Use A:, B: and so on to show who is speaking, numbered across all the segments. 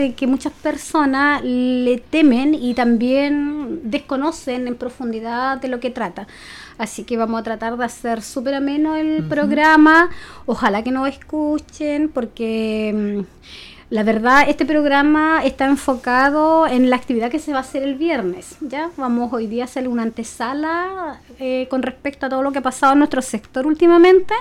A: que muchas personas le temen y también desconocen en profundidad de lo que trata. Así que vamos a tratar de hacer súper ameno el programa. Ojalá que nos escuchen, porque la verdad este programa está enfocado en la actividad que se va a hacer el viernes. Ya vamos hoy día a hacer una antesala con respecto a todo lo que ha pasado en nuestro sector últimamente.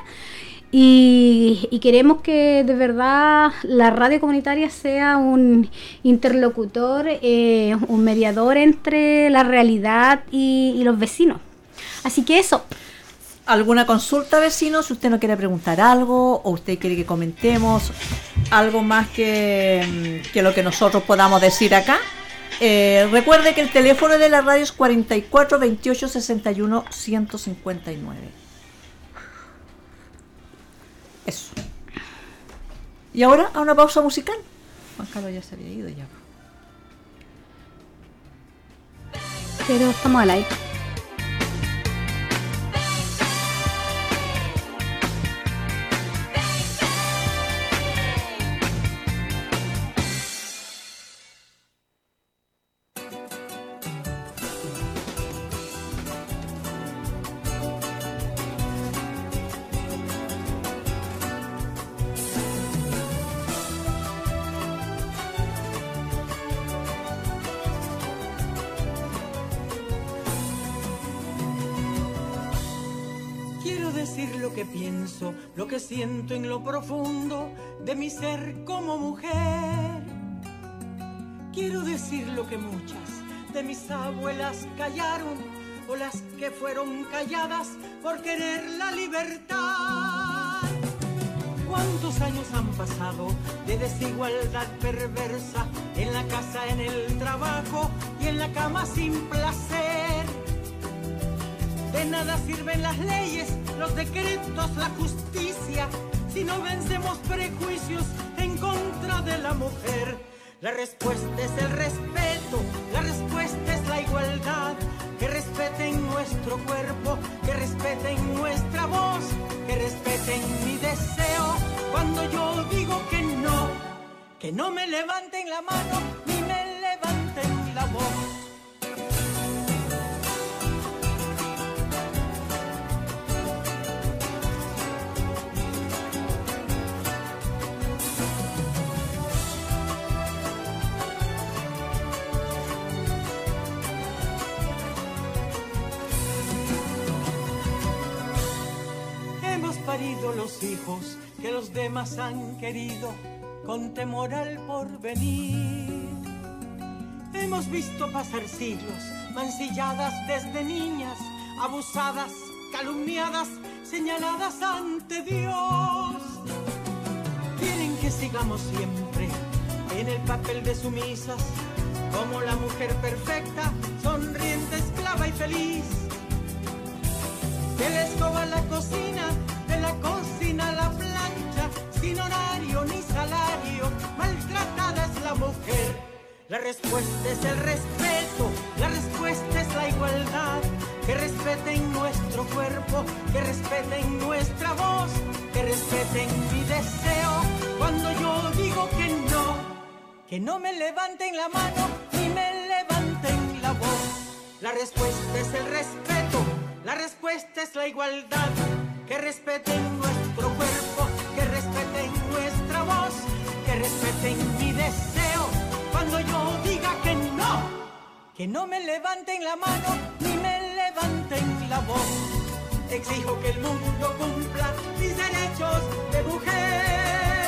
A: Y queremos que de verdad la radio comunitaria sea un interlocutor, un mediador entre la realidad y los vecinos. Así que eso.
B: ¿Alguna consulta, vecino? Si usted no quiere preguntar algo o usted quiere que comentemos algo más que lo que nosotros podamos decir acá. Recuerde que el teléfono de la radio es 44 28 61 159. Eso. Y ahora a una pausa musical. Juan Carlos ya se había ido ya.
A: Pero estamos al aire.
C: Lo que pienso, lo que siento en lo profundo de mi ser como mujer. Quiero decir lo que muchas de mis abuelas callaron, o las que fueron calladas por querer la libertad. ¿Cuántos años han pasado de desigualdad perversa en la casa, en el trabajo y en la cama sin placer? De nada sirven las leyes, los decretos, la justicia, si no vencemos prejuicios en contra de la mujer. La respuesta es el respeto, la respuesta es la igualdad. Que respeten nuestro cuerpo, que respeten nuestra voz, que respeten mi deseo. Cuando yo digo que no me levanten la mano ni me levanten la voz. Parido los hijos que los demás han querido con temor al porvenir. Hemos visto pasar siglos mancilladas desde niñas, abusadas, calumniadas, señaladas ante Dios. Quieren que sigamos siempre en el papel de sumisas, como la mujer perfecta, sonriente, esclava y feliz. De la escoba a la cocina, de la cocina a la plancha, sin horario ni salario, maltratada es la mujer. La respuesta es el respeto, la respuesta es la igualdad. Que respeten nuestro cuerpo, que respeten nuestra voz, que respeten mi deseo. Cuando yo digo que no me levanten la mano ni me levanten la voz. La respuesta es el respeto, la respuesta es la igualdad. Que respeten nuestro cuerpo, que respeten nuestra voz, que respeten mi deseo. Cuando yo diga que no me levanten la mano ni me levanten la voz. Exijo que el mundo cumpla mis derechos de mujer.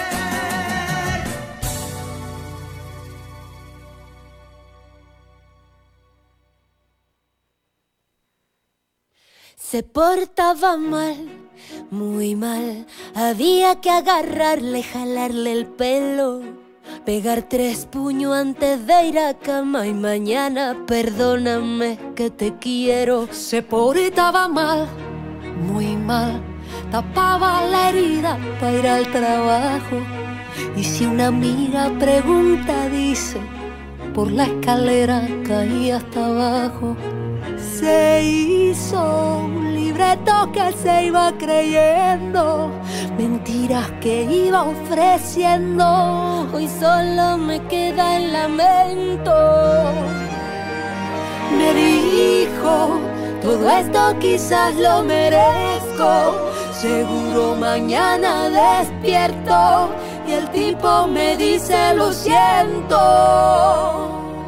D: Se portaba mal, muy mal. Había que agarrarle, jalarle el pelo, pegar 3 puños antes de ir a cama. Y mañana perdóname que te quiero.
E: Se portaba mal, muy mal. Tapaba la herida para ir al trabajo. Y si una amiga pregunta, dice, por la escalera caí hasta abajo. se hizo un libreto que se iba creyendo, mentiras que iba ofreciendo. Hoy solo me queda el lamento. Me dijo, todo esto quizás lo merezco, seguro mañana despierto y el tipo me dice lo siento.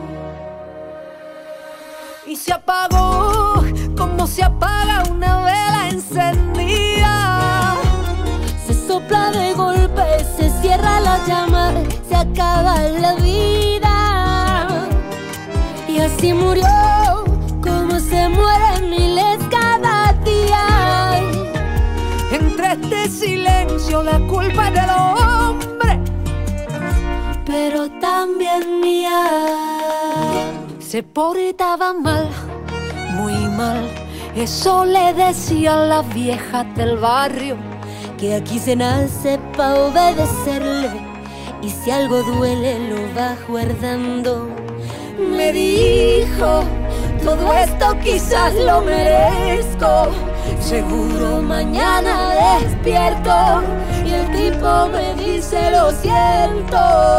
E: Y se apagó como se apaga una vela encendida. Se sopla de golpe, se cierra la llama, se acaba la vida. Y así murió como se mueren miles cada día. Entre este silencio la culpa es del hombre, pero también mía. Se portaba mal, muy mal, eso le decían las viejas del barrio, que aquí se nace pa' obedecerle y si algo duele lo va guardando. Me dijo, todo esto quizás lo merezco, seguro mañana despierto y el tipo me dice lo siento.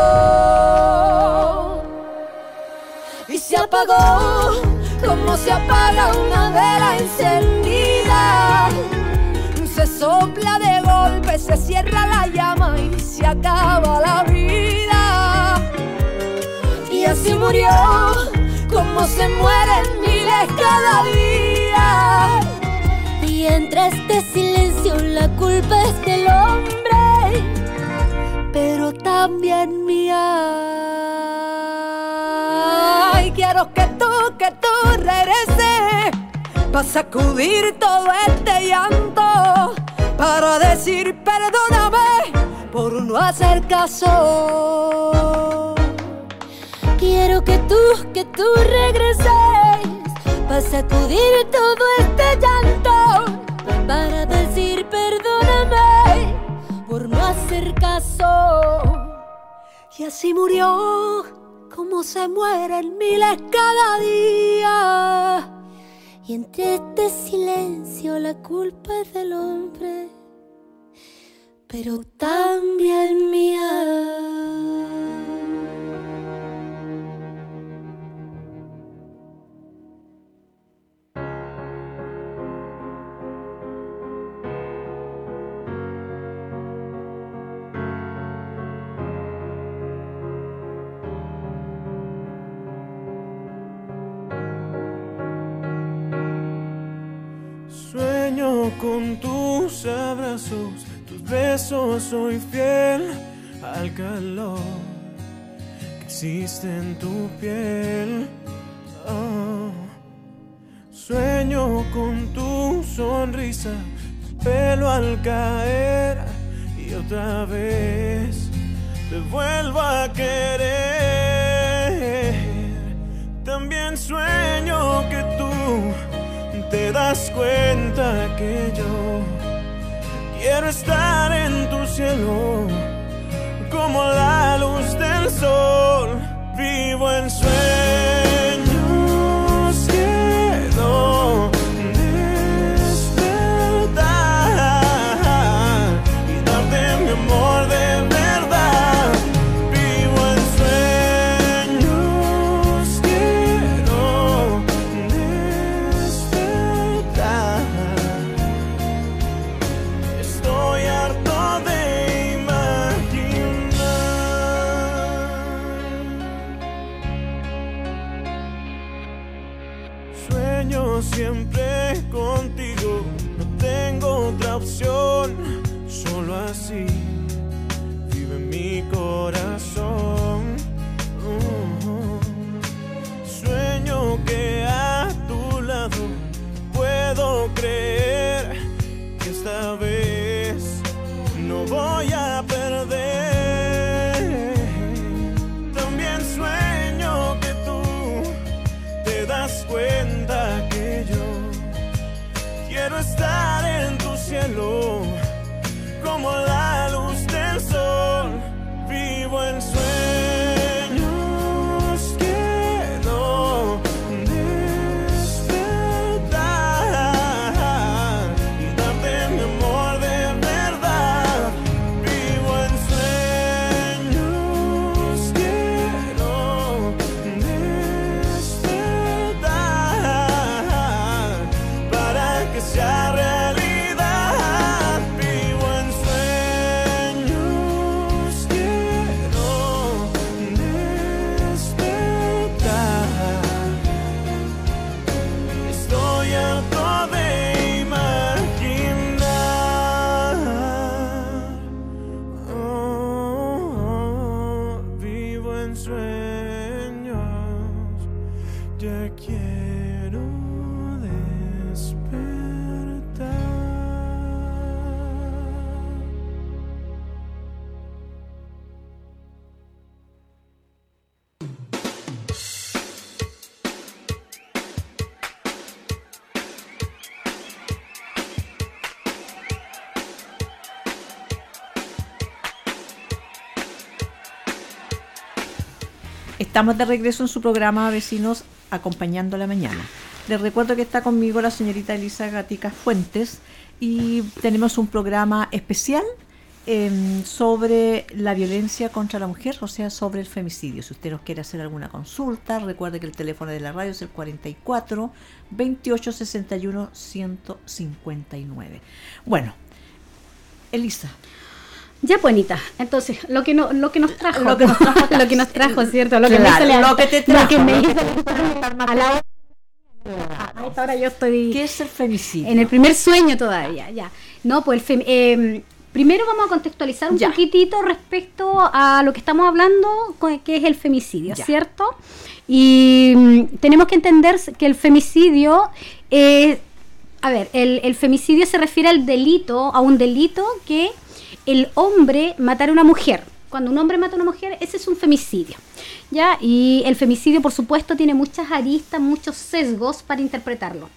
E: Y se apagó como se apaga una vela encendida. Se sopla de golpe, se cierra la llama y se acaba la vida. Y así murió como se mueren miles cada día. Y entre este silencio la culpa es del hombre, pero también mía. Y quiero que tú regreses para sacudir todo este llanto, para decir perdóname por no hacer caso. Quiero que tú regreses para sacudir todo este llanto, para decir perdóname por no hacer caso. Y así murió como se mueren miles cada día. Y entre este silencio la culpa es del hombre, pero también mía.
F: Sueño con tus abrazos, tus besos, soy fiel al calor que existe en tu piel. Oh. Sueño con tu sonrisa, tu pelo al caer y otra vez te vuelvo a querer. También sueño que tú te das cuenta que yo quiero estar en tu cielo como la luz del sol. Vivo en sueños, quiero despertar y darte mi amor de verdad. Vivo en sueños, quiero despertar. Estoy harto de sueño siempre contigo, no tengo otra opción, solo así vive mi corazón. Sueño que a tu lado puedo creer que esta vez no voy a perder. También sueño que tú te das cuenta que yo quiero estar en tu cielo como la luz del sol. Vivo en sueños, quiero despertar sueños. Ya quiero despertar.
B: Estamos de regreso en su programa Vecinos Acompañando la Mañana. Les recuerdo que está conmigo la señorita Elisa Gatica Fuentes y tenemos un programa especial sobre la violencia contra la mujer, o sea, sobre el femicidio. Si usted nos quiere hacer alguna consulta, recuerde que el teléfono de la radio es el 44 28 61 159. Bueno, Elisa.
A: Ya, buenita. Entonces, lo que nos trajo,
B: Lo que nos trajo,
A: lo que nos trajo, ¿cierto? Lo que
B: claro,
A: me hizo
B: lo que te trajo,
A: lo que me
B: lo que
A: hizo
B: te trajo.
A: a la hora. A esta hora yo estoy
B: ¿Qué es el femicidio?
A: en el primer sueño todavía, ya. No, pues primero vamos a contextualizar un
B: Ya.
A: poquitito respecto a lo que estamos hablando, que es el femicidio,
B: Ya.
A: ¿cierto? Y tenemos que entender que el femicidio el femicidio se refiere a un delito que el hombre matara a una mujer. Cuando un hombre mata a una mujer, ese es un femicidio, ¿ya? Y el femicidio, por supuesto, tiene muchas aristas, muchos sesgos para interpretarlo.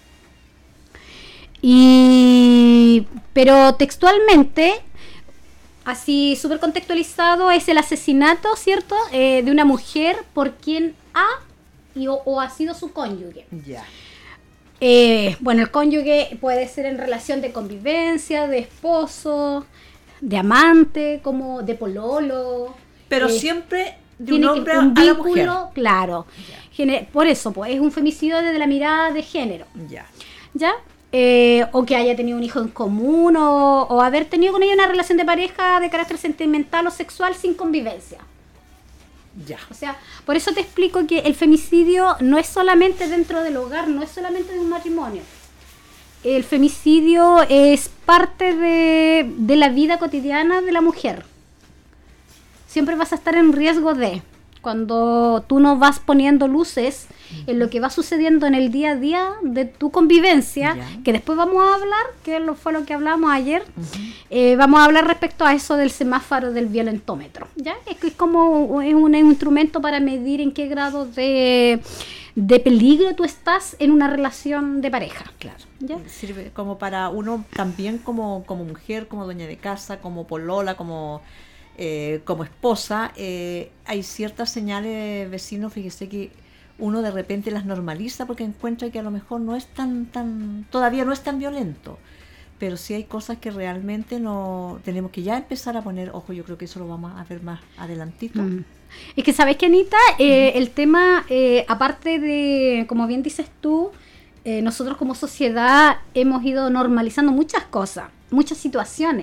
A: Pero textualmente, así súper contextualizado, es el asesinato, ¿cierto?, de una mujer por quien o ha sido su cónyuge.
B: Ya.
A: Bueno, el cónyuge puede ser en relación de convivencia, de esposo, de amante, como de pololo.
B: Pero siempre de un
A: tiene
B: hombre
A: un
B: a la
A: vínculo,
B: mujer.
A: claro. Por eso, pues, es un femicidio desde la mirada de género,
B: Ya.
A: ¿ya? O que haya tenido un hijo en común, o haber tenido con ella una relación de pareja de carácter sentimental o sexual sin convivencia.
B: Ya.
A: O sea, por eso te explico que el femicidio no es solamente dentro del hogar, no es solamente de un matrimonio. El femicidio es parte de la vida cotidiana de la mujer. Siempre vas a estar en riesgo cuando tú no vas poniendo luces en lo que va sucediendo en el día a día de tu convivencia,
B: Ya.
A: que después vamos a hablar, fue lo que hablamos ayer. Vamos a hablar respecto a eso del semáforo del violentómetro, ¿ya? Es como un instrumento para medir en qué grado de peligro tú estás en una relación de pareja.
B: Claro.
A: ¿Ya?
B: Sirve como para uno también como mujer, como dueña de casa, como polola, como esposa. Hay ciertas señales, vecinos, fíjese que uno de repente las normaliza porque encuentra que a lo mejor no es todavía no es tan violento. Pero sí hay cosas que realmente no tenemos que ya empezar a poner ojo. Yo creo que eso lo vamos a ver más adelantito.
A: Es que, ¿sabes qué, Anita? El tema, aparte de, como bien dices tú, nosotros como sociedad hemos ido normalizando muchas cosas, muchas situaciones.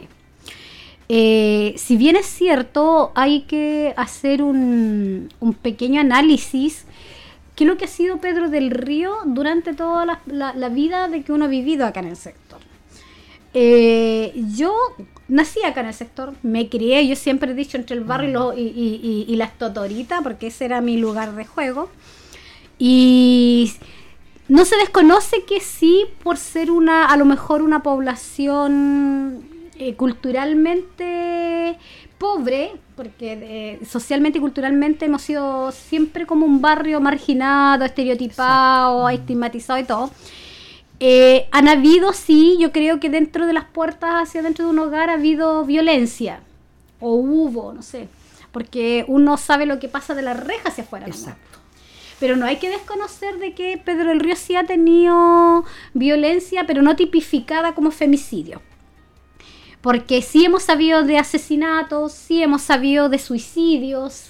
A: Si bien es cierto, hay que hacer un pequeño análisis. ¿Qué es lo que ha sido Pedro del Río durante toda la vida de que uno ha vivido acá en el sector? Yo nací acá en el sector, me crié, yo siempre he dicho, entre el barrio y las Totoritas, porque ese era mi lugar de juego. Y no se desconoce que sí, por ser a lo mejor una población culturalmente pobre, porque socialmente y culturalmente hemos sido siempre como un barrio marginado, estereotipado, estigmatizado y todo. Han habido, sí, yo creo que dentro de las puertas hacia dentro de un hogar ha habido violencia, o hubo, no sé, porque uno sabe lo que pasa de la reja hacia afuera.
B: Exacto.
A: Pero no hay que desconocer de que Pedro del Río sí ha tenido violencia, pero no tipificada como femicidio. Porque sí hemos sabido de asesinatos, sí hemos sabido de suicidios,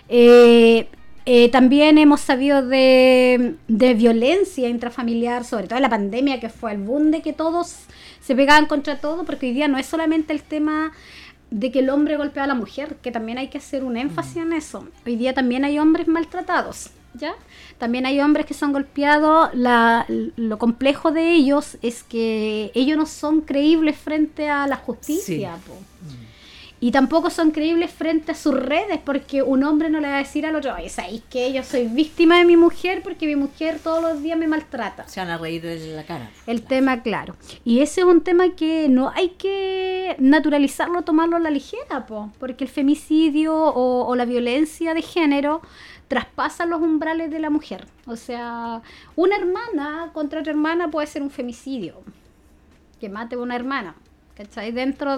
A: también hemos sabido de violencia intrafamiliar, sobre todo en la pandemia, que fue el boom de que todos se pegaban contra todo, porque hoy día no es solamente el tema de que el hombre golpea a la mujer, que también hay que hacer un énfasis en eso. Hoy día también hay hombres maltratados, ¿ya? También hay hombres que son golpeados. Lo complejo de ellos es que ellos no son creíbles frente a la justicia,
B: Sí.
A: Y tampoco son creíbles frente a sus redes, porque un hombre no le va a decir al otro, oye, ¿sabéis qué? Yo soy víctima de mi mujer porque mi mujer todos los días me maltrata.
B: Se van a reír de la cara.
A: El tema, claro. Y ese es un tema que no hay que naturalizarlo, tomarlo a la ligera, porque el femicidio o la violencia de género traspasan los umbrales de la mujer. O sea, una hermana contra otra hermana puede ser un femicidio. Que mate a una hermana. ¿Cachai? Dentro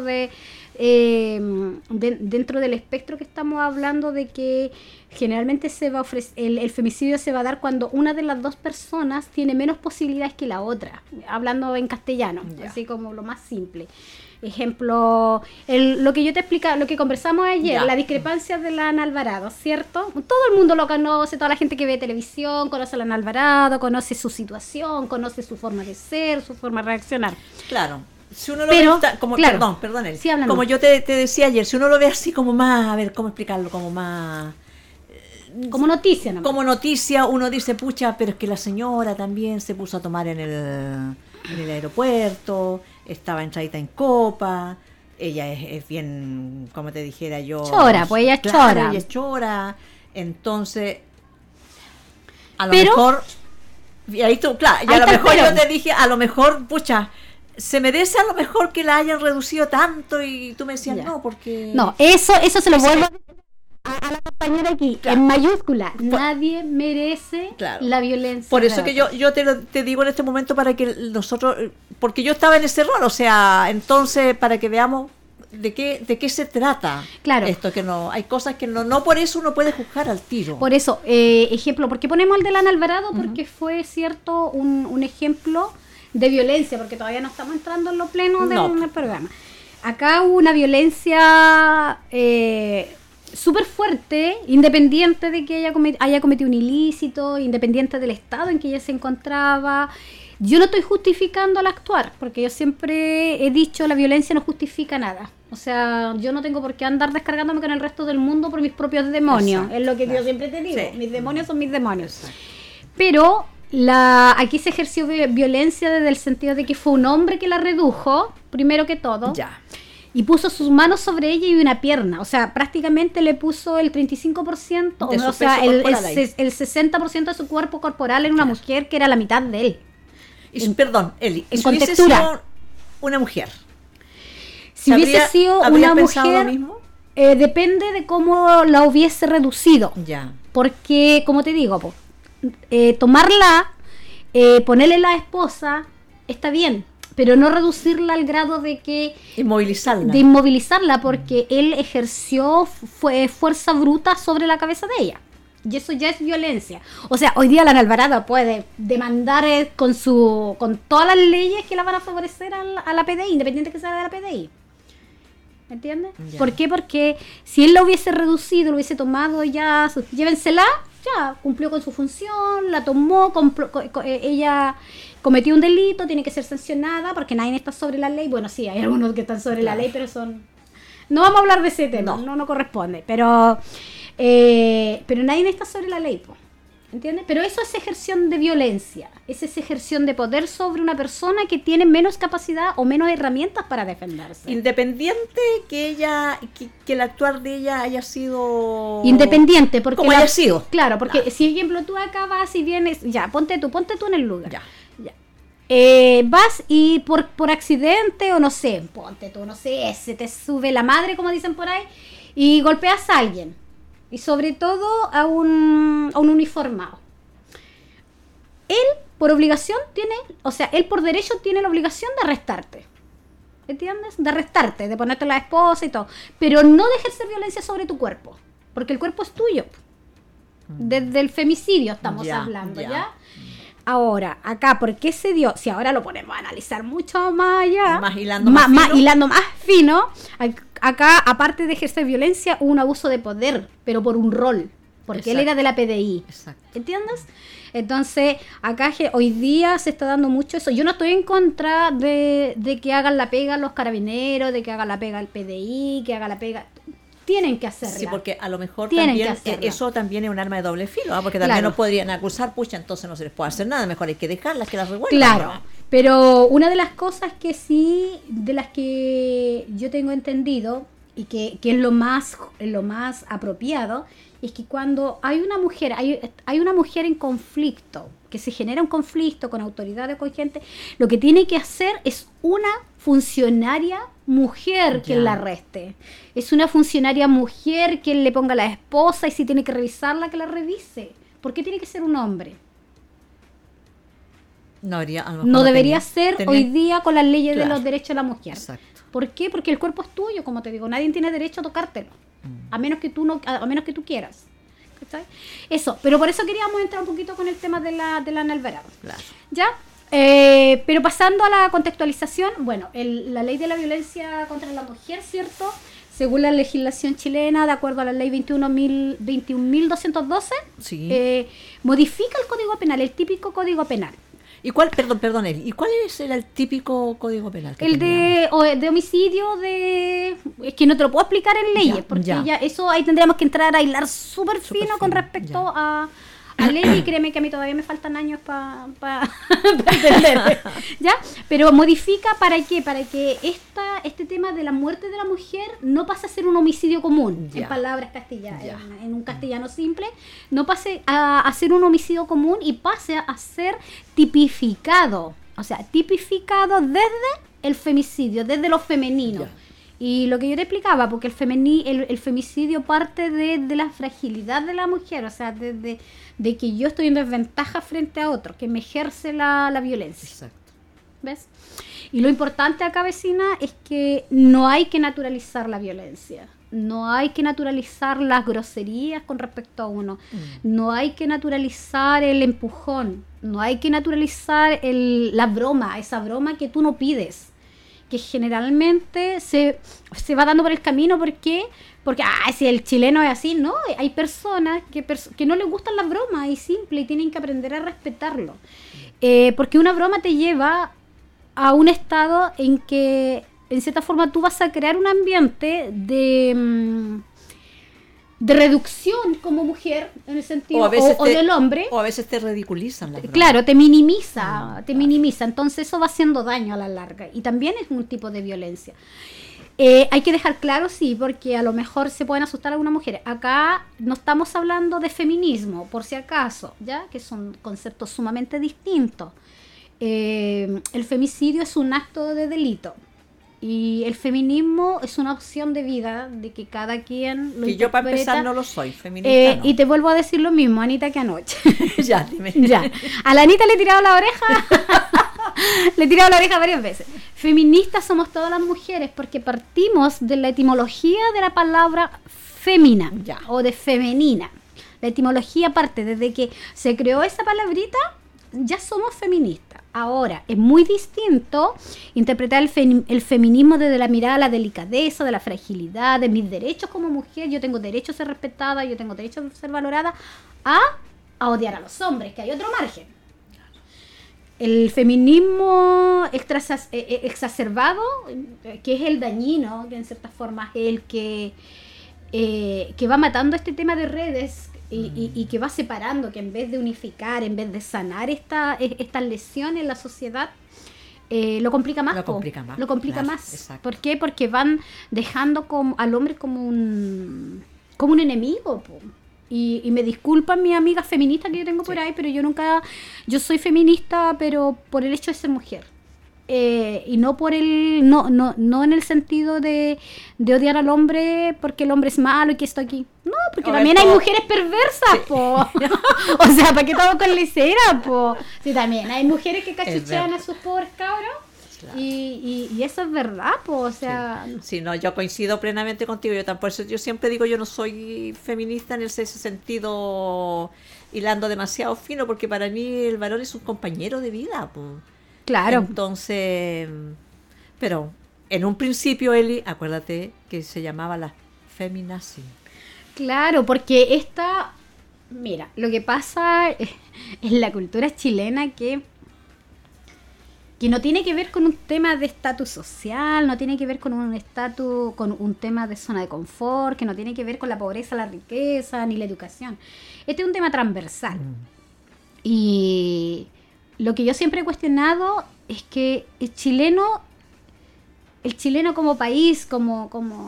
A: del espectro que estamos hablando de que generalmente se va a el femicidio se va a dar cuando una de las dos personas tiene menos posibilidades que la otra, hablando en castellano, así como lo más simple. Ejemplo, lo que yo te explicaba, lo que conversamos ayer, la discrepancia de la Ana Alvarado, ¿cierto? Todo el mundo lo conoce, toda la gente que ve televisión conoce a la Ana Alvarado, conoce su situación, conoce su forma de ser, su forma de reaccionar.
B: Claro. Si uno lo ve, como, claro, perdón, sí, como yo te decía ayer, si uno lo ve así como más, a ver, ¿cómo explicarlo? Como más...
A: Como noticia, ¿no?
B: Como noticia, uno dice, pucha, pero es que la señora también se puso a tomar en el aeropuerto, estaba entradita en copa, ella es bien, como te dijera yo...
A: Chora, pues ella es chora.
B: Ella es chora, entonces, a lo mejor... Y ahí tú, claro, y a lo mejor yo te dije, a lo mejor, pucha... Se merece a lo mejor que la hayan reducido tanto y tú me decías no, porque...
A: No, eso se lo vuelvo a la compañera aquí, en mayúscula. Nadie merece la violencia.
B: Por eso que yo te digo en este momento para que nosotros... Porque yo estaba en ese rol, o sea, entonces para que veamos de qué se trata.
A: Claro.
B: Esto que no... Hay cosas que no por eso uno puede juzgar al tiro.
A: Por eso, ejemplo, ¿por qué ponemos el de la Ana Alvarado? Porque fue, cierto, un ejemplo... de violencia, porque todavía no estamos entrando en lo pleno del programa. Acá hubo una violencia súper fuerte, independiente de que ella haya cometido un ilícito, independiente del estado en que ella se encontraba. Yo no estoy justificando al actuar, porque yo siempre he dicho la violencia no justifica nada. O sea, yo no tengo por qué andar descargándome con el resto del mundo por mis propios demonios. Exacto, es lo que yo siempre te digo. Sí. Mis demonios son mis demonios. Exacto. Pero... aquí se ejerció violencia desde el sentido de que fue un hombre que la redujo, primero que todo, y puso sus manos sobre ella y una pierna. O sea, prácticamente le puso el 35%, o sea, el 60% de su cuerpo corporal en una mujer que era la mitad de él.
B: Perdón, Eli,
A: en contextura.
B: Una mujer.
A: Si hubiese sido una mujer, depende de cómo la hubiese reducido. Porque, como te digo, tomarla, ponerle la esposa, está bien, pero no reducirla al grado de que... inmovilizarla, porque él ejerció fuerza bruta sobre la cabeza de ella. Y eso ya es violencia. O sea, hoy día la Ana Alvarado puede demandar con todas las leyes que la van a favorecer a la PDI, independiente que sea de la PDI. ¿Me entiendes? ¿Por qué? Porque si él la hubiese reducido, lo hubiese tomado ya, llévensela, ya cumplió con su función, la tomó, ella cometió un delito, tiene que ser sancionada porque nadie está sobre la ley. Bueno, sí, hay algunos que están sobre la ley, pero no vamos a hablar de ese tema, no corresponde, pero nadie está sobre la ley, ¿entiendes? Pero eso es ejerción de violencia, es ejerción de poder sobre una persona que tiene menos capacidad o menos herramientas para defenderse.
B: Independiente que el actuar de ella haya sido...
A: Independiente, porque...
B: Como haya sido.
A: Claro, porque si ejemplo tú acá vas y vienes... Ya, ponte tú en el lugar. Ya. Vas y por accidente o no sé, ponte tú, no sé, se te sube la madre, como dicen por ahí, y golpeas a alguien. Y sobre todo a un uniformado. Él, por obligación, él por derecho tiene la obligación de arrestarte. ¿Entiendes? De arrestarte, de ponerte la esposa y todo. Pero no de ejercer violencia sobre tu cuerpo. Porque el cuerpo es tuyo. Desde el femicidio estamos hablando, ¿ya? Ahora, acá, ¿por qué se dio? Si ahora lo ponemos a analizar mucho más allá, hilando más fino, acá, aparte de ejercer violencia, hubo un abuso de poder, pero por un rol, porque él era de la PDI. Exacto. ¿Entiendes? Entonces, acá hoy día se está dando mucho eso. Yo no estoy en contra de que hagan la pega los carabineros, de que hagan la pega el PDI, que hagan la pega... Tienen que hacerla.
B: Sí, porque a lo mejor también eso también es un arma de doble filo, porque también nos podrían acusar, pucha, entonces no se les puede hacer nada, mejor hay que dejarlas, que las revuelvan.
A: Claro, pero una de las cosas que sí, de las que yo tengo entendido, y que es lo más apropiado, es que cuando hay una mujer en conflicto, que se genera un conflicto con autoridades o con gente, lo que tiene que hacer es una funcionaria mujer quien la arreste. Es una funcionaria mujer quien le ponga a la esposa, y si tiene que revisarla, que la revise. ¿Por qué tiene que ser un hombre? No debería ser hoy día con las leyes de los derechos de la mujer.
B: Exacto.
A: ¿Por qué? Porque el cuerpo es tuyo, como te digo. Nadie tiene derecho a tocártelo, a menos que tú quieras. ¿Cachai? Eso, pero por eso queríamos entrar un poquito con el tema de la Ana Alvarado.
B: Claro.
A: ¿Ya? Pero pasando a la contextualización, bueno, la ley de la violencia contra la mujer, ¿cierto? Según la legislación chilena, de acuerdo a la ley 21.212,
B: sí.
A: Modifica el Código Penal, el típico Código Penal.
B: ¿Y cuál, perdón, Eli, ¿y cuál era el típico código penal que
A: el de homicidio, es que no te lo puedo explicar en leyes, porque ya eso ahí tendríamos que entrar a hilar súper fino con respecto a ley, y créeme que a mí todavía me faltan años para entender, ¿ya? Pero modifica ¿para qué? Para que este tema de la muerte de la mujer no pase a ser un homicidio común, en palabras castellanas, en un castellano simple, no pase a ser un homicidio común y pase a ser tipificado, o sea, tipificado desde el femicidio, desde lo femenino. Y lo que yo te explicaba, porque el femicidio parte de la fragilidad de la mujer, o sea, de que yo estoy en desventaja frente a otro, que me ejerce la violencia.
B: Exacto.
A: ¿Ves? Y lo importante acá, vecina, es que no hay que naturalizar la violencia. No hay que naturalizar las groserías con respecto a uno. No hay que naturalizar el empujón. No hay que naturalizar la broma, esa broma que tú no pides, que generalmente se va dando por el camino. ¿Por qué? Porque si el chileno es así, no, hay personas que no les gustan las bromas, y simple, y tienen que aprender a respetarlo, porque una broma te lleva a un estado en que en cierta forma tú vas a crear un ambiente de reducción como mujer, en el sentido, o del hombre.
B: O a veces te ridiculizan.
A: Claro, te minimiza, entonces eso va haciendo daño a la larga, y también es un tipo de violencia. Hay que dejar claro, sí, porque a lo mejor se pueden asustar algunas mujeres. Acá no estamos hablando de feminismo, por si acaso, ya que son conceptos sumamente distintos. El femicidio es un acto de delito, y el feminismo es una opción de vida, de que cada quien lo
B: interpreta. Y yo, para empezar, no lo soy, feminista no.
A: Y te vuelvo a decir lo mismo, Anita, que anoche.
B: Ya, dime.
A: Ya. A la Anita le he tirado la oreja. Le he tirado la oreja varias veces. Feministas somos todas las mujeres, porque partimos de la etimología de la palabra femina, o de femenina. La etimología parte desde que se creó esa palabrita, ya somos feministas. Ahora, es muy distinto interpretar el feminismo desde la mirada de la delicadeza, de la fragilidad, de mis derechos como mujer. Yo tengo derecho a ser respetada, yo tengo derecho a ser valorada, a odiar a los hombres, que hay otro margen. El feminismo exacerbado, que es el dañino, que en cierta forma es el que va matando este tema de redes, y que va separando, que en vez de unificar, en vez de sanar estas lesiones en la sociedad, lo complica más. Lo complica más.
B: Exacto.
A: ¿Por qué? Porque van dejando al hombre como un enemigo, po. Y me disculpan mis amigas feministas que yo tengo por ahí, pero yo soy feminista, pero por el hecho de ser mujer. Y no por no en el sentido de odiar al hombre porque el hombre es malo y que esto aquí. No, porque también hay mujeres perversas, po. O sea, ¿para qué estamos con lecera, po? Sí, también hay mujeres que cachuchean a sus pobres cabros. Claro. Y eso es verdad, po, o sea...
B: Sí, no, yo coincido plenamente contigo. Yo siempre digo, yo no soy feminista en ese sentido, hilando demasiado fino, porque para mí el varón es un compañero de vida, po.
A: Claro.
B: Entonces, pero en un principio, Eli, acuérdate que se llamaba la feminazi.
A: Claro, porque mira, lo que pasa en la cultura chilena que no tiene que ver con un tema de estatus social, no tiene que ver con un tema de zona de confort, que no tiene que ver con la pobreza, la riqueza, ni la educación. Este es un tema transversal. Y lo que yo siempre he cuestionado es que el chileno el chileno como país, como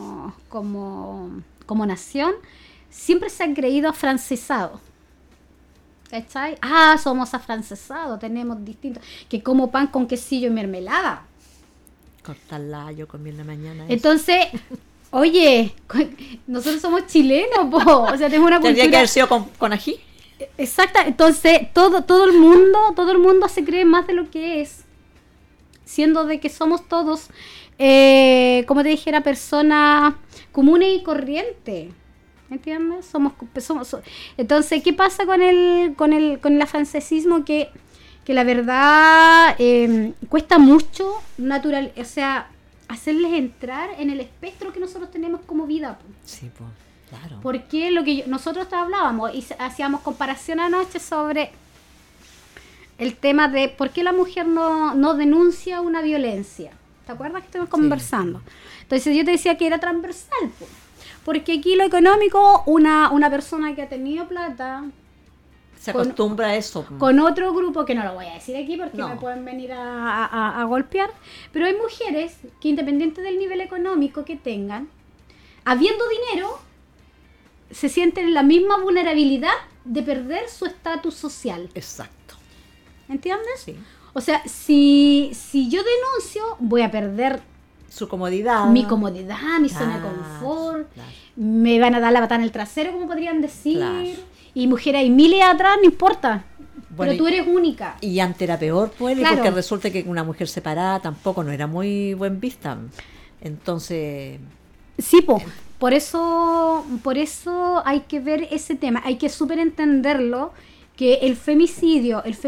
A: nación, siempre se han creído afrancesados. ¿Cachai? Somos afrancesados, tenemos distintos, que como pan con quesillo y mermelada.
B: Cortarla yo comí en la mañana.
A: Entonces, oye, nosotros somos chilenos, o sea, tenemos una cultura.
B: ¿Tendría que haber sido con ají?
A: Exacto, entonces todo el mundo se cree más de lo que es, siendo de que somos todos, como te dijera, personas comunes y corrientes. ¿Entiendes? Entonces, ¿qué pasa con el afrancesismo? Que la verdad cuesta mucho o sea, hacerles entrar en el espectro que nosotros tenemos como vida.
B: Sí, pues, claro.
A: Porque nosotros hablábamos y hacíamos comparación anoche sobre el tema de por qué la mujer no denuncia una violencia. ¿Te acuerdas que estuvimos conversando? Entonces yo te decía que era transversal, pues. Porque aquí lo económico, una persona que ha tenido plata...
B: Se acostumbra a eso.
A: Con otro grupo, que no lo voy a decir aquí porque me pueden venir a golpear, pero hay mujeres que independiente del nivel económico que tengan, habiendo dinero, se sienten en la misma vulnerabilidad de perder su estatus social.
B: Exacto.
A: ¿Entiendes?
B: Sí.
A: O sea, si yo denuncio, voy a perder...
B: su comodidad.
A: Mi comodidad, mi zona de confort. Claro. Me van a dar la patada en el trasero, como podrían decir. Claro. Y mujeres hay miles atrás, no importa. Bueno, pero tú eres única.
B: Y antes era peor, pues,
A: claro.
B: Porque resulta que una mujer separada tampoco no era muy buen vista. Entonces...
A: Sí, por eso hay que ver ese tema. Hay que súper entenderlo, que el femicidio, el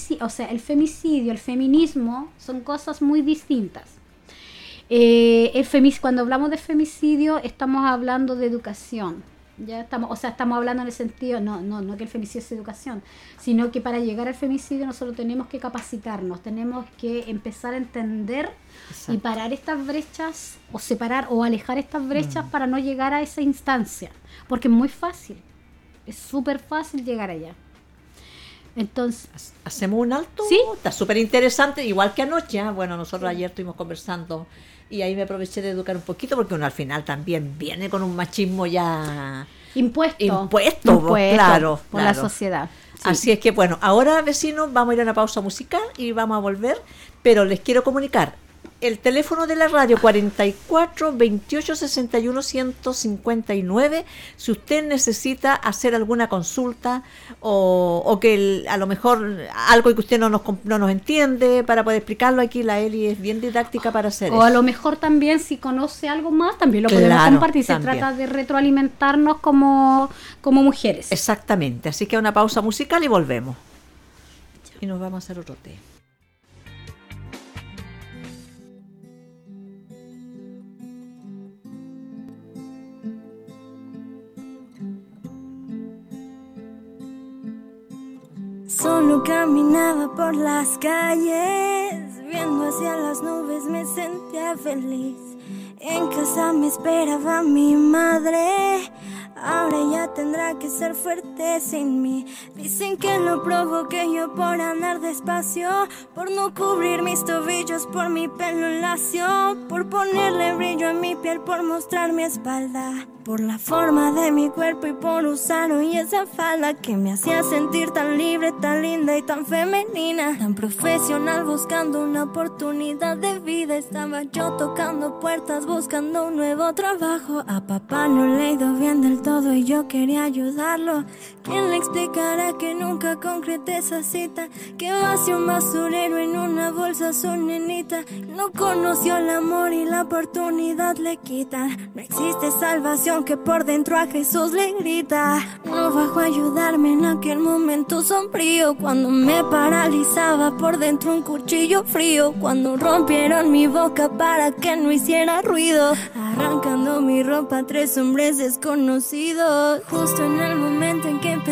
A: feminismo son cosas muy distintas. Cuando hablamos de femicidio estamos hablando de educación, estamos hablando en el sentido no que el femicidio es educación, sino que para llegar al femicidio nosotros tenemos que capacitarnos, tenemos que empezar a entender. Exacto. Y parar estas brechas o separar o alejar estas brechas para no llegar a esa instancia, porque es muy fácil, es súper fácil llegar allá. Entonces,
B: ¿hacemos un alto?
A: Sí.
B: Está súper interesante, igual que anoche. Bueno, nosotros ayer estuvimos conversando y ahí me aproveché de educar un poquito, porque uno al final también viene con un machismo ya impuesto, claro,
A: por la sociedad. Sí.
B: Así es que bueno, ahora vecinos, vamos a ir a una pausa musical y vamos a volver, pero les quiero comunicar el teléfono de la radio 44 28 61 159, si usted necesita hacer alguna consulta o que a lo mejor algo que usted no nos entiende, para poder explicarlo. Aquí la Eli es bien didáctica para hacer eso.
A: O a lo mejor también si conoce algo más, también lo podemos compartir. También. Se trata de retroalimentarnos como mujeres.
B: Exactamente, así que una pausa musical y volvemos. Y nos vamos a hacer otro té.
G: Solo caminaba por las calles, viendo hacia las nubes me sentía feliz. En casa me esperaba mi madre, ahora ella tendrá que ser fuerte sin mí. Dicen que lo provoqué yo por andar despacio, por no cubrir mis tobillos, por mi pelo lacio, por ponerle brillo a mi piel, por mostrar mi espalda, por la forma de mi cuerpo y por usar hoy esa falda que me hacía sentir tan libre, tan linda y tan femenina, tan profesional, buscando una oportunidad de vida. Estaba yo tocando puertas, buscando un nuevo trabajo. A papá no le ha ido bien del todo y yo quería ayudarlo. ¿Quién le explicará que nunca concreté esa cita? Que vació un basurero en una bolsa a su nenita. No conoció el amor y la oportunidad le quitan. No existe salvación, que por dentro a Jesús le grita. No bajó a ayudarme en aquel momento sombrío, cuando me paralizaba por dentro un cuchillo frío, cuando rompieron mi boca para que no hiciera ruido, arrancando mi ropa 3 hombres desconocidos. Justo en el momento en que empecé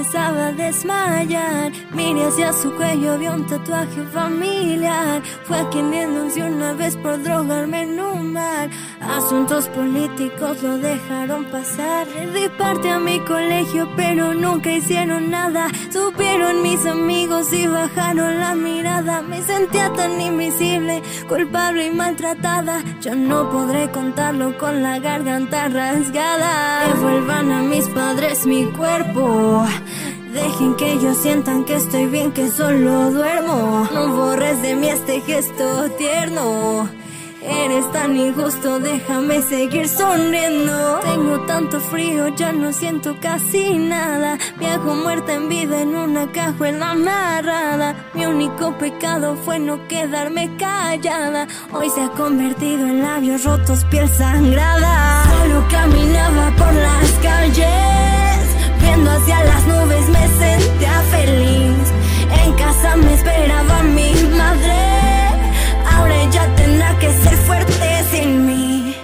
G: empezaba a desmayar. Miré hacia su cuello, vi un tatuaje familiar. Fue quien denunció una vez por drogarme en un bar. Asuntos políticos lo dejaron pasar. Le di parte a mi colegio, pero nunca hicieron nada. Supieron mis amigos y bajaron la mirada. Me sentía tan invisible, culpable y maltratada. Yo no podré contarlo con la garganta rasgada. Devuelvan a mis padres mi cuerpo. Dejen que ellos sientan que estoy bien, que solo duermo. No borres de mí este gesto tierno. Eres tan injusto, déjame seguir sonriendo. Tengo tanto frío, ya no siento casi nada. Viajo muerta en vida en una cajuela amarrada. Mi único pecado fue no quedarme callada. Hoy se ha convertido en labios rotos, piel sangrada. Solo caminaba por las calles, viendo hacia las nubes me sentía feliz. En casa me esperaba mi madre. Ahora ella tendrá que ser fuerte sin mí.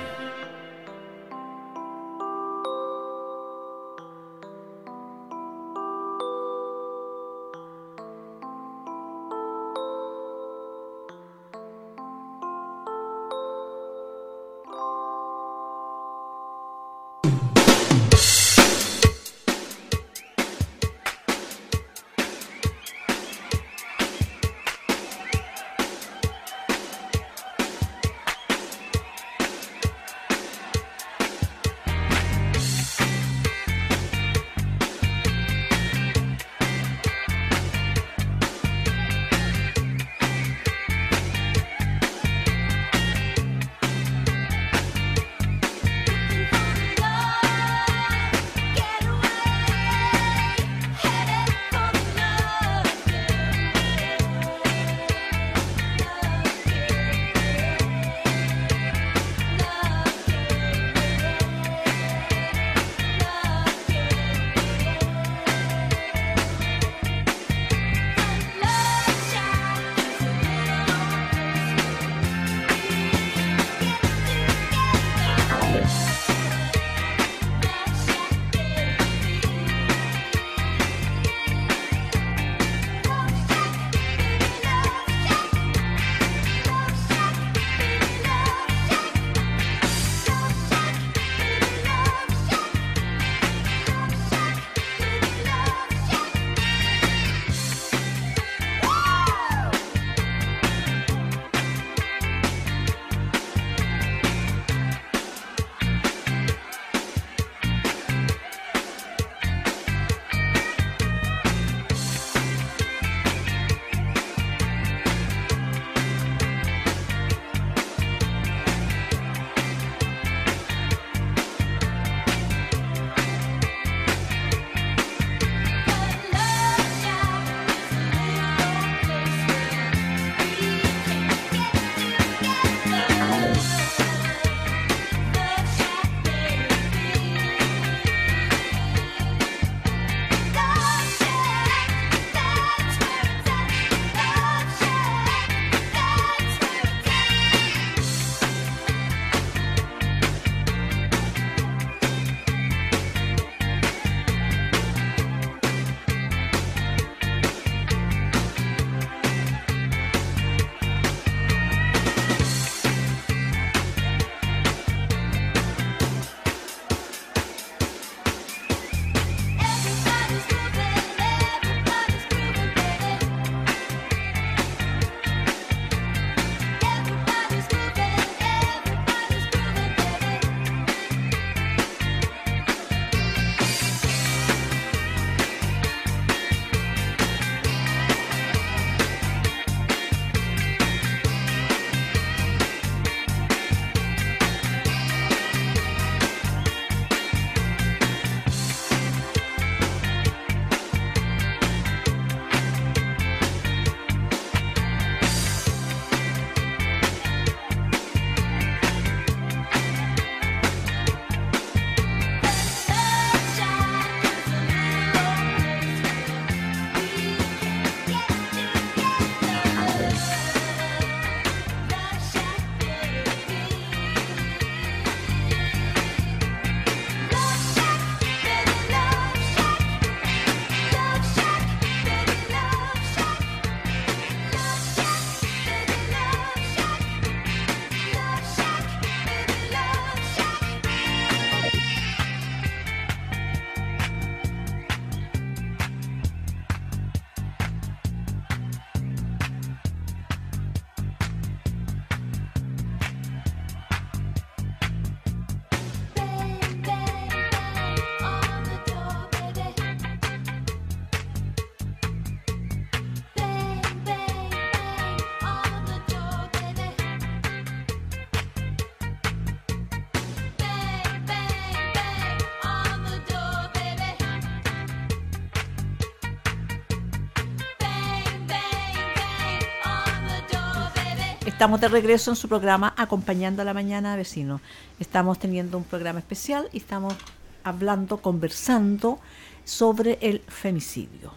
B: Estamos de regreso en su programa Acompañando a la Mañana, vecinos. Estamos teniendo un programa especial y estamos conversando sobre el femicidio.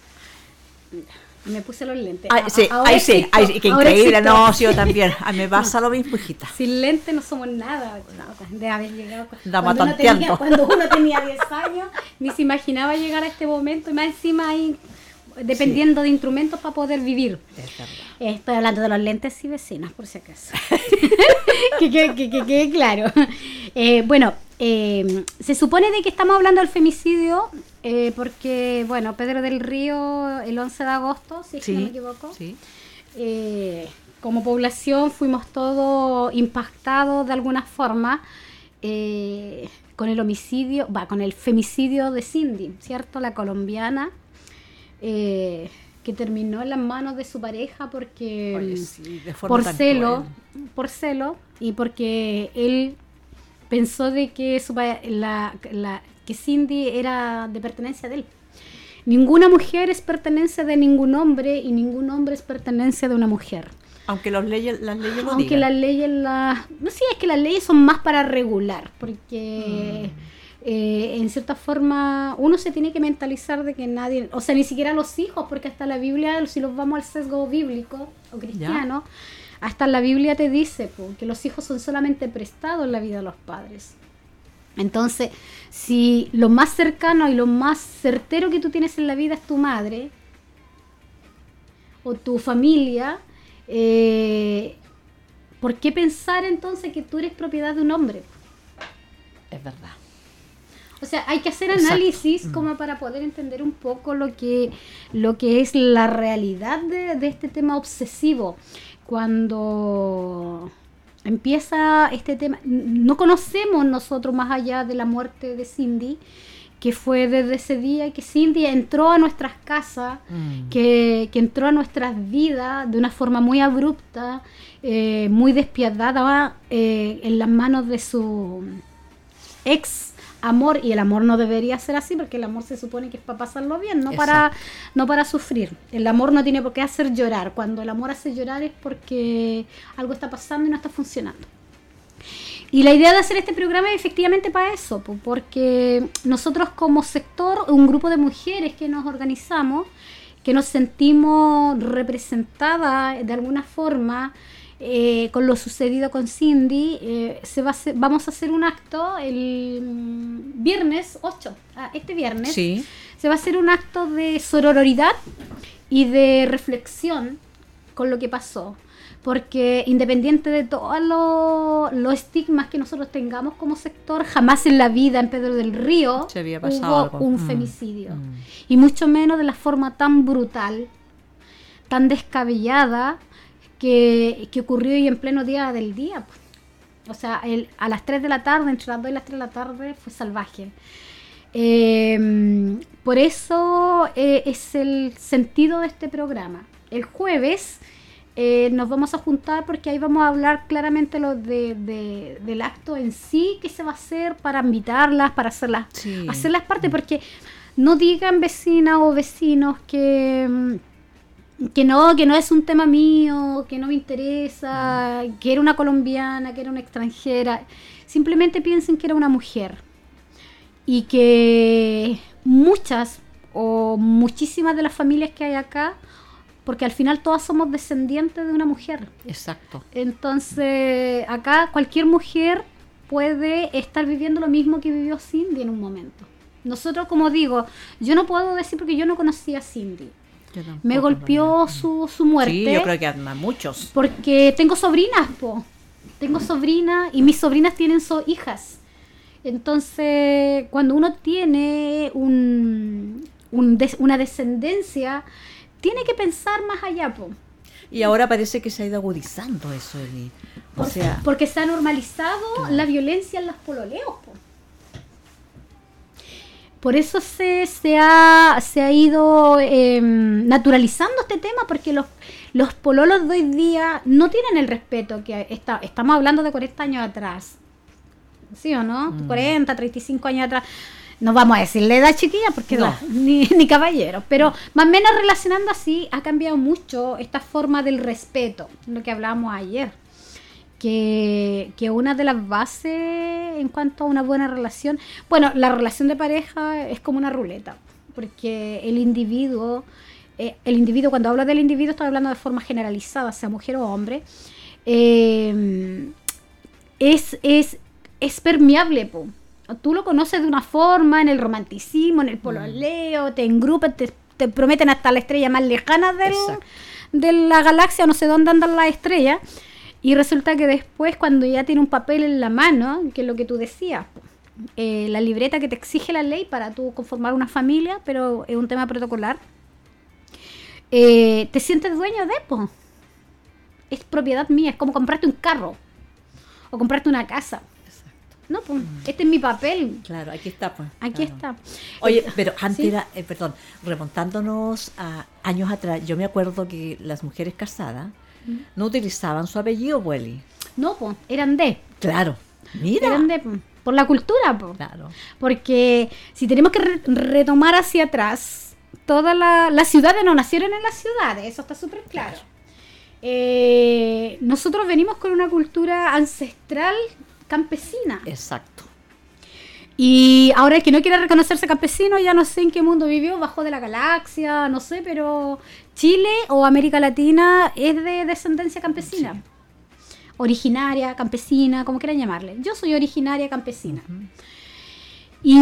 A: Me puse los lentes.
B: Sí, ahí sí, qué increíble. No, sí, yo también. A mí me pasa lo mismo, hijita.
A: Sin lentes no somos nada. De haber llegado.
B: Cuando
A: uno tenía 10 años, ni se imaginaba llegar a este momento. Y más encima hay, dependiendo de instrumentos para poder vivir.
B: Es verdad.
A: Estoy hablando de los lentes y vecinas, por si acaso. que quede claro. Bueno, se supone de que estamos hablando del femicidio porque, bueno, Pedro del Río, el 11 de agosto, si es que no me equivoco, como población fuimos todos impactados de alguna forma con el homicidio, con el femicidio de Cindy, ¿cierto? La colombiana, que terminó en las manos de su pareja porque por celo y porque él pensó de que que Cindy era de pertenencia de él. Ninguna mujer es pertenencia de ningún hombre y ningún hombre es pertenencia de una mujer.
B: Aunque las leyes lo
A: Aunque
B: digan.
A: las leyes no sé, es que las leyes son más para regular, porque en cierta forma uno se tiene que mentalizar de que nadie, o sea, ni siquiera los hijos, porque hasta la Biblia, si los vamos al sesgo bíblico o cristiano, hasta la Biblia te dice que los hijos son solamente prestados en la vida de los padres. Entonces, si lo más cercano y lo más certero que tú tienes en la vida es tu madre o tu familia, ¿por qué pensar entonces que tú eres propiedad de un hombre?
B: Es verdad.
A: O sea, hay que hacer análisis como para poder entender un poco lo que es la realidad de este tema obsesivo. Cuando empieza este tema, no conocemos nosotros más allá de la muerte de Cindy, que fue desde ese día que Cindy entró a nuestras casas, que entró a nuestras vidas de una forma muy abrupta, muy despiadada, en las manos de su ex amor, y el amor no debería ser así, porque el amor se supone que es para pasarlo bien, no para sufrir. El amor no tiene por qué hacer llorar. Cuando el amor hace llorar es porque algo está pasando y no está funcionando. Y la idea de hacer este programa es efectivamente para eso, porque nosotros como sector, un grupo de mujeres que nos organizamos, que nos sentimos representadas de alguna forma con lo sucedido con Cindy, vamos a hacer un acto el viernes 8, este viernes, se va a hacer un acto de sororidad y de reflexión con lo que pasó, porque independiente de todos los estigmas que nosotros tengamos como sector, jamás en la vida en Pedro del Río hubo un femicidio, y mucho menos de la forma tan brutal, tan descabellada, que ocurrió y en pleno día del día. O sea, a las 3 de la tarde, entre las 2 y las 3 de la tarde, fue salvaje. Por eso es el sentido de este programa. El jueves nos vamos a juntar porque ahí vamos a hablar claramente del acto en sí que se va a hacer, para invitarlas, para hacerlas parte, porque no digan vecinas o vecinos que no es un tema mío, que no me interesa, que era una colombiana, que era una extranjera. Simplemente piensen que era una mujer. Y que muchas o muchísimas de las familias que hay acá, porque al final todas somos descendientes de una mujer.
B: Exacto.
A: Entonces, acá cualquier mujer puede estar viviendo lo mismo que vivió Cindy en un momento. Nosotros, como digo, yo no puedo decir porque yo no conocía a Cindy. Me golpeó su muerte.
B: Sí, yo creo que a muchos.
A: Porque tengo sobrinas, y mis sobrinas tienen hijas. Entonces, cuando uno tiene una descendencia, tiene que pensar más allá,
B: Y ahora parece que se ha ido agudizando eso, Eli.
A: Porque se ha normalizado la violencia en los pololeos, Por eso se ha ido naturalizando este tema, porque los pololos de hoy día no tienen el respeto que estamos hablando de 40 años atrás. ¿Sí o no? 40, 35 años atrás. No vamos a decir la edad, chiquilla, porque
B: No.
A: ni caballeros, pero más o menos relacionando así, ha cambiado mucho esta forma del respeto, lo que hablábamos ayer. Que una de las bases en cuanto a una buena relación, bueno, la relación de pareja es como una ruleta, porque el individuo, cuando hablo del individuo, estoy hablando de forma generalizada, sea mujer o hombre, es permeable, po. Tú lo conoces de una forma, en el romanticismo, en el pololeo, te engrupan, te prometen hasta la estrella más lejana de la galaxia, no sé dónde andan las estrellas, y resulta que después, cuando ya tiene un papel en la mano, que es lo que tú decías, la libreta que te exige la ley para tú conformar una familia, pero es un tema protocolar, te sientes dueño de, po. Es propiedad mía, es como comprarte un carro o comprarte una casa. No, pues, este es mi papel.
B: Claro, aquí está, pues.
A: Aquí
B: claro.
A: está.
B: Oye, pero antes
A: ¿sí?
B: era, remontándonos a años atrás, yo me acuerdo que las mujeres casadas no utilizaban su apellido, Welly.
A: No, pues, eran de.
B: Claro, mira.
A: Eran de, por la cultura, pues.
B: Claro.
A: Porque si tenemos que retomar hacia atrás, todas las ciudades no nacieron en las ciudades, eso está súper claro. Nosotros venimos con una cultura ancestral campesina.
B: Exacto.
A: Y ahora el que no quiera reconocerse campesino, ya no sé en qué mundo vivió, bajo de la galaxia, no sé, pero Chile o América Latina es de descendencia campesina. Sí. Originaria, campesina, como quieran llamarle. Yo soy originaria campesina. Y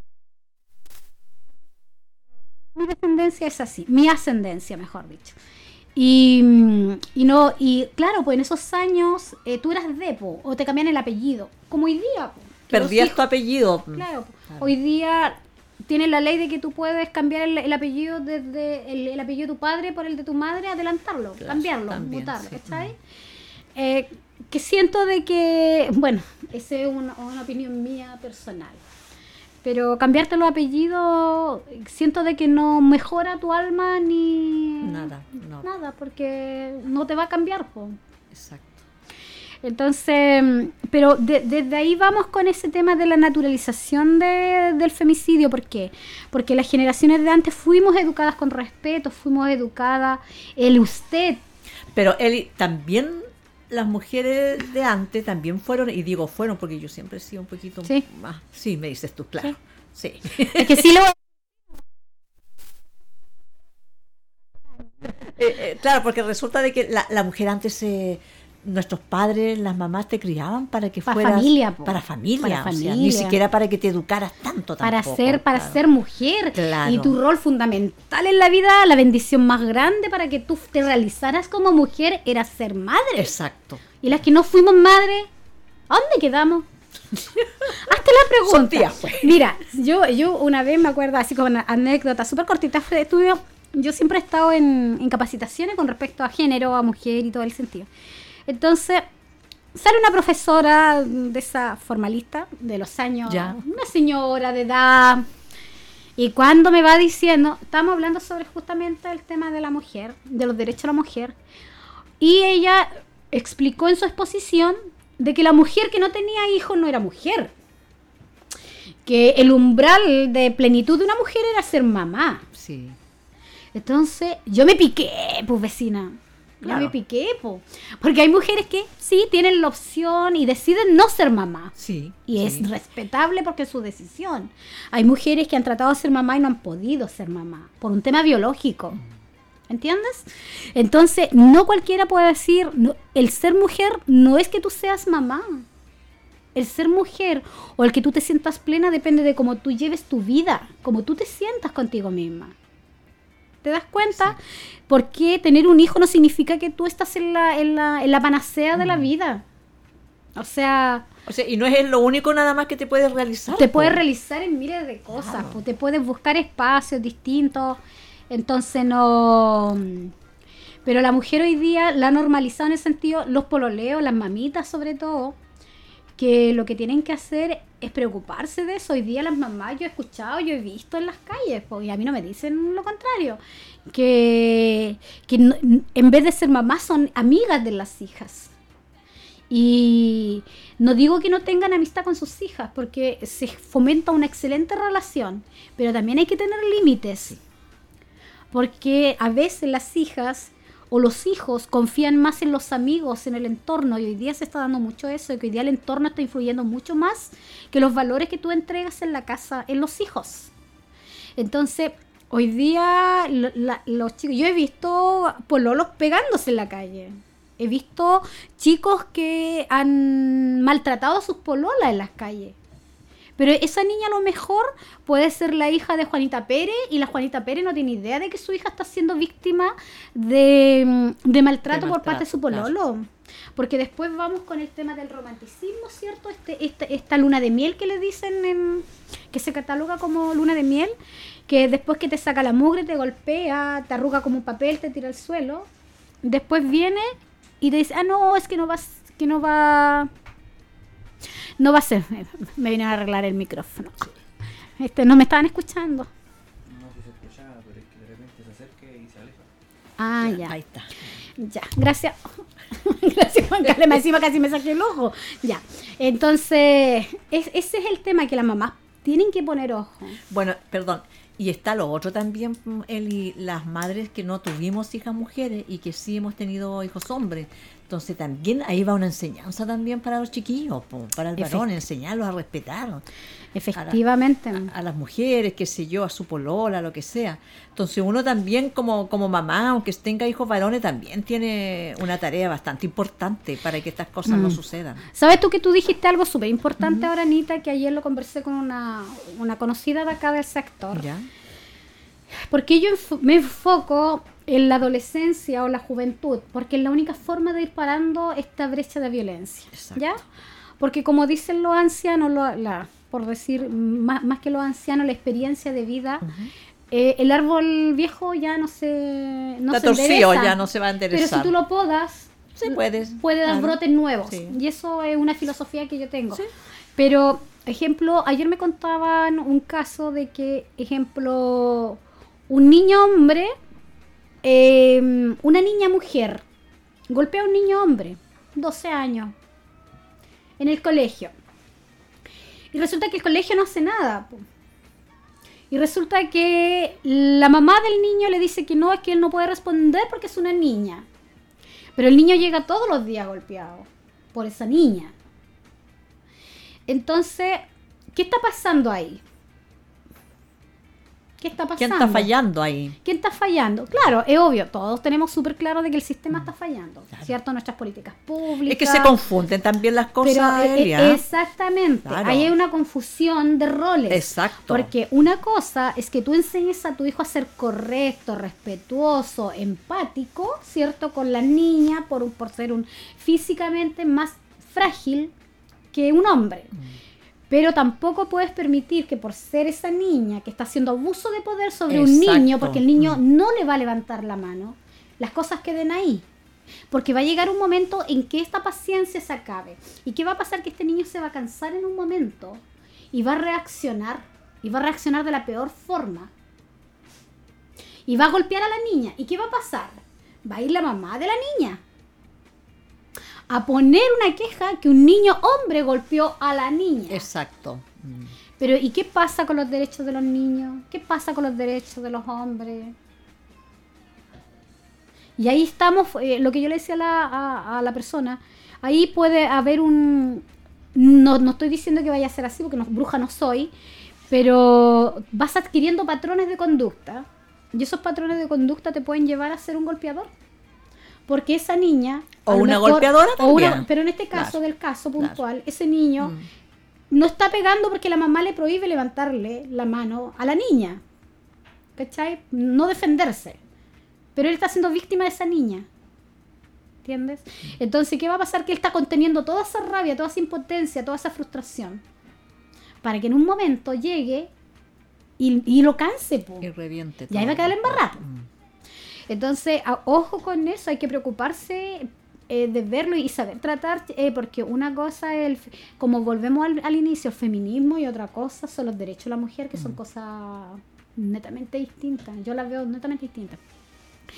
A: mi descendencia es así, mi ascendencia, mejor dicho. Y claro, pues en esos años tú eras depo o te cambian el apellido, como hoy día. Po,
B: perdías tu apellido.
A: Claro, hoy día tienes la ley de que tú puedes cambiar el apellido desde el apellido de tu padre por el de tu madre, adelantarlo, claro, cambiarlo, también, mutarlo, sí. ¿Cachai? Que siento de que, bueno, esa es una opinión mía personal. Pero cambiarte los apellidos, siento de que no mejora tu alma ni... Nada, porque no te va a cambiar, po.
B: Exacto.
A: Entonces, pero desde ahí vamos con ese tema de la naturalización del femicidio. ¿Por qué? Porque las generaciones de antes fuimos educadas con respeto, fuimos educadas, el usted.
B: Pero Eli, también... Las mujeres de antes también fueron, y digo fueron porque yo siempre he sido un poquito más. Sí, me dices tú, claro. Sí.
A: Es que sí lo...
B: claro, porque resulta de que la mujer antes, nuestros padres, las mamás te criaban para que fueras... Para familia. O sea, ni siquiera para que te educaras tanto tampoco. Para
A: ser mujer.
B: Claro.
A: Y tu rol fundamental en la vida, la bendición más grande para que tú te realizaras como mujer era ser madre.
B: Exacto.
A: Y las que no fuimos madre, ¿a dónde quedamos? Hazte la pregunta.
B: Son tías, pues.
A: Mira, yo una vez me acuerdo, así como una anécdota súper cortita de estudio, yo siempre he estado en capacitaciones con respecto a género, a mujer y todo el sentido. Entonces, sale una profesora de esa formalista de los años, una señora de edad, y cuando me va diciendo, estamos hablando sobre justamente el tema de la mujer, de los derechos de la mujer, y ella explicó en su exposición de que la mujer que no tenía hijos no era mujer, que el umbral de plenitud de una mujer era ser mamá.
B: Sí.
A: Entonces, yo me piqué, pues vecina. Claro. Ya me piqué, porque hay mujeres que sí tienen la opción y deciden no ser mamá.
B: Sí.
A: Y es respetable porque es su decisión. Hay mujeres que han tratado de ser mamá y no han podido ser mamá por un tema biológico. ¿Entiendes? Entonces, no cualquiera puede decir, no, el ser mujer no es que tú seas mamá. El ser mujer o el que tú te sientas plena depende de cómo tú lleves tu vida, cómo tú te sientas contigo misma. ¿Te das cuenta? Sí. Porque tener un hijo no significa que tú estás en la panacea de la vida. O sea,
B: y no es lo único nada más que te puedes realizar.
A: Te puedes realizar en miles de cosas. Claro. Te puedes buscar espacios distintos. Entonces no... Pero la mujer hoy día la ha normalizado en ese sentido. Los pololeos, las mamitas sobre todo, que lo que tienen que hacer es preocuparse de eso. Hoy día las mamás, yo he escuchado, yo he visto en las calles, y a mí no me dicen lo contrario, que no, en vez de ser mamás son amigas de las hijas. Y no digo que no tengan amistad con sus hijas, porque se fomenta una excelente relación, pero también hay que tener límites, porque a veces las hijas o los hijos confían más en los amigos, en el entorno, y hoy día se está dando mucho eso, que hoy día el entorno está influyendo mucho más que los valores que tú entregas en la casa, en los hijos. Entonces, hoy día los chicos, yo he visto pololos pegándose en la calle. He visto chicos que han maltratado a sus pololas en las calles. Pero esa niña a lo mejor puede ser la hija de Juanita Pérez, y la Juanita Pérez no tiene idea de que su hija está siendo víctima de maltrato por parte de su pololo. Claro. Porque después vamos con el tema del romanticismo, ¿cierto? Esta luna de miel que le dicen, que se cataloga como luna de miel, que después que te saca la mugre, te golpea, te arruga como un papel, te tira al suelo. Después viene y te dice, no, es que no va a ser. Me vinieron a arreglar el micrófono. No me estaban escuchando.
H: No, que se escuchaba, pero es que de repente se acerca y se aleja.
A: Ya.
B: Ahí está.
A: Ya, gracias. Gracias, Juan Carlos. Encima casi me saqué el ojo. Ya. Entonces, ese es el tema, que las mamás tienen que poner ojo.
B: Bueno, perdón. Y está lo otro también, Eli, las madres que no tuvimos hijas mujeres y que sí hemos tenido hijos hombres. Entonces también ahí va una enseñanza también para los chiquillos, para el varón, enseñarlos a respetar.
A: Efectivamente.
B: A las mujeres, qué sé yo, a su polola, lo que sea. Entonces uno también como mamá, aunque tenga hijos varones, también tiene una tarea bastante importante para que estas cosas no sucedan.
A: ¿Sabes tú que tú dijiste algo súper importante ahora, Anita, que ayer lo conversé con una conocida de acá del sector? ¿Ya? Porque yo me enfoco en la adolescencia o la juventud, porque es la única forma de ir parando esta brecha de violencia. Exacto. ¿Ya? Porque como dicen los ancianos, por decir más que los ancianos, la experiencia de vida, el árbol viejo ya no se
B: torcido, ya no se va a enderezar.
A: Pero si tú lo podas,
B: sí, puede
A: dar brotes nuevos. Sí. Y eso es una filosofía que yo tengo. Sí. Pero, ejemplo, ayer me contaban un caso de que, ejemplo, un niño hombre, una niña mujer golpea a un niño hombre, 12 años, en el colegio. Y resulta que el colegio no hace nada. Y resulta que la mamá del niño le dice que no, es que él no puede responder porque es una niña. Pero el niño llega todos los días golpeado por esa niña. Entonces, ¿qué está pasando ahí? ¿Qué está pasando?
B: ¿Quién está fallando ahí?
A: ¿Quién está fallando? Claro, es obvio, todos tenemos súper claro de que el sistema está fallando, claro. ¿Cierto? Nuestras políticas públicas.
B: Es que se confunden también las cosas,
A: Elia. Exactamente, claro. Ahí hay una confusión de roles.
B: Exacto.
A: Porque una cosa es que tú enseñes a tu hijo a ser correcto, respetuoso, empático, ¿cierto? Con la niña por ser físicamente más frágil que un hombre. Pero tampoco puedes permitir que por ser esa niña que está haciendo abuso de poder sobre un niño, porque el niño no le va a levantar la mano, las cosas queden ahí. Porque va a llegar un momento en que esta paciencia se acabe. ¿Y qué va a pasar? Que este niño se va a cansar en un momento y va a reaccionar. Y va a reaccionar de la peor forma. Y va a golpear a la niña. ¿Y qué va a pasar? Va a ir la mamá de la niña a poner una queja que un niño hombre golpeó a la niña.
B: Exacto.
A: Pero ¿y qué pasa con los derechos de los niños? ¿Qué pasa con los derechos de los hombres? Y ahí estamos, lo que yo le decía a la persona, ahí puede haber no estoy diciendo que vaya a ser así, porque bruja no soy, pero vas adquiriendo patrones de conducta, y esos patrones de conducta te pueden llevar a ser un golpeador. Porque esa niña...
B: O una golpeadora también.
A: Pero en este caso, del caso puntual, ese niño no está pegando porque la mamá le prohíbe levantarle la mano a la niña. ¿Cachai? No defenderse. Pero él está siendo víctima de esa niña. ¿Entiendes? Entonces, ¿qué va a pasar? Que él está conteniendo toda esa rabia, toda esa impotencia, toda esa frustración. Para que en un momento llegue y lo canse. Po.
B: Y reviente.
A: Y ahí va a quedar embarrado. Entonces, ojo con eso, hay que preocuparse de verlo y saber tratar, porque una cosa es, como volvemos al inicio, el feminismo, y otra cosa son los derechos de la mujer, que son cosas netamente distintas. Yo las veo netamente distintas.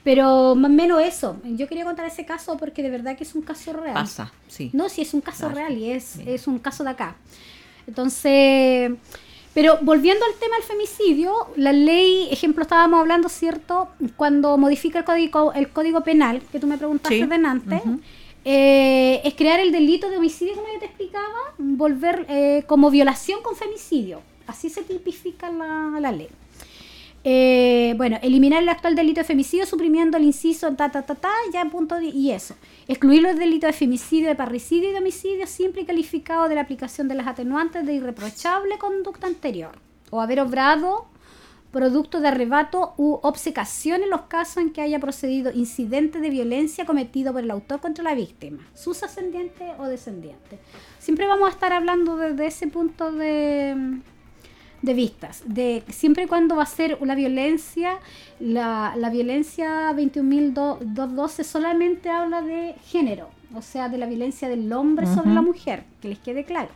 A: Pero más o menos eso. Yo quería contar ese caso porque de verdad que es un caso real.
B: Pasa, sí.
A: No, sí es un caso
B: Claro.
A: real y es un caso de acá. Entonces, pero volviendo al tema del femicidio, la ley, ejemplo, estábamos hablando, ¿cierto? Cuando modifica el código penal, que tú me preguntaste
B: Sí.
A: delante, es crear el delito de homicidio, como yo te explicaba, volver como violación con femicidio. Así se tipifica la ley. Bueno, eliminar el actual delito de femicidio suprimiendo el inciso ya punto y eso. Excluir los delitos de femicidio, de parricidio y de homicidio simple y calificado de la aplicación de las atenuantes de irreprochable conducta anterior o haber obrado producto de arrebato u obcecación en los casos en que haya procedido incidente de violencia cometido por el autor contra la víctima, sus ascendientes o descendientes. Siempre vamos a estar hablando desde ese punto de vistas, de siempre y cuando va a ser una violencia, la violencia 21.212 solamente habla de género, o sea, de la violencia del hombre sobre la mujer, que les quede claro.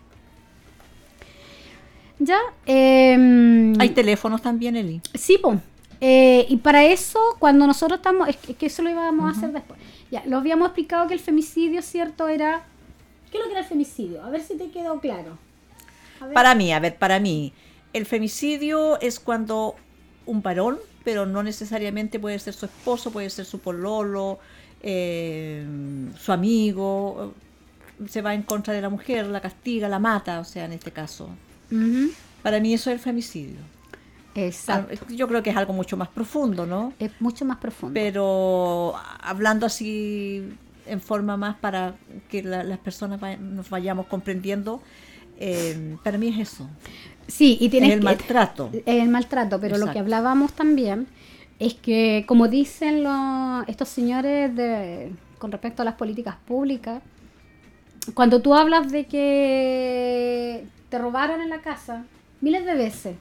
A: Ya,
B: Hay teléfonos también, Eli.
A: sí, pues. Y para eso, cuando nosotros estamos, es que eso lo íbamos a hacer después. Ya, lo habíamos explicado que el femicidio, ¿cierto? Era, ¿qué es lo que era el femicidio? A ver si te quedó claro. A ver.
B: Para mí, el femicidio es cuando un varón, pero no necesariamente puede ser su esposo, puede ser su pololo, su amigo, se va en contra de la mujer, la castiga, la mata, o sea, en este caso. Para mí eso es el femicidio.
A: Exacto.
B: Yo creo que es algo mucho más profundo, ¿no?
A: Es mucho más profundo.
B: Pero hablando así en forma más para que las personas nos vayamos comprendiendo, para mí es eso.
A: Sí, y tienes
B: Es el maltrato.
A: El maltrato, pero lo que
B: Exacto.
A: hablábamos también es que, como dicen estos señores con respecto a las políticas públicas, cuando tú hablas de que te robaron en la casa miles de veces,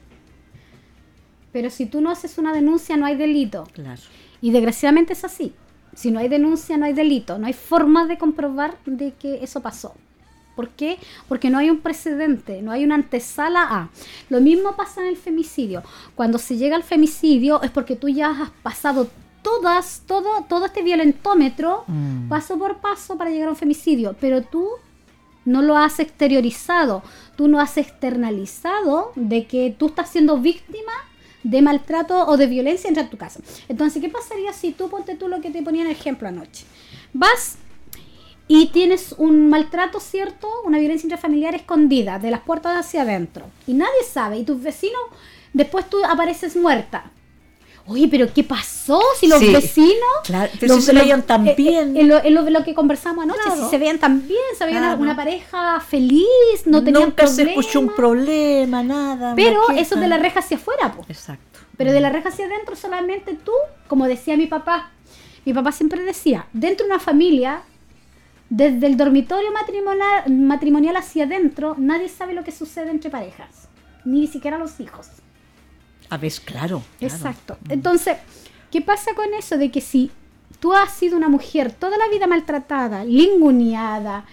A: pero si tú no haces una denuncia no hay delito.
B: Claro.
A: Y desgraciadamente es así. Si no hay denuncia no hay delito. No hay forma de comprobar de que eso pasó. ¿Por qué? Porque no hay un precedente, no hay una antesala a. Lo mismo pasa en el femicidio. Cuando se llega al femicidio es porque tú ya has pasado todo este violentómetro paso por paso para llegar a un femicidio, pero tú no lo has exteriorizado, tú no has externalizado de que tú estás siendo víctima de maltrato o de violencia dentro de tu casa. Entonces, ¿qué pasaría si tú, ponte tú lo que te ponía en el ejemplo anoche? Vas y tienes un maltrato, ¿cierto? Una violencia intrafamiliar escondida, de las puertas hacia adentro. Y nadie sabe. Y tus vecinos, después tú apareces muerta. Oye, ¿pero qué pasó? Si los
B: Sí,
A: vecinos...
B: claro, pero si se veían tan bien.
A: Lo que conversamos anoche,
B: Claro.
A: si se veían tan bien, se veían
B: Claro.
A: una pareja feliz, no tenían
B: Nunca se
A: problemas.
B: escuchó un problema, nada.
A: Pero
B: una
A: eso
B: queja.
A: de la reja hacia afuera, pues.
B: Exacto.
A: Pero de la reja hacia adentro solamente tú, como decía mi papá siempre decía, dentro de una familia, desde el dormitorio matrimonial hacia adentro, nadie sabe lo que sucede entre parejas, ni siquiera los hijos.
B: A veces, claro.
A: Exacto. Entonces, ¿qué pasa con eso? De que si tú has sido una mujer toda la vida maltratada, linguneada,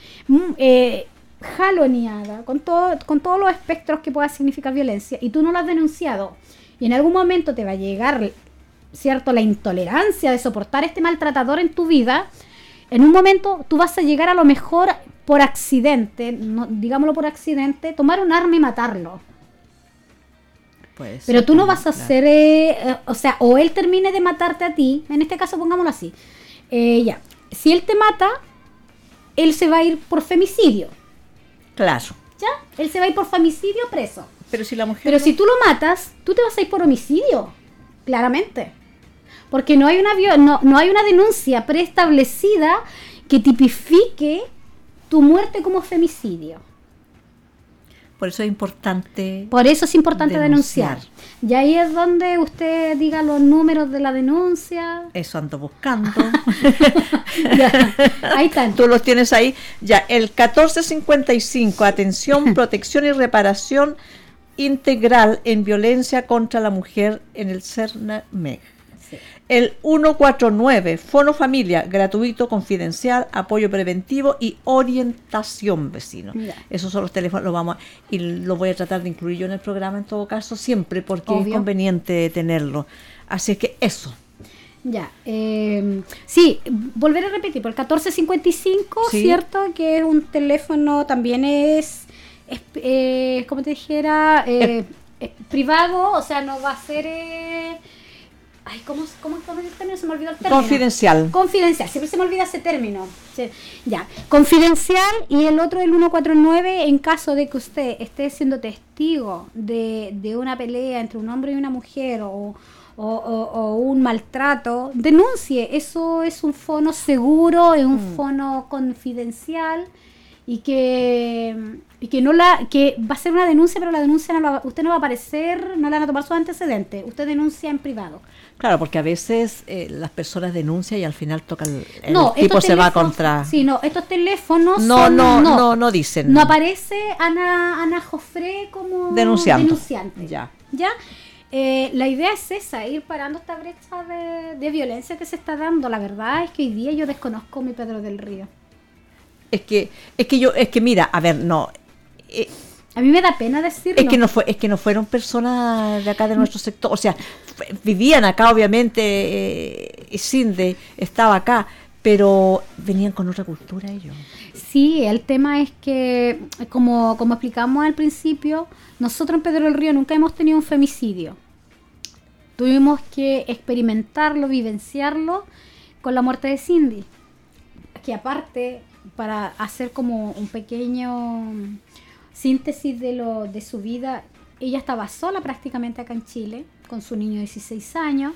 A: jaloneada, con todos los espectros que pueda significar violencia, y tú no lo has denunciado, y en algún momento te va a llegar, ¿cierto?, la intolerancia de soportar este maltratador en tu vida, en un momento tú vas a llegar a lo mejor por accidente, digámoslo por accidente, tomar un arma y matarlo.
B: Puede ser,
A: Pero tú no vas a
B: claro.
A: hacer, o él termine de matarte a ti, en este caso pongámoslo así, ya, si él te mata, él se va a ir por femicidio,
B: Claro.
A: ¿ya? Él se va a ir por femicidio preso.
B: Pero si la mujer.
A: Pero
B: no-
A: si tú lo matas, tú te vas a ir por homicidio, claramente. Porque no hay no hay una denuncia preestablecida que tipifique tu muerte como femicidio.
B: Por eso es importante.
A: Por eso es importante
B: Denunciar.
A: denunciar. Y ahí es donde usted diga los números de la denuncia.
B: Eso ando buscando.
A: Ya, ahí están.
B: Tú los tienes ahí. Ya, el 1455, atención, protección y reparación integral en violencia contra la mujer en el CERNAMEG.
A: Sí.
B: El 149, Fono Familia, gratuito, confidencial, apoyo preventivo y orientación vecino.
A: Ya.
B: Esos son los teléfonos, y lo voy a tratar de incluir yo en el programa en todo caso, siempre, porque es
A: Obvio.
B: conveniente tenerlo. Así es que eso.
A: Ya, sí, volver a repetir, por el 1455,
B: Sí.
A: ¿cierto? Que es un teléfono, también es como te dijera, es privado, o sea, no va a ser... ay, ¿cómo es el término? Se me olvidó el término.
B: Confidencial.
A: Confidencial, siempre se me olvida ese término. Sí, ya, confidencial, y el otro, el 149, en caso de que usted esté siendo testigo de una pelea entre un hombre y una mujer o un maltrato, denuncie. Eso es un fono seguro, es un fono confidencial y que va a ser una denuncia, pero la denuncia usted no va a aparecer, no le van a tomar sus antecedentes, usted denuncia en privado.
B: Claro, porque a veces las personas denuncian y al final toca el
A: No,
B: tipo
A: estos
B: se va
A: teléfonos-
B: contra...
A: Sí, no, estos teléfonos
B: No dicen.
A: no aparece Ana Jofré como
B: Denunciando.
A: denunciante.
B: Ya.
A: ¿Ya? La idea es esa, ir parando esta brecha de violencia que se está dando. La verdad es que hoy día yo desconozco mi Pedro del Río.
B: Es que mira, a ver, no.
A: A mí me da pena decirlo.
B: Es que no fueron personas de acá de nuestro sector, o sea, vivían acá obviamente, Cindy estaba acá, pero venían con otra cultura ellos.
A: Sí, el tema es que, como explicamos al principio, nosotros en Pedro del Río nunca hemos tenido un femicidio. Tuvimos que experimentarlo, vivenciarlo con la muerte de Cindy. Que aparte, para hacer como un pequeño síntesis de su vida, ella estaba sola prácticamente acá en Chile, con su niño de 16 años,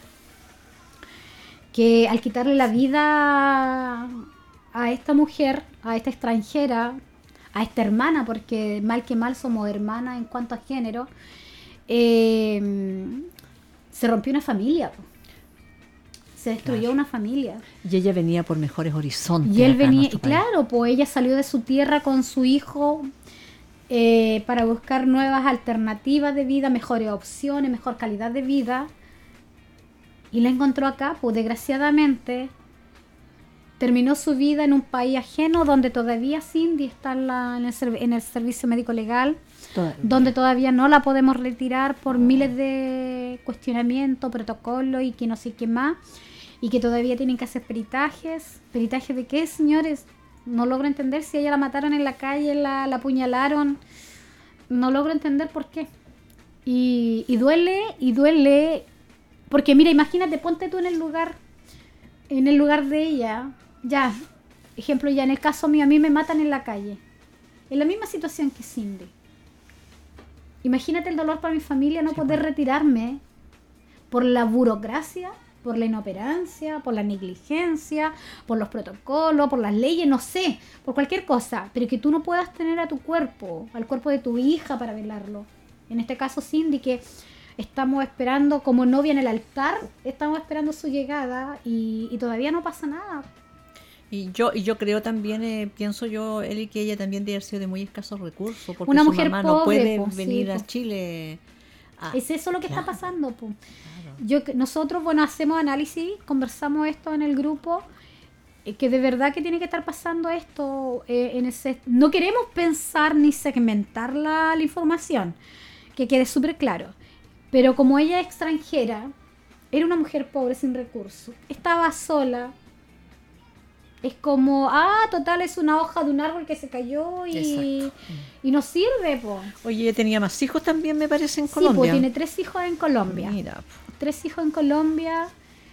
A: que al quitarle la vida a esta mujer, a esta extranjera, a esta hermana, porque mal que mal somos hermanas en cuanto a género, se rompió una familia, se destruyó una familia.
B: Y ella venía por mejores horizontes.
A: Y él
B: acá en
A: venía,
B: nuestro país.
A: claro, pues ella salió de su tierra con su hijo para buscar nuevas alternativas de vida, mejores opciones, mejor calidad de vida. Y la encontró acá, pues desgraciadamente terminó su vida en un país ajeno donde todavía Cindy está en el servicio médico legal, donde todavía no la podemos retirar por miles de cuestionamientos, protocolos y que no sé qué más, y que todavía tienen que hacer peritajes. ¿Peritajes de qué, señores? No logro entender. Si a ella la mataron en la calle, la apuñalaron, no logro entender por qué. Y duele, porque mira, imagínate, ponte tú en el lugar de ella. Ya, ejemplo, ya en el caso mío, a mí me matan en la calle, en la misma situación que Cindy. Imagínate el dolor para mi familia, no poder retirarme por la burocracia, por la inoperancia, por la negligencia, por los protocolos, por las leyes, no sé, por cualquier cosa, pero que tú no puedas tener a tu cuerpo, al cuerpo de tu hija para velarlo. En este caso Cindy, que estamos esperando como novia en el altar, estamos esperando su llegada y todavía no pasa nada.
B: Y yo creo también, pienso yo, Eli, que ella también debe haber sido de muy escasos recursos, porque
A: Una
B: su
A: mujer
B: mamá no
A: pobre,
B: puede
A: po,
B: venir
A: sí,
B: a
A: po.
B: Chile.
A: Es eso lo que está
B: claro.
A: pasando, po.
B: Claro.
A: Nosotros, bueno, hacemos análisis, conversamos esto en el grupo, que de verdad que tiene que estar pasando esto. No queremos pensar ni segmentar la información, que quede súper claro. Pero como ella es extranjera, era una mujer pobre sin recursos, estaba sola. Es como, total, es una hoja de un árbol que se cayó y no sirve, po.
B: Oye, ella tenía más hijos también, me parece, en
A: Sí,
B: Colombia.
A: pues tiene 3 hijos en Colombia.
B: Mira,
A: 3 hijos en Colombia.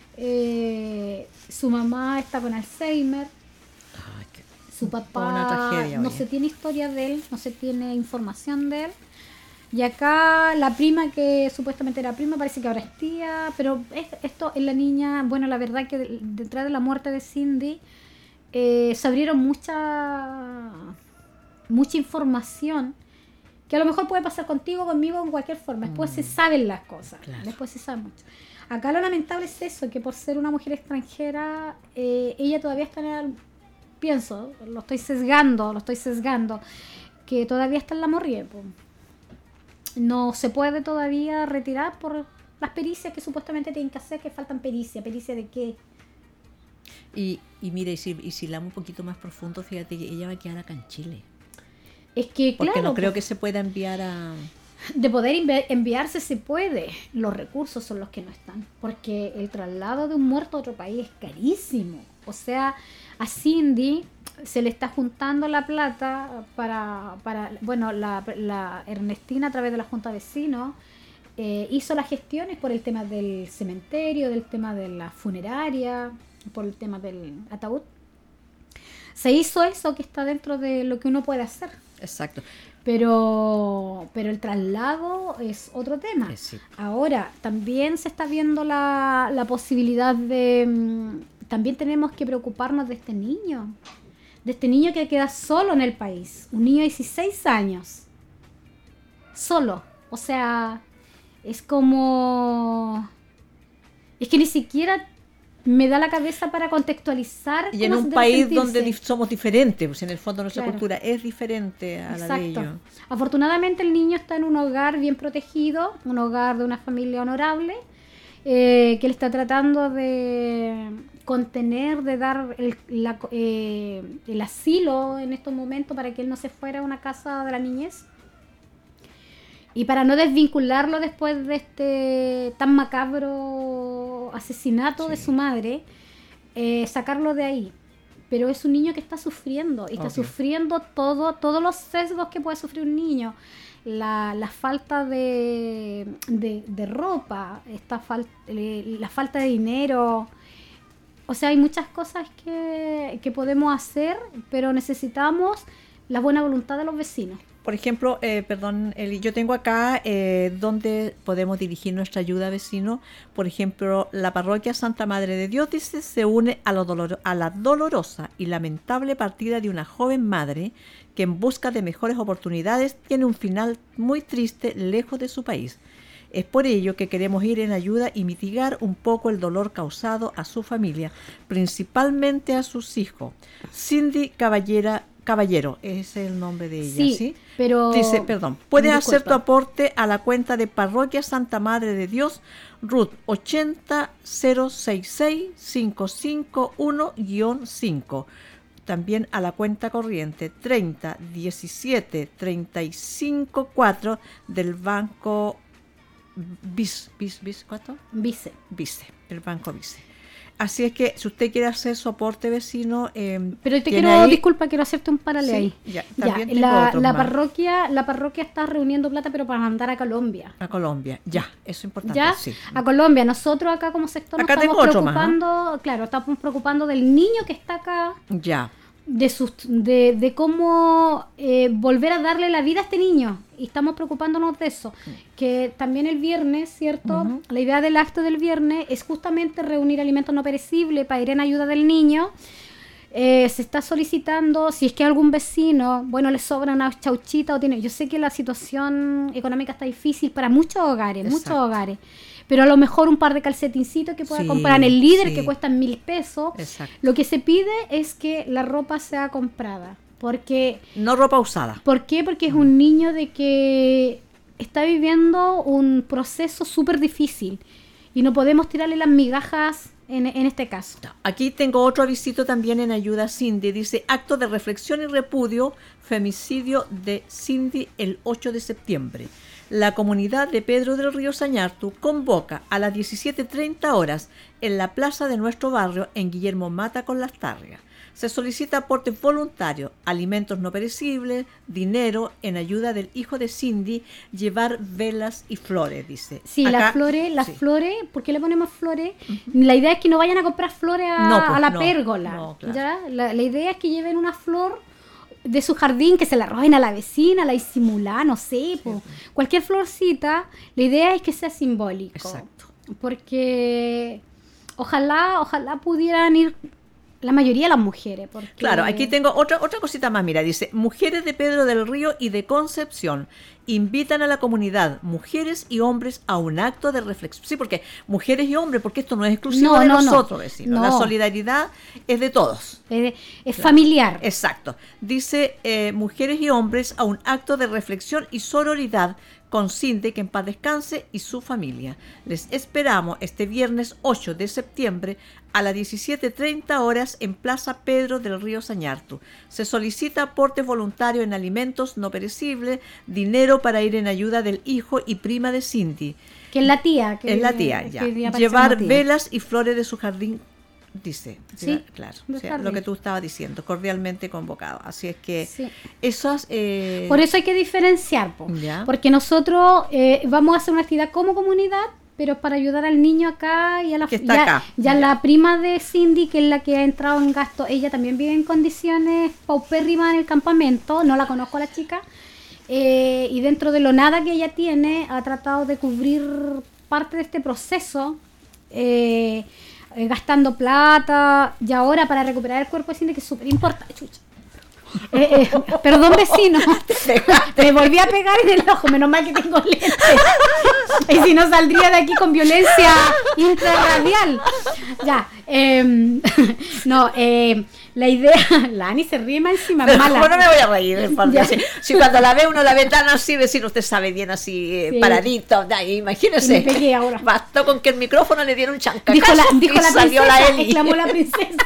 A: Su mamá está con Alzheimer.
B: ay, qué-
A: Su
B: Una
A: papá
B: tragedia,
A: no
B: oye.
A: se tiene historia de él, no se tiene información de él. Y acá la prima, que supuestamente era prima, parece que ahora es tía. Pero esto es la niña. Bueno, la verdad que detrás de la muerte de Cindy se abrieron mucha información que a lo mejor puede pasar contigo, conmigo, en cualquier forma. Después se saben las cosas.
B: Claro.
A: Después se sabe mucho. Acá lo lamentable es eso, que por ser una mujer extranjera, ella todavía está pienso, lo estoy sesgando, que todavía está en la morrie, po. No se puede todavía retirar por las pericias que supuestamente tienen que hacer, que faltan pericias de qué.
B: Y mira, y si la un poquito más profundo, fíjate, ella va a quedar acá en Chile.
A: Es que
B: Porque
A: claro,
B: no creo
A: po,
B: que se pueda enviar a
A: De poder enviarse se puede, los recursos son los que no están, porque el traslado de un muerto a otro país es carísimo. O sea, a Cindy se le está juntando la plata para bueno, la Ernestina a través de la Junta de Vecinos hizo las gestiones por el tema del cementerio, del tema de la funeraria, por el tema del ataúd. Se hizo eso que está dentro de lo que uno puede hacer.
B: Exacto.
A: Pero el traslado es otro tema.
B: Sí.
A: Ahora, también se está viendo la posibilidad de... También tenemos que preocuparnos de este niño que queda solo en el país. Un niño de 16 años. Solo. O sea, es como... Es que ni siquiera me da la cabeza para contextualizar.
B: Y en un país donde somos diferentes, pues en el fondo nuestra cultura es diferente a la de ellos.
A: Afortunadamente el niño está en un hogar bien protegido, un hogar de una familia honorable, que le está tratando de contener, de dar el asilo en estos momentos para que él no se fuera a una casa de la niñez. Y para no desvincularlo después de este tan macabro asesinato de su madre, sacarlo de ahí. Pero es un niño que está sufriendo, y está sufriendo todos los sesgos que puede sufrir un niño. La falta de ropa, la falta de dinero. O sea, hay muchas cosas que podemos hacer, pero necesitamos la buena voluntad de los vecinos.
B: Por ejemplo, Eli, yo tengo acá donde podemos dirigir nuestra ayuda a vecinos. Por ejemplo, la parroquia Santa Madre de Dios, dice, se une a la dolorosa y lamentable partida de una joven madre que en busca de mejores oportunidades tiene un final muy triste lejos de su país. Es por ello que queremos ir en ayuda y mitigar un poco el dolor causado a su familia, principalmente a sus hijos. Cindy Caballero, ese es el nombre de ella, ¿sí?
A: Pero...
B: Dice, puedes hacer tu aporte a la cuenta de Parroquia Santa Madre de Dios, RUT 8066551-5. También a la cuenta corriente 301735.4 del Banco Vice, el Banco Vice. Así es que si usted quiere hacer su aporte vecino,
A: pero quiero hacerte un paralelo ahí. La parroquia está reuniendo plata, pero para mandar a Colombia.
B: A Colombia, eso es importante.
A: ¿Ya? Sí. A Colombia. Nosotros acá como sector
B: acá
A: nos estamos preocupando, estamos preocupando del niño que está acá.
B: Ya.
A: De cómo volver a darle la vida a este niño, y estamos preocupándonos de eso, que también el viernes, ¿cierto? La idea del acto del viernes es justamente reunir alimentos no perecibles para ir en ayuda del niño. Se está solicitando, si es que algún vecino, le sobra una chauchita o tiene, yo sé que la situación económica está difícil para muchos hogares, pero a lo mejor un par de calcetincitos que pueda comprar en el Líder, que cuestan 1.000 pesos.
B: Exacto.
A: Lo que se pide es que la ropa sea comprada, porque...
B: No ropa usada.
A: ¿Por qué? Porque es un niño de que está viviendo un proceso súper difícil y no podemos tirarle las migajas en este caso.
B: Aquí tengo otro avisito también en ayuda a Cindy. Dice, acto de reflexión y repudio, femicidio de Cindy el 8 de septiembre. La comunidad de Pedro del Río Sañartu convoca a las 17:30 horas en la plaza de nuestro barrio en Guillermo Mata con Las Tarrias. Se solicita aportes voluntarios, alimentos no perecibles, dinero en ayuda del hijo de Cindy, llevar velas y flores, dice.
A: Sí, acá, las flores, ¿por qué le ponemos flores? La idea es que no vayan a comprar flores a la pérgola.
B: No, claro.
A: ¿Ya? La idea es que lleven una flor de su jardín, que se la roben a la vecina, la disimulan, no sé, cualquier florcita. La idea es que sea simbólico.
B: Exacto.
A: Porque ojalá pudieran ir la mayoría de las mujeres. Porque...
B: Claro, aquí tengo otra cosita más. Mira, dice, mujeres de Pedro del Río y de Concepción invitan a la comunidad, mujeres y hombres, a un acto de reflexión. Sí, porque mujeres y hombres, porque esto no es exclusivo de nosotros, vecinos. La solidaridad es de todos.
A: Es familiar.
B: Exacto. Dice, mujeres y hombres, a un acto de reflexión y sororidad con Cindy, que en paz descanse, y su familia. Les esperamos este viernes 8 de septiembre a las 17:30 horas en Plaza Pedro del Río Sañartu. Se solicita aporte voluntario en alimentos no perecibles, dinero para ir en ayuda del hijo y prima de Cindy.
A: Que es la tía.
B: Es la tía, ya.
A: Que
B: Llevar
A: tía.
B: velas y flores de su jardín, dice.
A: Sí,
B: claro.
A: de
B: O sea,
A: jardín.
B: lo que tú estabas diciendo, cordialmente convocado. Así es que
A: Sí.
B: esas...
A: Por eso hay que diferenciar, po.
B: Ya.
A: Porque nosotros vamos a hacer una actividad como comunidad, pero para ayudar al niño acá y a la
B: Que está acá.
A: ya la prima de Cindy, que es la que ha entrado en gasto, ella también vive en condiciones paupérrimas en el campamento, no la conozco a la chica, y dentro de lo nada que ella tiene, ha tratado de cubrir parte de este proceso, gastando plata, y ahora para recuperar el cuerpo de Cindy, que es súper importante. Chucha. Perdón, vecino, me volví a pegar en el ojo, menos mal que tengo lentes, y si no saldría de aquí con violencia intrarradial. Ya, no, la idea, la Ani se ríe más encima,
B: Pero
A: mala.
B: ¿cómo no me voy a reír? Porque
A: Ya.
B: si cuando la ve uno la ventana así, vecino, usted sabe bien así,
A: Sí.
B: paradito, imagínese.
A: Y me pegué ahora.
B: Bastó con que el micrófono le diera un chancacazo
A: Dijo
B: y
A: la
B: salió
A: princesa,
B: la Eli.
A: exclamó la princesa.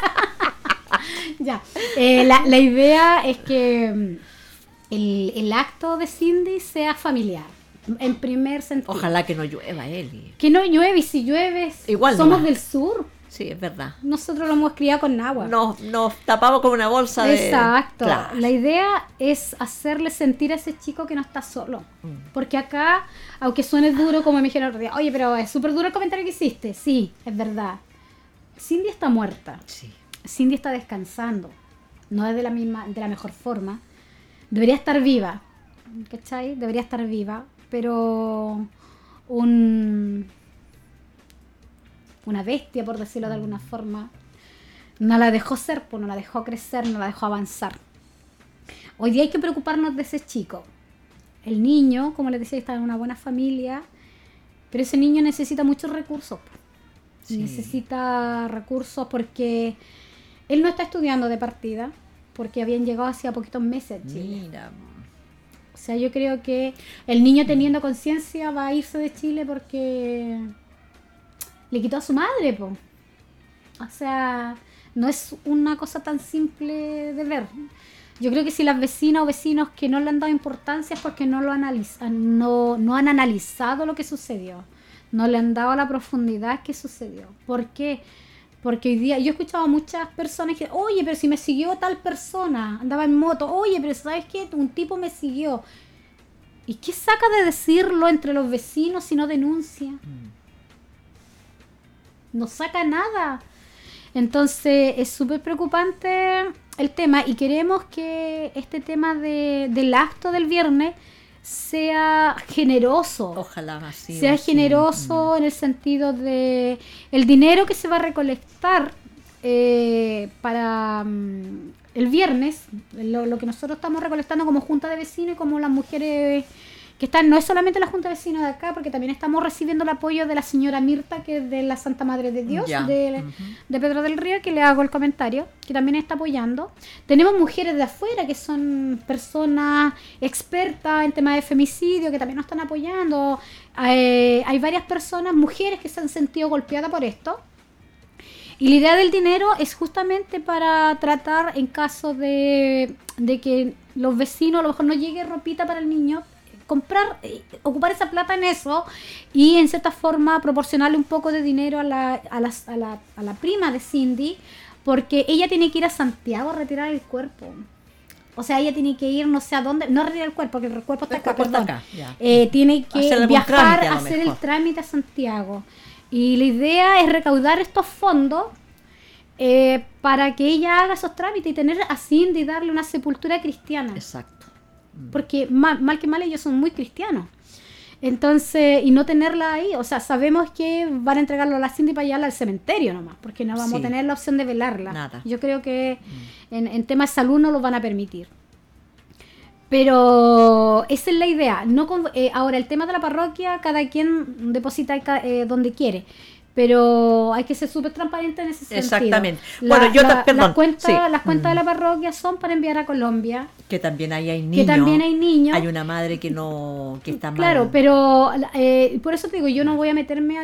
A: Ya, la idea es que el acto de Cindy sea familiar, en primer sentido.
B: Ojalá que no llueva, Eli.
A: Que no llueve, y si llueve,
B: Igual
A: somos
B: no.
A: del sur.
B: Sí, es verdad.
A: Nosotros lo hemos criado con agua.
B: Nos tapamos con una bolsa de...
A: Exacto.
B: Claro.
A: La idea es hacerle sentir a ese chico que no está solo. Porque acá, aunque suene duro, como me dijeron el otro día, oye, pero es súper duro el comentario que hiciste. Sí, es verdad. Cindy está muerta.
B: Sí.
A: Cindy está descansando. No es de la mejor forma. Debería estar viva. ¿Cachai? Debería estar viva. Pero una bestia, por decirlo de alguna forma, no la dejó ser, pues no la dejó crecer, no la dejó avanzar. Hoy día hay que preocuparnos de ese chico. El niño, como les decía, está en una buena familia, pero ese niño necesita muchos recursos.
B: Sí.
A: Necesita recursos porque él no está estudiando de partida, porque habían llegado hacía poquitos meses a Chile.
B: Mira.
A: O sea, yo creo que el niño, teniendo conciencia, va a irse de Chile porque le quitó a su madre, po. O sea, no es una cosa tan simple de ver. Yo creo que si las vecinas o vecinos que no le han dado importancia es porque no lo analizan, no han analizado lo que sucedió, no le han dado la profundidad que sucedió. ¿Por qué? Porque hoy día yo he escuchado a muchas personas que, oye, pero si me siguió tal persona, andaba en moto, oye, pero ¿sabes qué? Un tipo me siguió. ¿Y qué saca de decirlo entre los vecinos si no denuncia? No saca nada. Entonces es súper preocupante el tema, y queremos que este tema del acto del viernes sea generoso.
B: Ojalá así.
A: Sea generoso en el sentido de el dinero que se va a recolectar para el viernes, lo que nosotros estamos recolectando como Junta de Vecinos y como las mujeres que están, no es solamente la Junta de Vecinos de acá, porque también estamos recibiendo el apoyo de la señora Mirta, que es de la Santa Madre de Dios,
B: Ya.
A: de Pedro del Río, que le hago el comentario, que también está apoyando. Tenemos mujeres de afuera, que son personas expertas en temas de femicidio, que también nos están apoyando. Hay varias personas, mujeres, que se han sentido golpeadas por esto. Y la idea del dinero es justamente para tratar, en caso de que los vecinos a lo mejor no llegue ropita para el niño, comprar, ocupar esa plata en eso y en cierta forma proporcionarle un poco de dinero a la prima de Cindy, porque ella tiene que ir a Santiago a retirar el cuerpo. O sea, ella tiene que ir no sé a dónde, no a retirar el cuerpo, porque el cuerpo está
B: El
A: acá,
B: cuerpo está
A: perdón.
B: acá, ya.
A: Tiene
B: Hacer
A: que
B: algún
A: viajar
B: trámite, a
A: a
B: lo
A: hacer el
B: mejor.
A: trámite a Santiago. Y la idea es recaudar estos fondos para que ella haga esos trámites y tener a Cindy y darle una sepultura cristiana.
B: Exacto.
A: Porque mal que mal ellos son muy cristianos. Entonces, y no tenerla ahí, o sea, sabemos que van a entregarlo a la Cindy para llevarla al cementerio nomás, porque no vamos
B: Sí.
A: a tener la opción de velarla.
B: Nada.
A: Yo creo que en temas de salud no lo van a permitir. Pero esa es la idea. Ahora, el tema de la parroquia, cada quien deposita donde quiere. Pero hay que ser súper transparente en ese sentido.
B: Exactamente. Bueno, perdón,
A: las cuentas de la parroquia son para enviar a Colombia.
B: Que también ahí hay niños. Hay una madre que está mal.
A: Claro, pero por eso te digo, yo no voy a meterme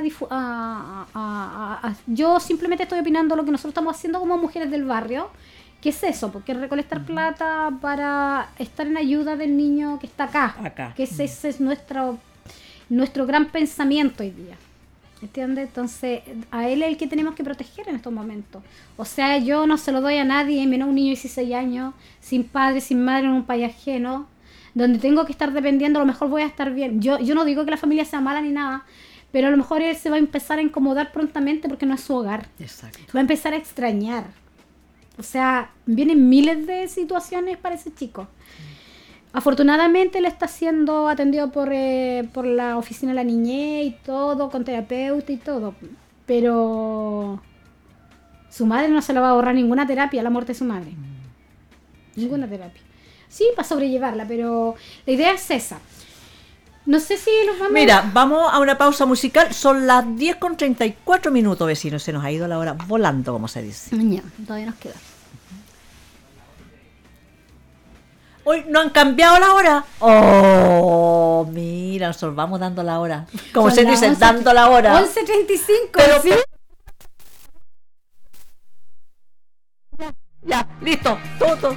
A: yo simplemente estoy opinando lo que nosotros estamos haciendo como mujeres del barrio. ¿Qué es eso? Porque es recolectar plata para estar en ayuda del niño que está acá. Que ese es nuestro gran pensamiento hoy día. ¿Entiendes? Entonces, a él es el que tenemos que proteger en estos momentos. O sea, yo no se lo doy a nadie, menos un niño de 16 años, sin padre, sin madre, en un país ajeno, donde tengo que estar dependiendo, a lo mejor voy a estar bien. Yo no digo que la familia sea mala ni nada, pero a lo mejor él se va a empezar a incomodar prontamente porque no es su hogar.
B: Exacto.
A: Va a empezar a extrañar. O sea, vienen miles de situaciones para ese chico. Afortunadamente él está siendo atendido por la oficina de la niñez y todo, con terapeuta y todo, pero su madre no se le va a ahorrar ninguna terapia, la muerte de su madre. Ninguna terapia. Sí, para sobrellevarla, pero la idea es esa. No sé si los vamos...
B: Mira, vamos a una pausa musical, son las 10:34, vecinos, se nos ha ido la hora volando, como se dice.
A: Ya, todavía nos queda.
B: Hoy no han cambiado la hora. Oh, mira, nosotros vamos dando la hora. Como se dice, dando la hora.
A: 11:35.
B: Pero
A: ¿sí?
B: Ya, listo, todo.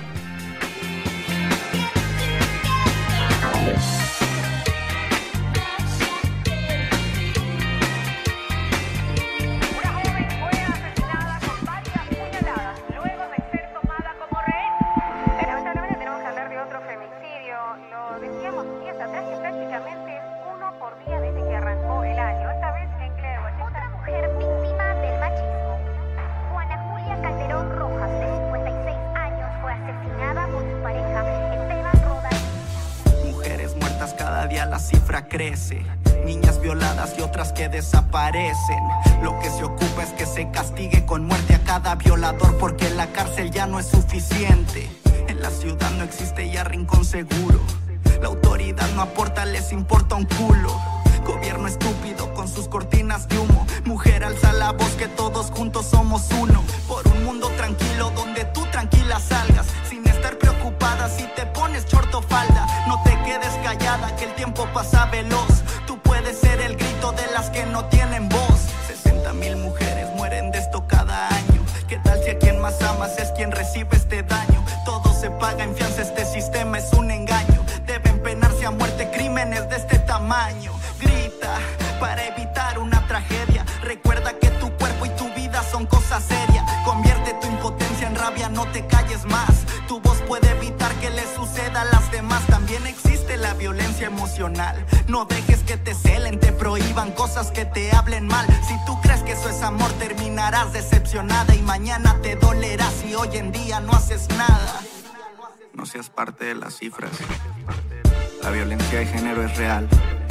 I: La cifra crece, niñas violadas y otras que desaparecen. Lo que se ocupa es que se castigue con muerte a cada violador, porque la cárcel ya no es suficiente. En la ciudad no existe ya rincón seguro. La autoridad no aporta, les importa un culo. Gobierno estúpido con sus cortinas de humo. Mujer, alza la voz que todos juntos somos uno. Por un mundo tranquilo donde tú tranquila salgas, sin estar preocupada si te pones short o falda. No te quedes callada que el tiempo pasa veloz. Tú puedes ser el grito de las que no tienen voz. 60,000 mujeres mueren de esto cada año. ¿Qué tal si a quien más amas es quien recibe este daño? Todo se paga en fianza, este sistema es un engaño. Deben penarse a muerte crímenes de este tamaño. Grita para evitar una tragedia. Recuerda que tu cuerpo y tu vida son cosas serias. Convierte tu impotencia en rabia, no te calles más. Tu voz puede evitar que le suceda a las demás. También existe la violencia emocional. No dejes que te celen, te prohíban cosas, que te hablen mal. Si tú crees que eso es amor, terminarás decepcionada y mañana te dolerá si hoy en día no haces nada. No seas parte de las cifras. La violencia de género es real.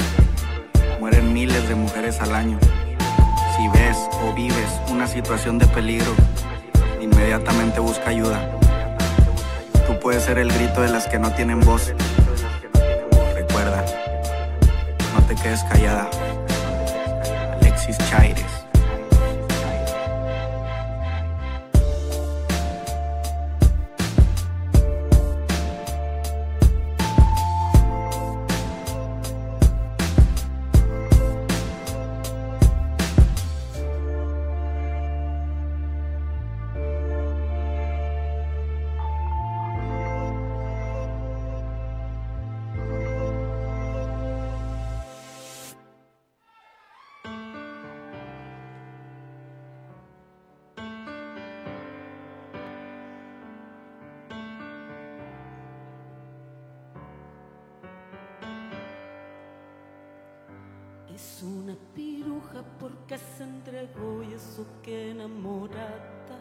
I: Mueren miles de mujeres al año. Si ves o vives una situación de peligro, inmediatamente busca ayuda. Tú puedes ser el grito de las que no tienen voz. Recuerda, no te quedes callada. Alexis Chaires.
E: Es una piruja porque se entregó y eso que enamorada.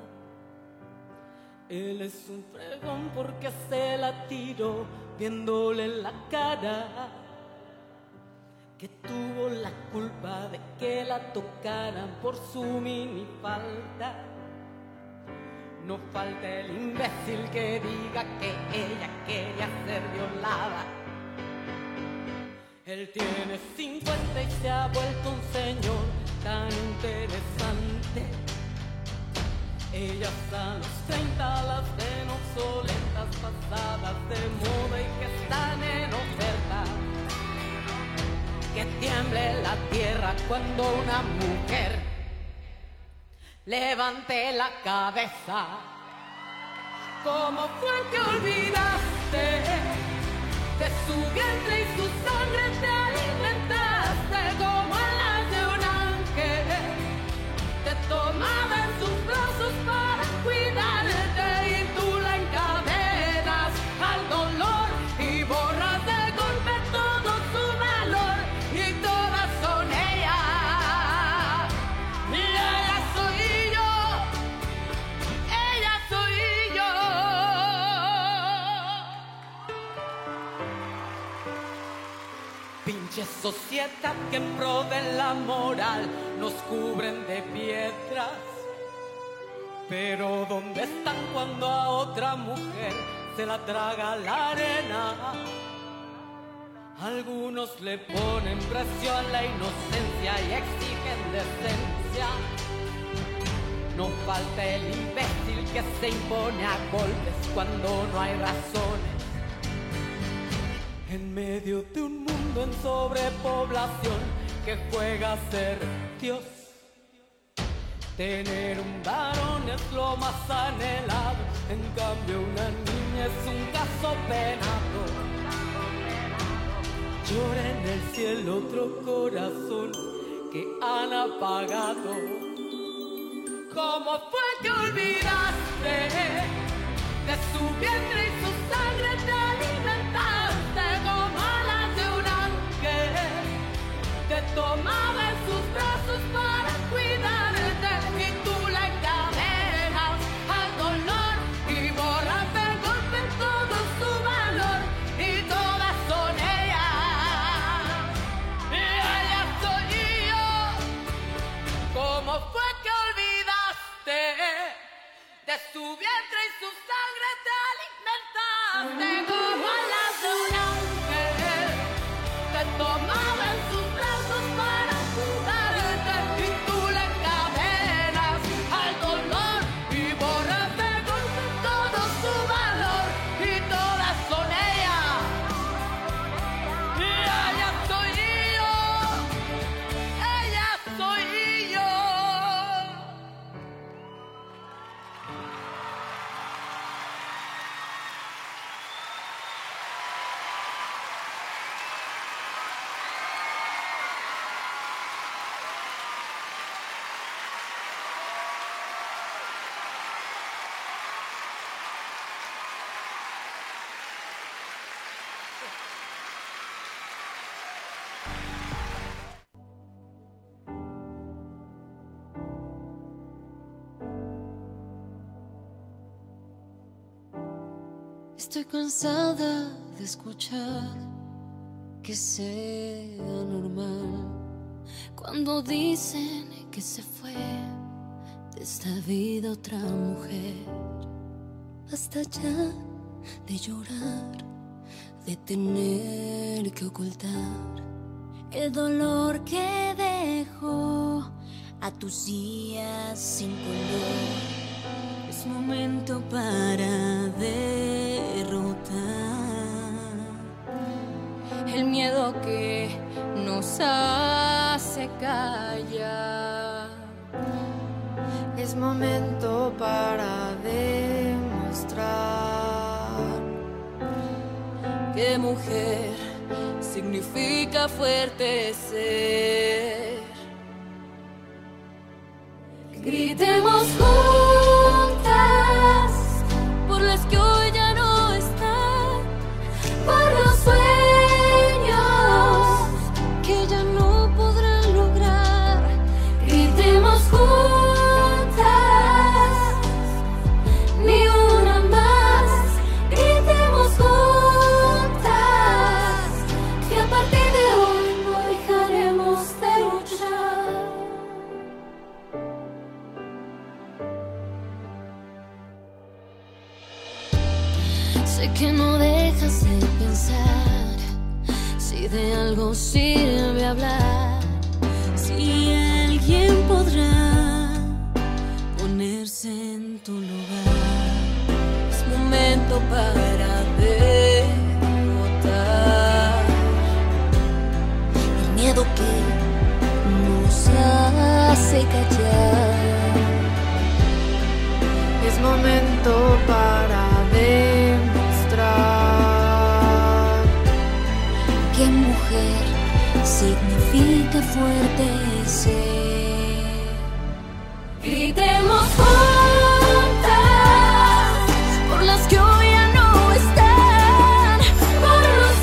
E: Él es un fregón porque se la tiró viéndole la cara. Que tuvo la culpa de que la tocaran por su minifalda. No falta el imbécil que diga que ella quería ser violada. Él tiene 50 y se ha vuelto un señor tan interesante. Ellas a los 30 las ven obsoletas, pasadas de moda y que están en oferta. Que tiemble la tierra cuando una mujer levante la cabeza. ¿Cómo fue que olvidaste de su vientre y su sangre te alimentaste? Como alas de un ángel te tomaba en sus brazos para cuidarte y tú la encadenas al dolor y borras de golpe todo su valor y todas son ellas. Y ella soy yo, ella soy yo. Pinche sociedad que en pro de la moral nos cubren de piedras. Pero ¿dónde están cuando a otra mujer se la traga la arena? Algunos le ponen precio a la inocencia y exigen decencia. No falta el imbécil que se impone a golpes cuando no hay razones. En medio de un mundo en sobrepoblación que juega a ser Dios, tener un varón es lo más anhelado. En cambio una niña es un caso penado. Llora en el cielo otro corazón que han apagado. ¿Cómo fue que olvidaste de su vientre y su sangre te alimentaste? Como alas de un ángel te tomaba en sus brazos para cuidarte y tú la encadenas al dolor y borras de golpe todo su valor y todas son ellas. Y ella soy yo. ¿Cómo fue que olvidaste de su vientre y su sangre te alimentaste? Como alas de un ángel te tomaba en sus brazos para cuidarte y tú la encadenas al dolor y borras de golpe todo su valor y todas son ellas. Y ella soy yo, ella soy yo.
D: Estoy cansada de escuchar que sea normal cuando dicen que se fue de esta vida otra mujer. Basta ya de llorar, de tener que ocultar el dolor que dejó a tus días sin color. Es momento para derrotar el miedo que nos hace callar.
J: Es momento para demostrar
D: que mujer significa fuerte ser. Gritemos juntas por las que hoy ya no están, por los sueños que ya no podrán lograr. Gritemos juntas, ni una más. Gritemos juntas, que a partir de hoy no dejaremos de luchar. Sé que no dejas de pensar si de algo sirve hablar, si el
E: alguien podrá ponerse en tu lugar. Es momento para derrotar el miedo que nos hace callar.
J: Es momento para demostrar
E: que mujer significa fuerte ser. Gritemos juntas por las que hoy ya no están, por los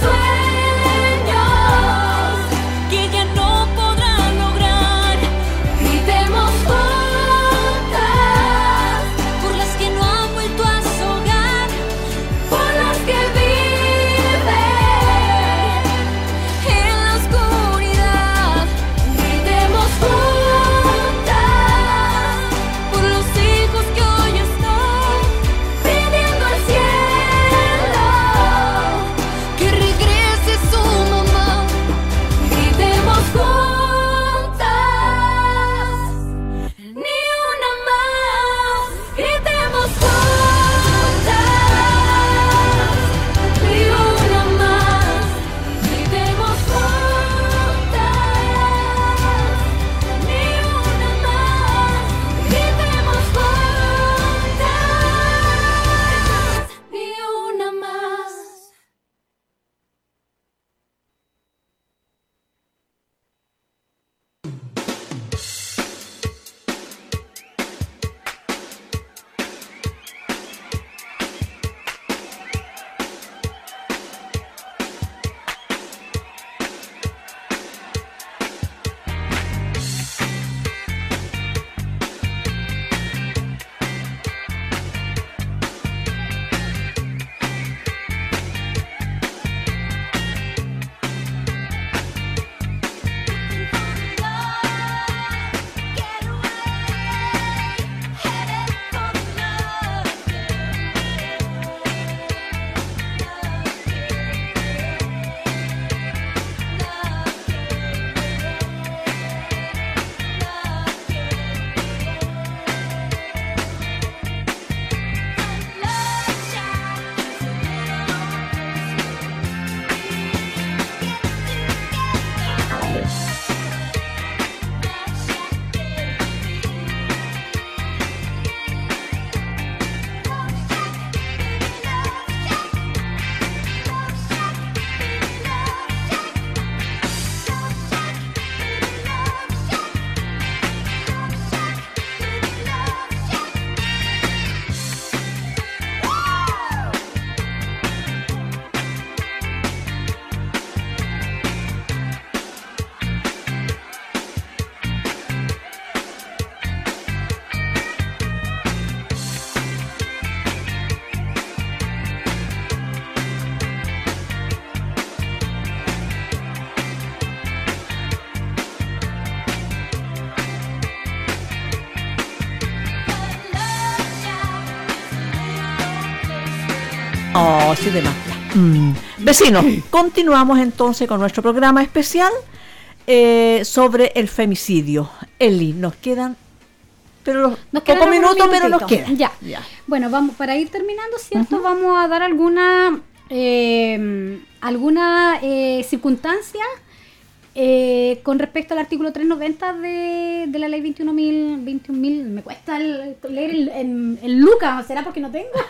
E: sueños que ya no podrán lograr. Gritemos juntas por las que no han vuelto a su hogar, por las que viven en la oscuridad. Gritemos juntas por los hijos que hoy están pidiendo al cielo que regrese su mamá. Gritemos juntas, ni una más. Gritemos juntas, ni una más. Gritemos juntas, ni una más. Gritemos juntas, ni una más.
B: Oh, sí, de más. Vecinos, continuamos entonces con nuestro programa especial sobre el femicidio. Eli, nos quedan pocos minutos, pero nos quedan.
A: Ya. Bueno, vamos para ir terminando, ¿cierto? Vamos a dar alguna circunstancia con respecto al artículo 390 de la ley 21.000, me cuesta leer el Lucas, ¿será porque no tengo?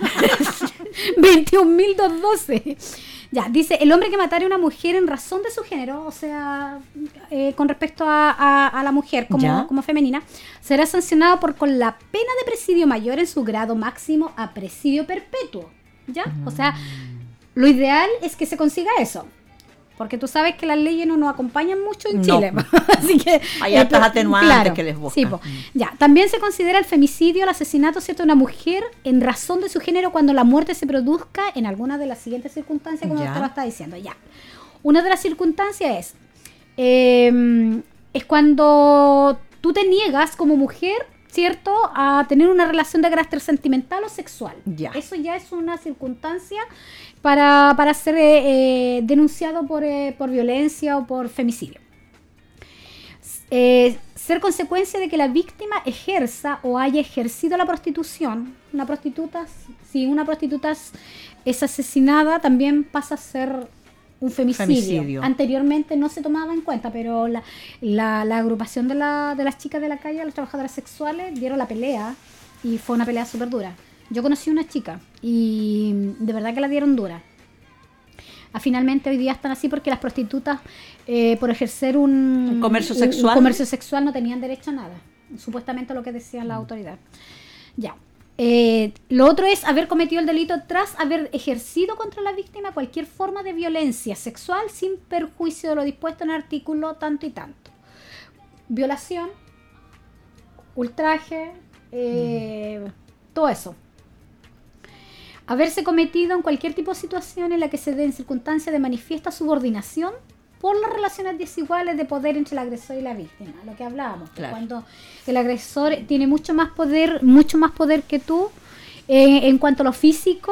A: 21.212. Ya, dice, el hombre que matare a una mujer en razón de su género, o sea, con respecto a la mujer como femenina, será sancionado con la pena de presidio mayor en su grado máximo a presidio perpetuo, ¿ya? O sea, lo ideal es que se consiga eso. Porque tú sabes que las leyes no nos acompañan mucho en Chile. Así que
B: hay hartas atenuantes que les buscan.
A: Sí, ya. También se considera el femicidio, el asesinato, ¿cierto?, de una mujer en razón de su género cuando la muerte se produzca en alguna de las siguientes circunstancias, como usted lo está diciendo. Ya. Una de las circunstancias es cuando tú te niegas como mujer, ¿cierto?, a tener una relación de carácter sentimental o sexual. Ya. Eso ya es una circunstancia para ser denunciado por violencia o por femicidio. ser consecuencia de que la víctima ejerza o haya ejercido la prostitución. Una prostituta es asesinada, también pasa a ser un femicidio. Anteriormente no se tomaba en cuenta, pero la agrupación de las chicas de la calle, las trabajadoras sexuales, dieron la pelea y fue una pelea súper dura. Yo conocí una chica y de verdad que la dieron dura. Finalmente hoy día están así porque las prostitutas por ejercer un comercio sexual no tenían derecho a nada, supuestamente lo que decían la autoridad. Ya. Lo otro es haber cometido el delito tras haber ejercido contra la víctima cualquier forma de violencia sexual sin perjuicio de lo dispuesto en el artículo tanto y tanto. Violación, ultraje, todo eso. Haberse cometido en cualquier tipo de situación en la que se den circunstancias de manifiesta subordinación por las relaciones desiguales de poder entre el agresor y la víctima, lo que hablábamos, claro. Cuando el agresor tiene mucho más poder que tú, en cuanto a lo físico,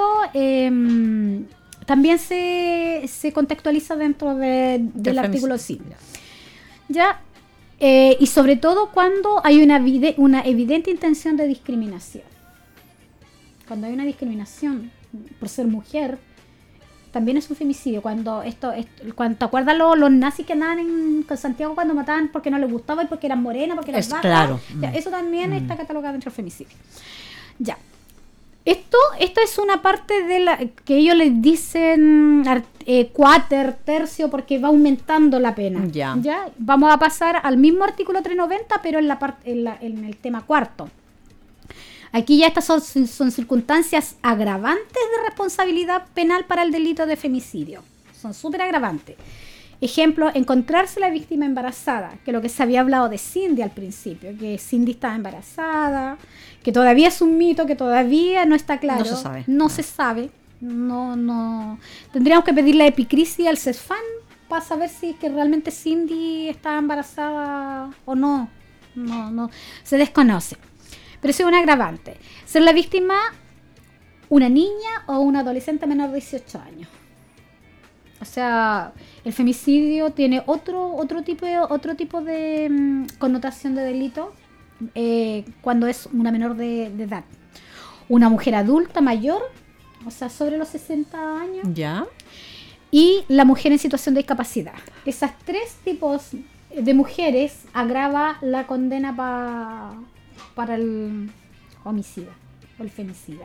A: también se contextualiza dentro del artículo 5. Ya, y sobre todo cuando hay una evidente intención de discriminación. Cuando hay una discriminación por ser mujer, también es un femicidio. Cuando ¿te acuerdas los nazis que andaban con Santiago cuando mataban porque no les gustaba y porque eran morenas, porque eran vacas? Claro. Ya, eso también está catalogado dentro del femicidio. Ya. Esto es una parte de la que ellos les dicen cuater, tercio, porque va aumentando la pena. Ya. Vamos a pasar al mismo artículo 390, pero en el tema cuarto. Aquí ya estas son circunstancias agravantes de responsabilidad penal para el delito de femicidio. Son súper agravantes. Ejemplo, encontrarse la víctima embarazada, que es lo que se había hablado de Cindy al principio, que Cindy estaba embarazada, que todavía es un mito, que todavía no está claro. No se sabe. No. Tendríamos que pedirle a Epicrisis al CESFAN para saber si es que realmente Cindy estaba embarazada o no. No. Se desconoce. Pero eso es un agravante. Ser la víctima una niña o un adolescente menor de 18 años. O sea, el femicidio tiene otro tipo de connotación de delito cuando es una menor de edad. Una mujer adulta mayor, o sea, sobre los 60 años. Ya. Y la mujer en situación de discapacidad. Esas tres tipos de mujeres agrava la condena para el homicida o el femicida.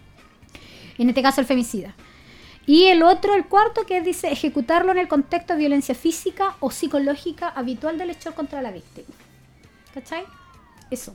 A: En este caso el femicida. Y el cuarto, que dice ejecutarlo en el contexto de violencia física o psicológica habitual del hecho contra la víctima. ¿Cachai? Eso.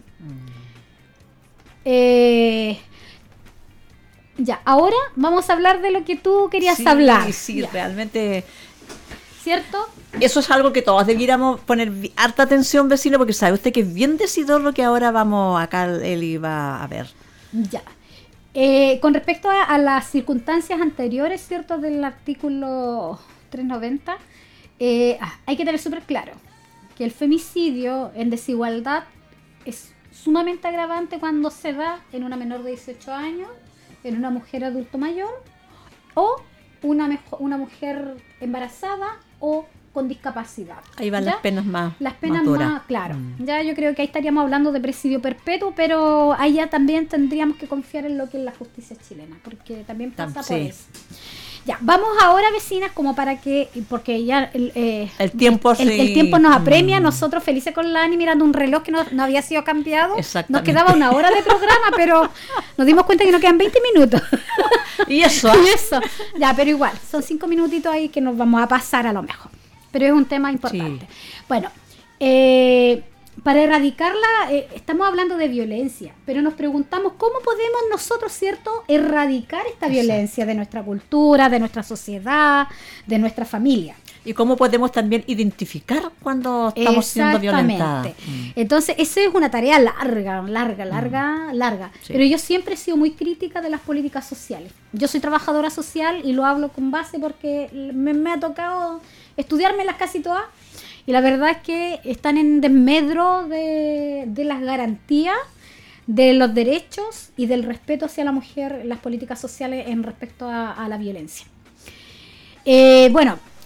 A: Ya, ahora vamos a hablar de lo que tú querías hablar.
B: Sí, realmente.
A: ¿Cierto?
B: Eso es algo que todos debiéramos poner harta atención, vecino, porque sabe usted que es bien decidor lo que ahora él iba a ver.
A: Ya. Con respecto a las circunstancias anteriores, ¿cierto? Del artículo 390, hay que tener súper claro que el femicidio en desigualdad es sumamente agravante cuando se da en una menor de 18 años, en una mujer adulto mayor o una mujer embarazada o con discapacidad.
B: Ahí van
A: ¿ya?
B: las penas más.
A: Las penas más, claro. Ya yo creo que ahí estaríamos hablando de presidio perpetuo, pero ahí ya también tendríamos que confiar en lo que es la justicia chilena, porque también pasa por eso. Ya, vamos ahora, vecinas, como para que, porque ya el tiempo nos apremia, nosotros felices con la Ani mirando un reloj que no había sido cambiado. Nos quedaba 1 hora de programa, pero nos dimos cuenta que nos quedan 20 minutos.
B: Y eso.
A: Ya, pero igual, son 5 minutitos ahí que nos vamos a pasar a lo mejor. Pero es un tema importante. Sí. Bueno, para erradicarla, estamos hablando de violencia, pero nos preguntamos cómo podemos nosotros, ¿cierto?, erradicar esta violencia de nuestra cultura, de nuestra sociedad, de nuestra familia.
B: Y cómo podemos también identificar cuando estamos siendo violentadas.
A: Entonces, eso es una tarea larga. Sí. Pero yo siempre he sido muy crítica de las políticas sociales. Yo soy trabajadora social y lo hablo con base porque me ha tocado estudiármelas casi todas. Y la verdad es que están en desmedro de las garantías, de los derechos y del respeto hacia la mujer, las políticas sociales en respecto a la violencia. Bueno,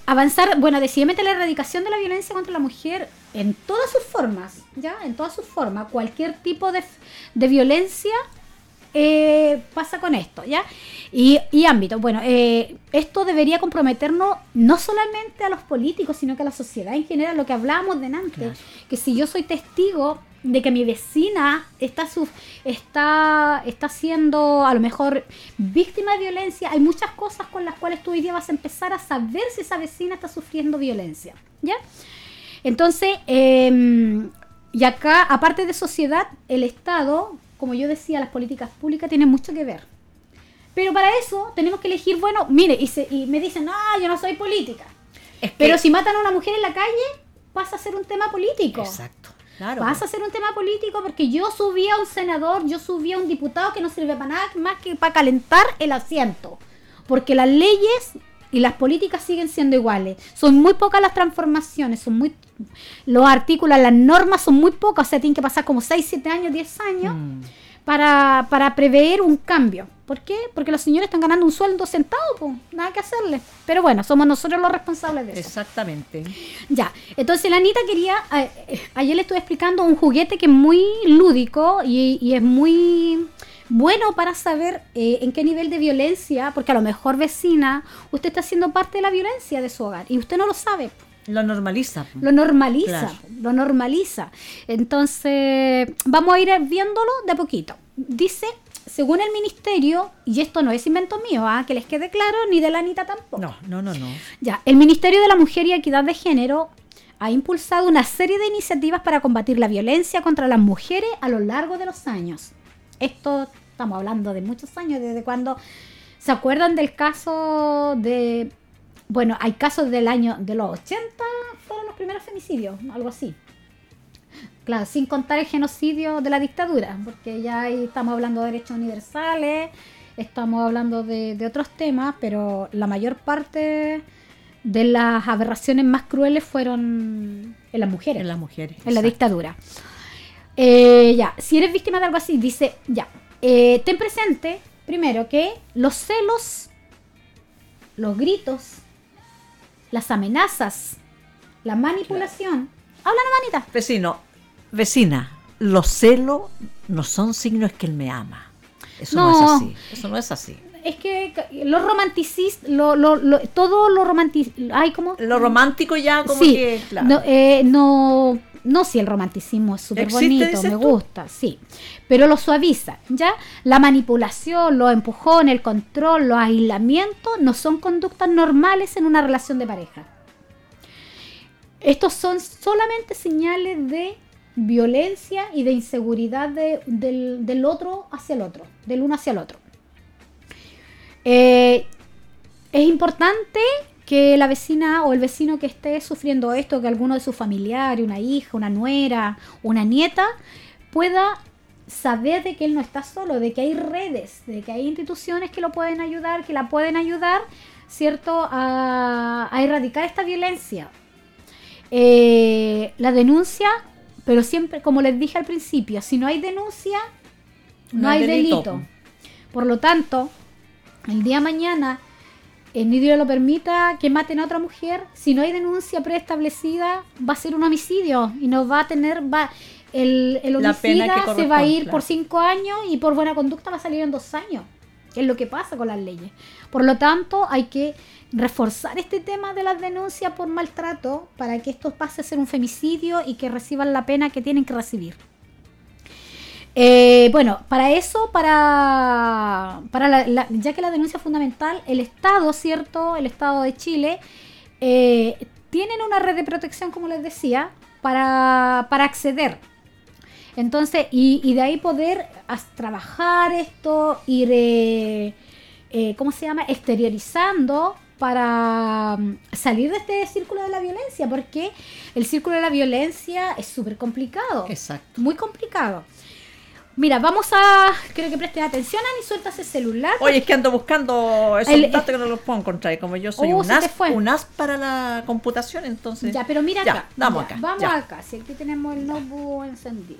A: avanzar, bueno, decididamente la erradicación de la violencia contra la mujer en todas sus formas, ¿ya? En todas sus formas, cualquier tipo de violencia pasa con esto, ¿ya? Y ámbito, bueno, esto debería comprometernos no solamente a los políticos, sino que a la sociedad en general, lo que hablábamos delante, claro. Que si yo soy testigo de que mi vecina está siendo a lo mejor víctima de violencia, hay muchas cosas con las cuales tú hoy día vas a empezar a saber si esa vecina está sufriendo violencia, ¿ya? Entonces, y acá, aparte de sociedad, el Estado, como yo decía, las políticas públicas tienen mucho que ver. Pero para eso tenemos que elegir, bueno, mire, y me dicen, yo no soy política. Pero si matan a una mujer en la calle, pasa a ser un tema político.
B: Exacto. Claro.
A: Pasa a ser un tema político porque yo subí a un senador, yo subí a un diputado que no sirve para nada más que para calentar el asiento. Porque las leyes y las políticas siguen siendo iguales. Son muy pocas las transformaciones, los artículos, las normas son muy pocas, o sea, tienen que pasar como 6, 7 años, 10 años para prever un cambio. ¿Por qué? Porque los señores están ganando un sueldo centavo, pues, nada que hacerle. Pero bueno, somos nosotros los responsables de eso.
B: Exactamente.
A: Ya, entonces la Anita quería, ayer le estuve explicando un juguete que es muy lúdico y es muy bueno para saber en qué nivel de violencia, porque a lo mejor vecina, usted está siendo parte de la violencia de su hogar y usted no lo sabe.
B: Lo normaliza.
A: Lo normaliza,
B: claro.
A: Lo normaliza. Entonces, vamos a ir viéndolo de a poquito. Dice, según el ministerio, y esto no es invento mío, que les quede claro, ni de la Anita tampoco.
B: No.
A: Ya, el Ministerio de la Mujer y Equidad de Género ha impulsado una serie de iniciativas para combatir la violencia contra las mujeres a lo largo de los años. Esto estamos hablando de muchos años, desde cuando se acuerdan del caso de... Bueno, hay casos de los 80, fueron los primeros femicidios, algo así. Claro, sin contar el genocidio de la dictadura, porque ya ahí estamos hablando de derechos universales, estamos hablando de otros temas, pero la mayor parte de las aberraciones más crueles fueron en las mujeres.
B: En las mujeres.
A: En la dictadura. Ya, si eres víctima de algo así, dice, ya, ten presente, primero, que los celos, los gritos, las amenazas, la manipulación. Habla no, Manita.
B: Vecina, los celos no son signos que él me ama. Eso no es así. Eso no es así.
A: Es que lo romanticismo, todo lo romántico, ¿cómo?
B: Lo romántico ya como
A: sí,
B: que, claro.
A: No, sí, el romanticismo es súper bonito, me gusta, sí. Pero lo suaviza, ¿ya? La manipulación, los empujones, el control, los aislamientos no son conductas normales en una relación de pareja. Estos son solamente señales de violencia y de inseguridad del otro hacia el otro, del uno hacia el otro. Es importante que la vecina o el vecino que esté sufriendo esto, que alguno de sus familiares, una hija, una nuera, una nieta, pueda saber de que él no está solo, de que hay redes, de que hay instituciones que lo pueden ayudar, que la pueden ayudar, ¿cierto?, a erradicar esta violencia. La denuncia, pero siempre, como les dije al principio, si no hay denuncia, no hay delito. Por lo tanto, el día de mañana, ni Dios lo permita que maten a otra mujer, si no hay denuncia preestablecida, va a ser un homicidio y no va a tener, el homicida se va a ir, claro, por 5 años y por buena conducta va a salir en 2 años. Es lo que pasa con las leyes. Por lo tanto, hay que reforzar este tema de las denuncias por maltrato para que esto pase a ser un femicidio y que reciban la pena que tienen que recibir. Bueno, para eso, ya que la denuncia es fundamental, el Estado, ¿cierto? El Estado de Chile tienen una red de protección, como les decía, para acceder. Entonces, y de ahí poder trabajar esto, ir, ¿cómo se llama? Exteriorizando para salir de este círculo de la violencia, porque el círculo de la violencia es súper complicado.
B: Exacto.
A: Muy complicado. Mira, creo que presten atención, Ani, suelta ese celular.
B: Oye, es que ando buscando esos datos que no los puedo encontrar. Y como yo soy un as para la computación, entonces...
A: Ya, pero mira acá.
B: Vamos
A: acá. Si aquí tenemos el notebook encendido.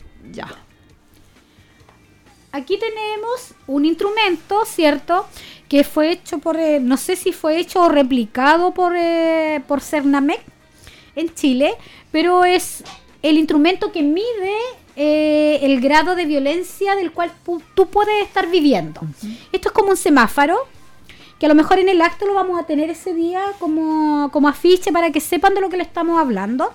B: Ya.
A: Aquí tenemos un instrumento, ¿cierto?, que fue hecho por, no sé si fue hecho o replicado por Cernamec en Chile, pero es el instrumento que mide el grado de violencia del cual tú puedes estar viviendo. Esto es como un semáforo, que a lo mejor en el acto lo vamos a tener ese día como afiche para que sepan de lo que le estamos hablando.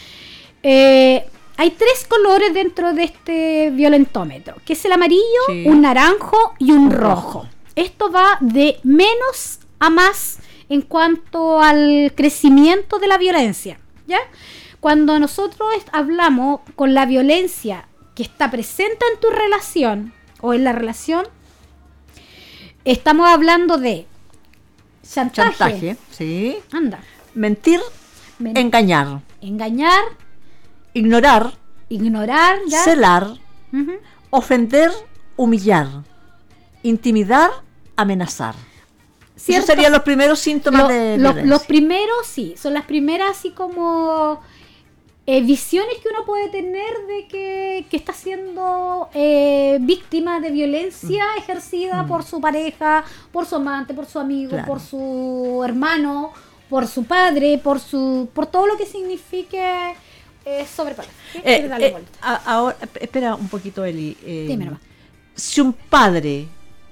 A: Hay 3 colores dentro de este violentómetro, que es el amarillo, un naranjo y un rojo. Esto va de menos a más en cuanto al crecimiento de la violencia, ¿ya? Cuando nosotros hablamos con la violencia que está presente en tu relación o en la relación, estamos hablando de chantaje,
B: sí.
A: Anda.
B: Mentir, engañar, ignorar,
A: ¿ya?
B: celar, ofender, humillar, intimidar, amenazar. ¿Cierto? Esos serían los primeros síntomas de violencia.
A: Los primeros, sí, son las primeras así como visiones que uno puede tener de que está siendo víctima de violencia ejercida por su pareja, por su amante, por su amigo, por su hermano, por su padre, por todo lo que signifique sobrepasar.
B: Ahora, espera un poquito, Eli.
A: Dime nomás.
B: Si un padre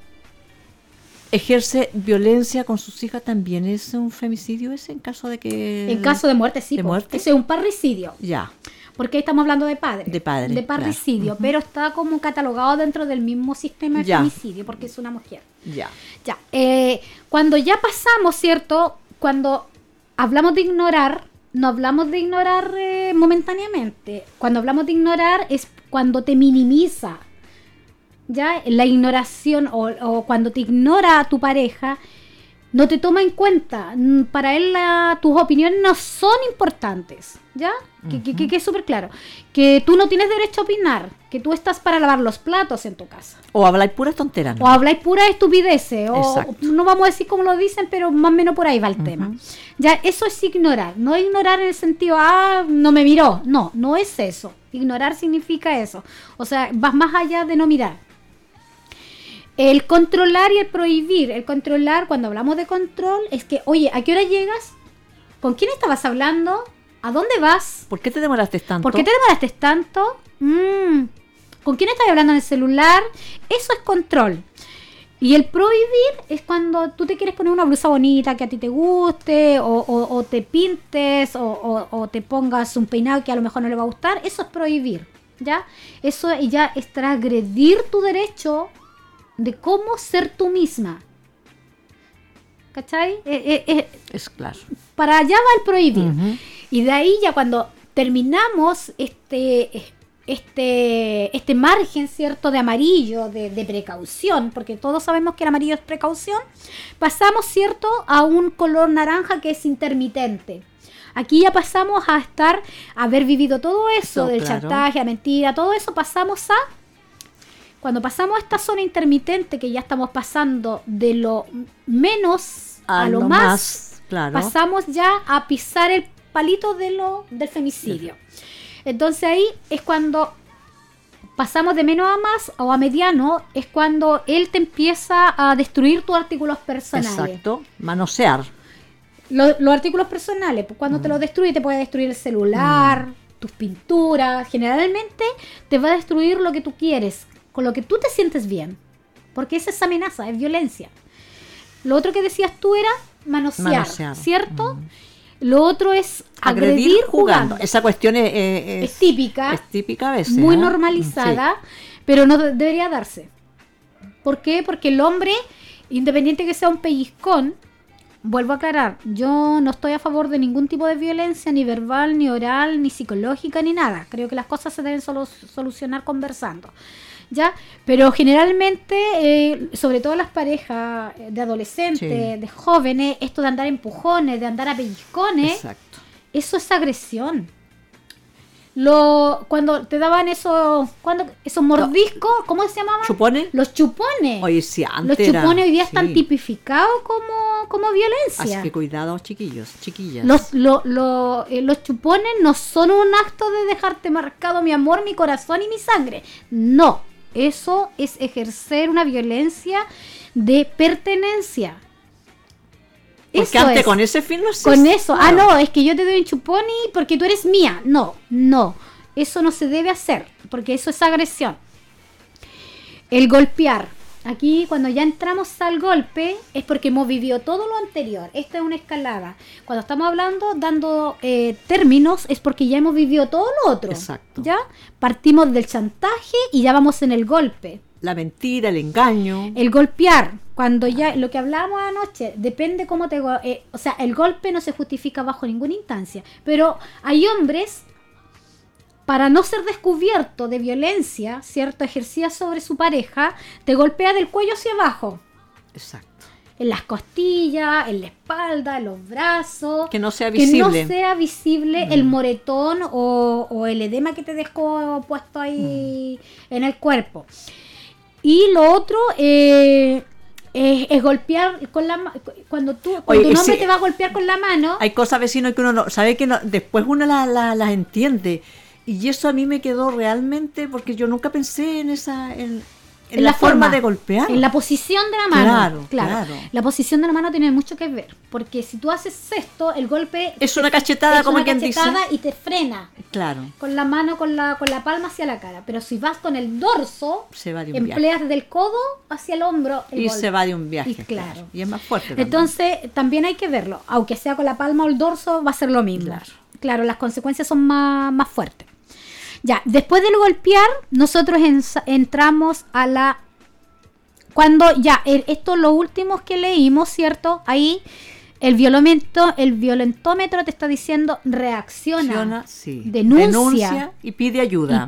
B: ejerce violencia con sus hijas, ¿también es un femicidio ese en caso de que...?
A: En caso de muerte, sí.
B: ¿De muerte?
A: Ese es un parricidio.
B: Ya.
A: Porque ahí estamos hablando de padre.
B: De
A: parricidio,
B: claro.
A: Pero está como catalogado dentro del mismo sistema de femicidio, porque es una mujer.
B: Ya.
A: Cuando ya pasamos, ¿cierto? Cuando hablamos de ignorar, no hablamos de ignorar momentáneamente. Cuando hablamos de ignorar es cuando te minimiza. Ya, la ignoración o cuando te ignora tu pareja, no te toma en cuenta. Para él tus opiniones no son importantes, ¿ya? Que es súper claro. Que tú no tienes derecho a opinar, que tú estás para lavar los platos en tu casa.
B: O habláis puras tonteras, ¿no?
A: O habláis puras estupideces. O no vamos a decir como lo dicen, pero más o menos por ahí va el tema. Ya, eso es ignorar. No ignorar en el sentido, no me miró. No es eso. Ignorar significa eso. O sea, vas más allá de no mirar. El controlar y el prohibir. El controlar, cuando hablamos de control, es que, oye, ¿a qué hora llegas? ¿Con quién estabas hablando? ¿A dónde vas?
B: ¿Por qué te demoraste tanto?
A: ¿Con quién estás hablando en el celular? Eso es control. Y el prohibir es cuando tú te quieres poner una blusa bonita que a ti te guste, o te pintes, o te pongas un peinado que a lo mejor no le va a gustar. Eso es prohibir, ¿ya? Eso ya es transgredir tu derecho de cómo ser tú misma. ¿Cachai?
B: Es claro.
A: Para allá va el prohibir. Y de ahí ya cuando terminamos este margen, ¿cierto?, de amarillo, de precaución, porque todos sabemos que el amarillo es precaución, pasamos, ¿cierto?, a un color naranja que es intermitente. Aquí ya pasamos a haber vivido todo eso, del chantaje, la mentira, todo eso, cuando pasamos a esta zona intermitente, que ya estamos pasando de lo menos a lo más,
B: claro.
A: Pasamos ya a pisar el palito del femicidio. Entonces ahí es cuando pasamos de menos a más o a mediano, es cuando él te empieza a destruir tus artículos personales.
B: Exacto, manosear.
A: Los artículos personales, pues cuando te los destruye, te puede destruir el celular, tus pinturas. Generalmente te va a destruir lo que tú quieres, con lo que tú te sientes bien, porque esa es amenaza, es violencia. Lo otro que decías tú era manosear. ¿Cierto? Lo otro es agredir jugando.
B: Esa cuestión es
A: típica.
B: Es típica a veces.
A: Muy normalizada, pero no debería darse. ¿Por qué? Porque el hombre, independiente que sea un pellizcón, vuelvo a aclarar, yo no estoy a favor de ningún tipo de violencia, ni verbal, ni oral, ni psicológica, ni nada. Creo que las cosas se deben solucionar conversando. ¿Ya? Pero generalmente, sobre todo las parejas de adolescentes, de jóvenes, esto de andar empujones, de andar a pellizcones, eso es agresión. Cuando te daban esos mordiscos, ¿cómo se llamaban?
B: ¿Chupones?
A: Los chupones.
B: Oye, sí, antes
A: los chupones hoy día están tipificados como violencia.
B: Así que cuidado, chiquillos, chiquillas.
A: Los chupones no son un acto de dejarte marcado mi amor, mi corazón y mi sangre. No. Eso es ejercer una violencia de pertenencia.
B: Porque
A: Eso
B: antes
A: es.
B: con ese fin no se
A: Con eso,
B: claro.
A: no, es que yo te doy un chupón y porque tú eres mía. No, eso no se debe hacer, porque eso es agresión. El golpear. Aquí cuando ya entramos al golpe es porque hemos vivido todo lo anterior. Esta es una escalada. Cuando estamos hablando, dando términos, es porque ya hemos vivido todo lo otro.
B: Exacto.
A: ¿Ya? Partimos del chantaje y ya vamos en el golpe.
B: La mentira, el engaño.
A: El golpear, cuando ya, lo que hablábamos anoche, depende cómo te... o sea, el golpe no se justifica bajo ninguna instancia. Pero hay hombres, para no ser descubierto de violencia, ¿cierto?, ejercida sobre su pareja, te golpea del cuello hacia abajo.
B: Exacto.
A: En las costillas, en la espalda, en los brazos.
B: Que no sea visible.
A: Que no sea visible el moretón o el edema que te dejó puesto ahí en el cuerpo. Y lo otro es golpear con la mano. Cuando un hombre te va a golpear con la mano.
B: Hay cosas, vecinos, que uno no sabe, que no, después uno las entiende. Y eso a mí me quedó realmente, porque yo nunca pensé en la forma de golpear.
A: En la posición de la mano.
B: Claro.
A: La posición de la mano tiene mucho que ver. Porque si tú haces esto, el golpe
B: es una cachetada, como quien dice.
A: Y te frena.
B: Claro.
A: Con la mano, con la palma hacia la cara. Pero si vas con el dorso,
B: se va de un
A: empleas
B: viaje.
A: del codo hacia el hombro.
B: Y
A: golpe.
B: se va de un viaje.
A: Y claro.
B: Y es más fuerte también.
A: Entonces, también hay que verlo. Aunque sea con la palma o el dorso, va a ser lo mismo. Claro, las consecuencias son más fuertes. Ya, después del golpear, nosotros entramos a la... Cuando ya, esto es lo último que leímos, ¿cierto? Ahí el violentómetro te está diciendo reacciona,
B: sí.
A: denuncia
B: y pide ayuda.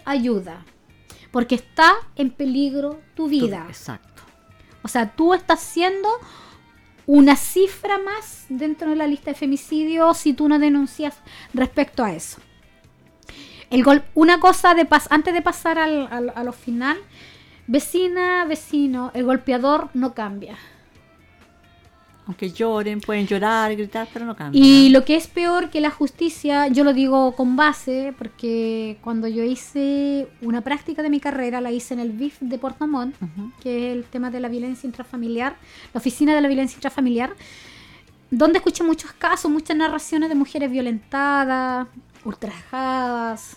A: Porque está en peligro tu vida.
B: Exacto.
A: O sea, tú estás siendo una cifra más dentro de la lista de femicidios si tú no denuncias respecto a eso. Una cosa antes de pasar a lo final, vecina, vecino, el golpeador no cambia.
B: Aunque lloren, pueden llorar, gritar, pero no cambia.
A: Y lo que es peor que la justicia, yo lo digo con base, porque cuando yo hice una práctica de mi carrera, la hice en el BIF de Puerto Montt, que es el tema de la violencia intrafamiliar, la oficina de la violencia intrafamiliar, donde escuché muchos casos, muchas narraciones de mujeres violentadas, ultrajadas.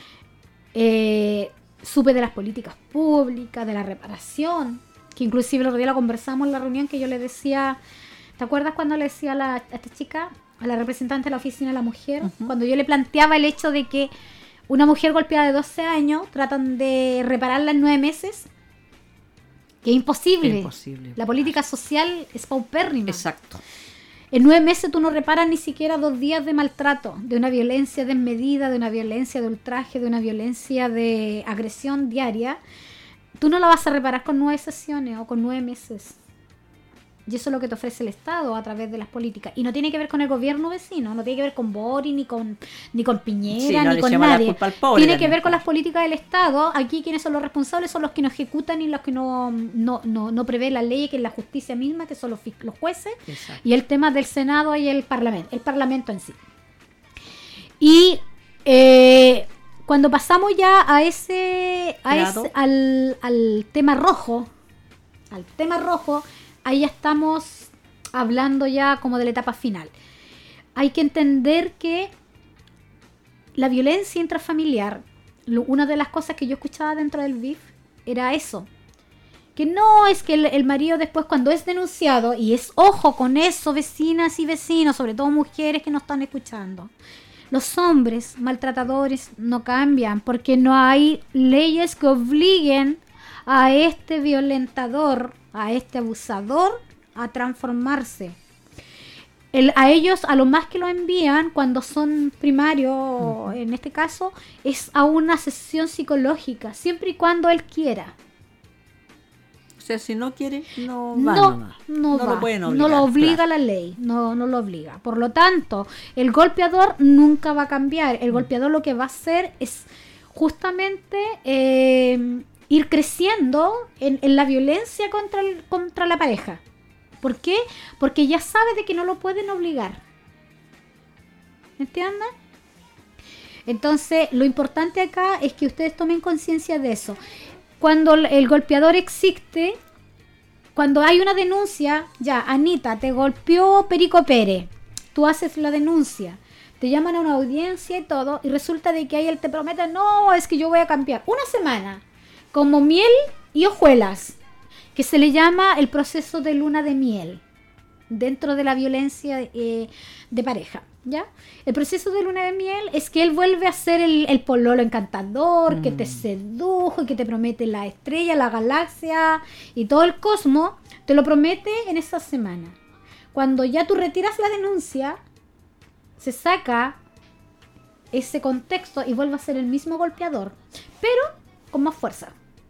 A: Supe de las políticas públicas, de la reparación, que inclusive el otro día la conversamos en la reunión, que yo le decía, ¿te acuerdas cuando le decía a esta chica, a la representante de la oficina de la mujer, cuando yo le planteaba el hecho de que una mujer golpeada de 12 años tratan de repararla en 9 meses? Que es imposible. La política social es paupérrima.
B: Exacto.
A: En 9 meses tú no reparas ni siquiera 2 días de maltrato, de una violencia desmedida, de una violencia de ultraje, de una violencia de agresión diaria. Tú no la vas a reparar con 9 sesiones o con 9 meses. Y eso es lo que te ofrece el Estado a través de las políticas. Y no tiene que ver con el gobierno vecino, no tiene que ver con Boric, ni con Piñera, ni con nadie. Tiene que ver con las políticas del Estado. Aquí quienes son los responsables son los que no ejecutan y los que no prevén la ley, que es la justicia misma, que son los jueces. Exacto. Y el tema del Senado y el Parlamento en sí. Y cuando pasamos ya al tema rojo, ahí ya estamos hablando ya como de la etapa final. Hay que entender que la violencia intrafamiliar, una de las cosas que yo escuchaba dentro del BIF era eso. Que no es que el marido después, cuando es denunciado, y ojo con eso, vecinas y vecinos, sobre todo mujeres que nos están escuchando, los hombres maltratadores no cambian, porque no hay leyes que obliguen a este violentador, a este abusador, a transformarse. A ellos, a lo más que lo envían cuando son primarios, en este caso, es a una sesión psicológica, siempre y cuando él quiera.
B: O sea, si no quiere, no va. No lo pueden obligar.
A: No lo obliga la ley, no lo obliga. Por lo tanto, el golpeador nunca va a cambiar. El golpeador lo que va a hacer es justamente ir creciendo en la violencia contra la pareja. ¿Por qué? Porque ya sabe de que no lo pueden obligar. ¿Entiendes? Entonces, lo importante acá es que ustedes tomen conciencia de eso. Cuando el golpeador existe, cuando hay una denuncia, ya, Anita, te golpeó Perico Pérez, tú haces la denuncia, te llaman a una audiencia y todo, y resulta de que ahí él te promete, no, es que yo voy a cambiar una semana, como miel y hojuelas, que se le llama el proceso de luna de miel, dentro de la violencia de pareja, ¿ya? El proceso de luna de miel es que él vuelve a ser el pololo encantador, que te sedujo y que te promete la estrella, la galaxia y todo el cosmos, te lo promete en esa semana. Cuando ya tú retiras la denuncia, se saca ese contexto y vuelve a ser el mismo golpeador, pero con más fuerza.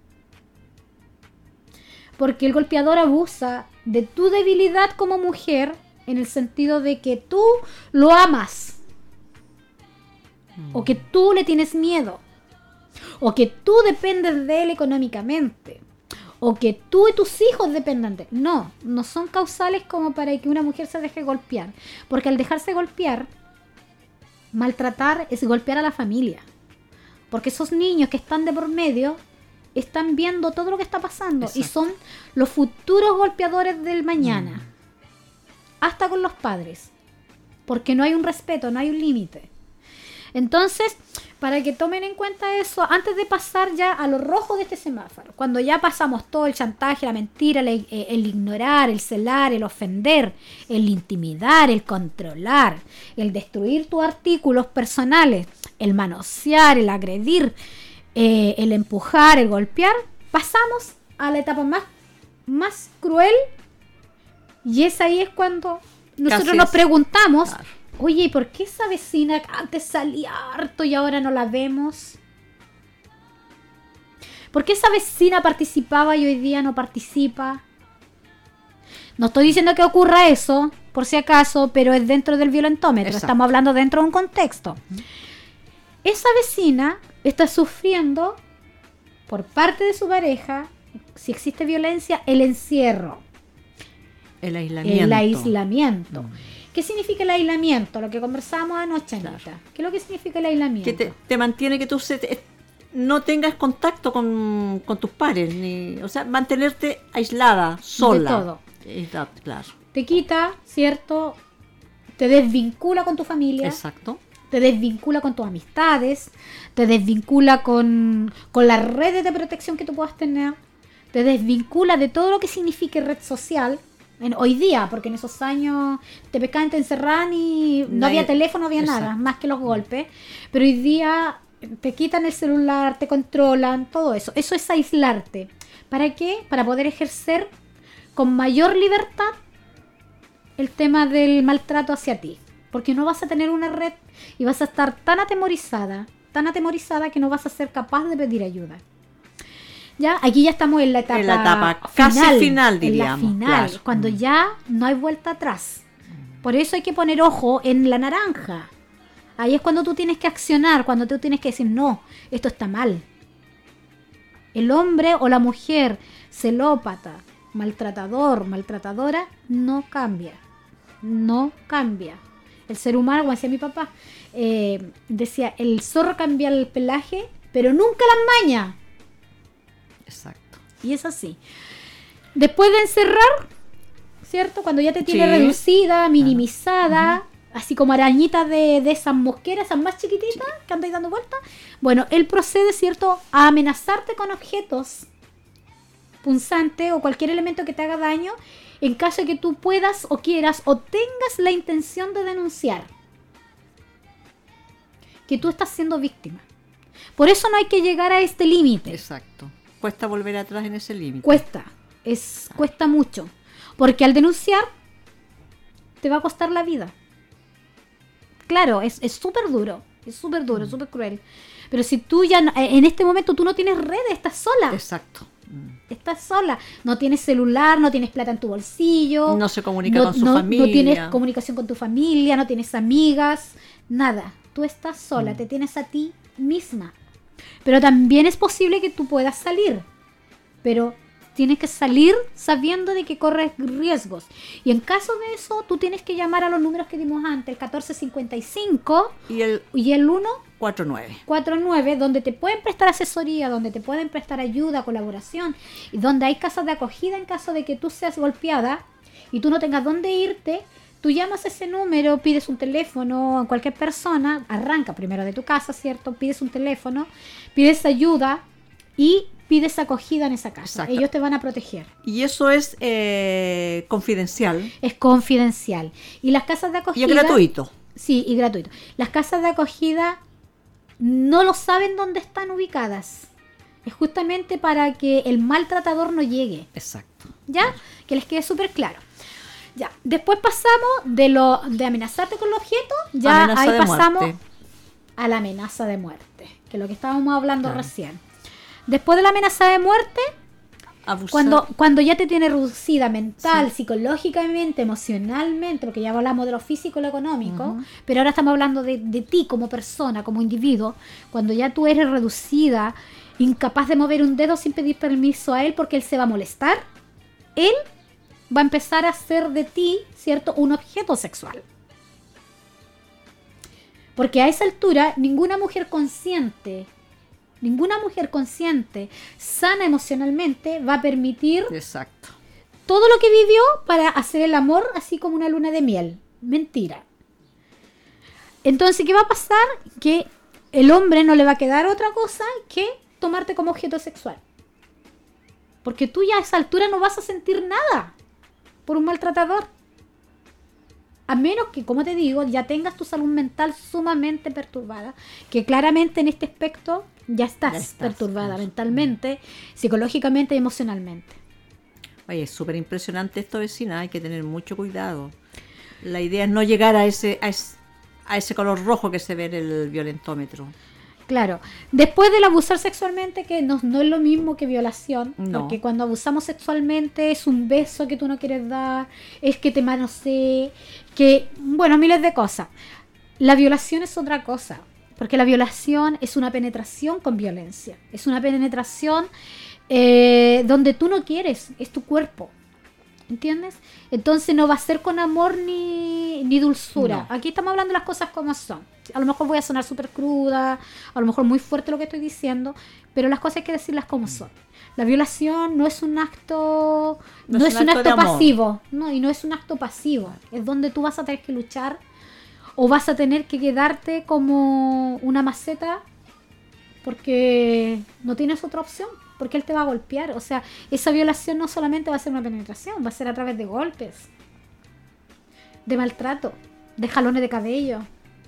A: Porque el golpeador abusa de tu debilidad como mujer en el sentido de que tú lo amas, o que tú le tienes miedo, o que tú dependes de él económicamente, o que tú y tus hijos dependan de él. No son causales como para que una mujer se deje golpear, porque al dejarse golpear, maltratar es golpear a la familia, porque esos niños que están de por medio están viendo todo lo que está pasando. Exacto. Y son los futuros golpeadores del mañana. Hasta con los padres, porque no hay un respeto, no hay un límite. Entonces, para que tomen en cuenta eso, antes de pasar ya a lo rojo de este semáforo, cuando ya pasamos todo el chantaje, la mentira, el ignorar, el celar, el ofender, el intimidar, el controlar, el destruir tus artículos personales, el manosear, el agredir, el empujar, el golpear, pasamos a la etapa más cruel, y ahí es cuando nosotros nos preguntamos, claro, oye, ¿por qué esa vecina antes salía harto y ahora no la vemos? ¿Por qué esa vecina participaba y hoy día no participa? No estoy diciendo que ocurra eso, por si acaso, pero es dentro del violentómetro. Exacto. Estamos hablando dentro de un contexto. Esa vecina está sufriendo por parte de su pareja, si existe violencia, el encierro.
B: El aislamiento.
A: El aislamiento. ¿Qué significa el aislamiento? Lo que conversábamos anoche, Anita. Claro. ¿Qué es lo que significa el aislamiento?
B: Que te mantiene que tú no tengas contacto con tus pares, o sea, mantenerte aislada, sola.
A: De todo.
B: Exacto, claro.
A: Te quita, ¿cierto? Te desvincula con tu familia.
B: Exacto.
A: Te desvincula con tus amistades, te desvincula con las redes de protección que tú puedas tener, te desvincula de todo lo que signifique red social. Hoy día, porque en esos años te pescaban, te encerraban y no había teléfono, no había nada, más que los golpes. Pero hoy día te quitan el celular, te controlan, todo eso. Eso es aislarte. ¿Para qué? Para poder ejercer con mayor libertad el tema del maltrato hacia ti. Porque no vas a tener una red y vas a estar tan atemorizada que no vas a ser capaz de pedir ayuda. Ya, aquí ya estamos en la etapa
B: casi final, diríamos.
A: En la final, claro, cuando ya no hay vuelta atrás. Por eso hay que poner ojo en la naranja. Ahí es cuando tú tienes que accionar, cuando tú tienes que decir, no, esto está mal. El hombre o la mujer celópata, maltratador, maltratadora, no cambia. No cambia. El ser humano, como decía mi papá, decía, el zorro cambia el pelaje, pero nunca las mañas.
B: Exacto.
A: Y es así. Después de encerrar, ¿cierto? Cuando ya te tiene reducida, minimizada, así como arañitas de esas mosqueras, esas más chiquititas que andáis dando vueltas. Bueno, él procede, ¿cierto?, a amenazarte con objetos punzantes o cualquier elemento que te haga daño en caso de que tú puedas o quieras o tengas la intención de denunciar que tú estás siendo víctima. Por eso no hay que llegar a este límite.
B: Exacto. Cuesta volver atrás en ese límite.
A: Cuesta mucho. Porque al denunciar te va a costar la vida. Claro, es súper duro. Es súper duro, súper cruel. Pero si tú ya en este momento tú no tienes redes, estás sola.
B: Exacto.
A: Estás sola. No tienes celular, no tienes plata en tu bolsillo.
B: No se comunica con su familia.
A: No tienes comunicación con tu familia, no tienes amigas, nada. Tú estás sola, te tienes a ti misma. Pero también es posible que tú puedas salir. Pero tienes que salir sabiendo de que corres riesgos. Y en caso de eso, tú tienes que llamar a los números que dimos antes, el 1455 y el 149, donde te pueden prestar asesoría, donde te pueden prestar ayuda, colaboración, y donde hay casas de acogida en caso de que tú seas golpeada y tú no tengas dónde irte. Tú llamas a ese número, pides un teléfono a cualquier persona, arranca primero de tu casa, ¿cierto? Pides un teléfono, pides ayuda y pides acogida en esa casa.
B: Exacto.
A: Ellos te van a proteger.
B: Y eso es confidencial.
A: Es confidencial. Y las casas de acogida...
B: Y es gratuito.
A: Sí, y gratuito. Las casas de acogida no lo saben dónde están ubicadas. Es justamente para que el maltratador no llegue.
B: Exacto.
A: ¿Ya? Que les quede súper claro. Ya, después pasamos de amenazarte con los objetos, ya
B: Amenaza
A: ahí
B: de
A: pasamos
B: muerte.
A: a la amenaza de muerte, que es lo que estábamos hablando recién. Después de la amenaza de muerte,
B: Abusar.
A: cuando ya te tiene reducida mental, psicológicamente, emocionalmente, porque ya hablamos de lo físico y lo económico, pero ahora estamos hablando de ti como persona, como individuo, cuando ya tú eres reducida, incapaz de mover un dedo sin pedir permiso a él porque él se va a molestar, él va a empezar a hacer de ti, ¿cierto?, un objeto sexual. Porque a esa altura, ninguna mujer consciente, sana emocionalmente, va a permitir
B: Exacto.
A: todo lo que vivió para hacer el amor así como una luna de miel. Mentira. Entonces, ¿qué va a pasar? Que el hombre no le va a quedar otra cosa que tomarte como objeto sexual. Porque tú ya a esa altura no vas a sentir nada por un maltratador. A menos que, como te digo, ya tengas tu salud mental sumamente perturbada, que claramente en este aspecto ya estás perturbada mentalmente, psicológicamente y emocionalmente.
B: Oye, es súper impresionante esto, vecina, hay que tener mucho cuidado. La idea es no llegar a ese color rojo que se ve en el violentómetro.
A: Claro, después del abusar sexualmente, que no es lo mismo que violación, porque cuando abusamos sexualmente es un beso que tú no quieres dar, es que te manosee, que, bueno, miles de cosas. La violación es otra cosa, porque la violación es una penetración con violencia, es una penetración donde tú no quieres, es tu cuerpo. ¿Entiendes? Entonces no va a ser con amor ni dulzura. No. Aquí estamos hablando de las cosas como son. A lo mejor voy a sonar súper cruda, a lo mejor muy fuerte lo que estoy diciendo, pero las cosas hay que decirlas como son. La violación no es un acto, no es un acto pasivo, no, y no es un acto pasivo. Es donde tú vas a tener que luchar o vas a tener que quedarte como una maceta porque no tienes otra opción. Porque él te va a golpear. O sea, esa violación no solamente va a ser una penetración, va a ser a través de golpes, de maltrato, de jalones de cabello.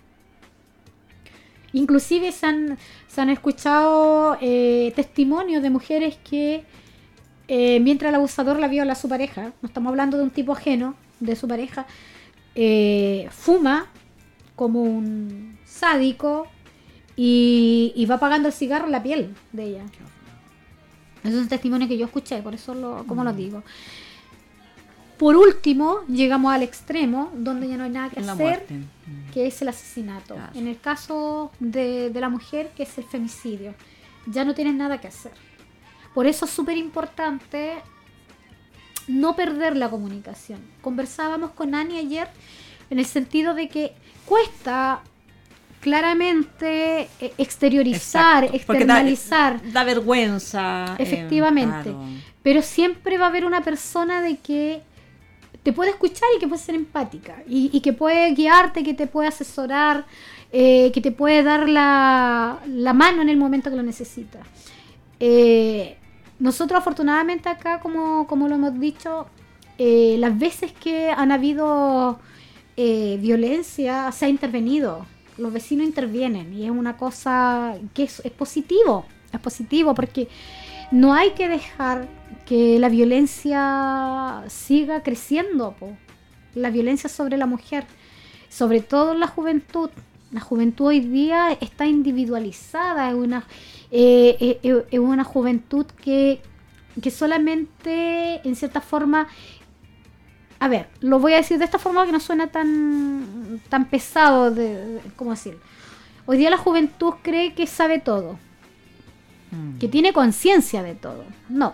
A: Inclusive se han escuchado testimonios de mujeres que mientras el abusador la viola a su pareja, no estamos hablando de un tipo ajeno, de su pareja, fuma como un sádico y va apagando el cigarro en la piel de ella. Eso es un testimonio que yo escuché, por eso como lo digo. Por último, llegamos al extremo, donde ya no hay nada que hacer, que es el asesinato. Claro. En el caso de la mujer, que es el femicidio. Ya no tienes nada que hacer. Por eso es súper importante no perder la comunicación. Conversábamos con Ani ayer en el sentido de que cuesta claramente exteriorizar, externalizar.
B: Da vergüenza.
A: Efectivamente.
B: Claro. Pero
A: siempre va a haber una persona de que te puede escuchar y que puede ser empática. Y que puede guiarte, que te puede asesorar, que te puede dar la mano en el momento que lo necesitas. Nosotros afortunadamente acá, como lo hemos dicho, las veces que han habido violencia, se ha intervenido. Los vecinos intervienen y es una cosa que es positivo porque no hay que dejar que la violencia siga creciendo, la violencia sobre la mujer, sobre todo en la juventud. La juventud hoy día está individualizada, es una juventud que solamente en cierta forma, a ver, lo voy a decir de esta forma que no suena tan pesado, ¿cómo decirlo? Hoy día la juventud cree que sabe todo, que tiene conciencia de todo. No,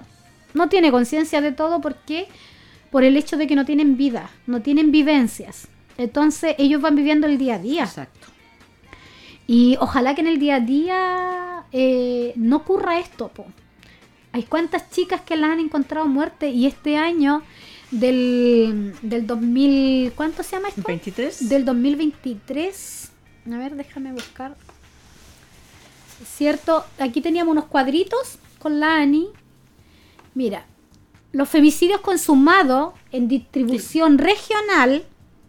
A: no tiene conciencia de todo. ¿Por qué? Por el hecho de que no tienen vida, no tienen vivencias. Entonces ellos van viviendo el día a día.
B: Exacto.
A: Y ojalá que en el día a día no ocurra esto, po. Hay cuantas chicas que las han encontrado muertes, y este año del 2000, ¿cuánto se llama esto?
B: 23.
A: Del 2023. A ver, déjame buscar. Cierto, aquí teníamos unos cuadritos con la Ani. Mira, los femicidios consumados en distribución regional,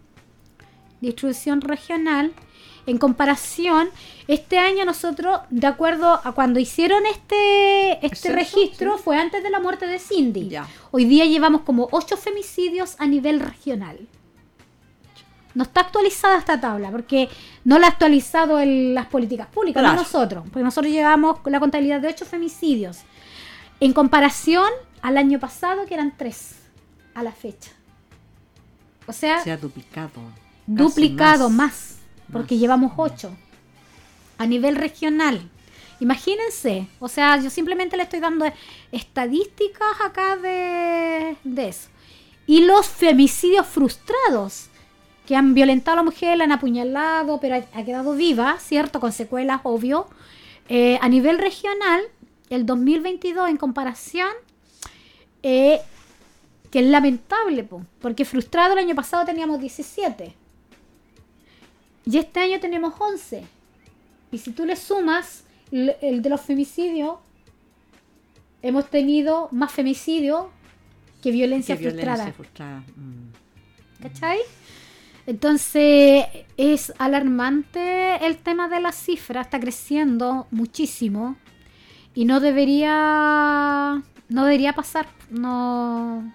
A: en comparación, este año nosotros, de acuerdo a cuando hicieron este registro, fue antes de la muerte de Cindy.
B: Ya.
A: Hoy día llevamos como 8 femicidios a nivel regional. No está actualizada esta tabla, porque no la ha actualizado las políticas públicas,
B: Claro.
A: no nosotros. Porque nosotros llevamos la contabilidad de 8 femicidios, en comparación al año pasado, que eran 3 a la fecha. O sea,
B: Se ha duplicado.
A: duplicado
B: Casi
A: más, porque llevamos 8 a nivel regional. Imagínense, o sea, yo simplemente le estoy dando estadísticas acá de eso. Y los femicidios frustrados, que han violentado a la mujer, la han apuñalado, pero ha quedado viva, ¿cierto? Con secuelas, obvio. A nivel regional, el 2022 en comparación, que es lamentable, porque frustrado el año pasado teníamos 17. Y este año tenemos 11. Y si tú le sumas el de los femicidios, hemos tenido más femicidios que violencia frustrada. ¿Cachai? Entonces es alarmante el tema de las cifras, está creciendo muchísimo y no debería pasar. No,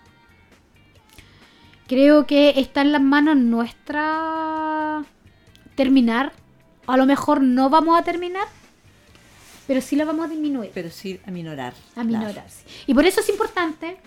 A: creo que está en las manos nuestras terminar. A lo mejor no vamos a terminar, pero sí la vamos a disminuir.
B: Pero sí a minorar.
A: A minorar, sí. Y por eso es importante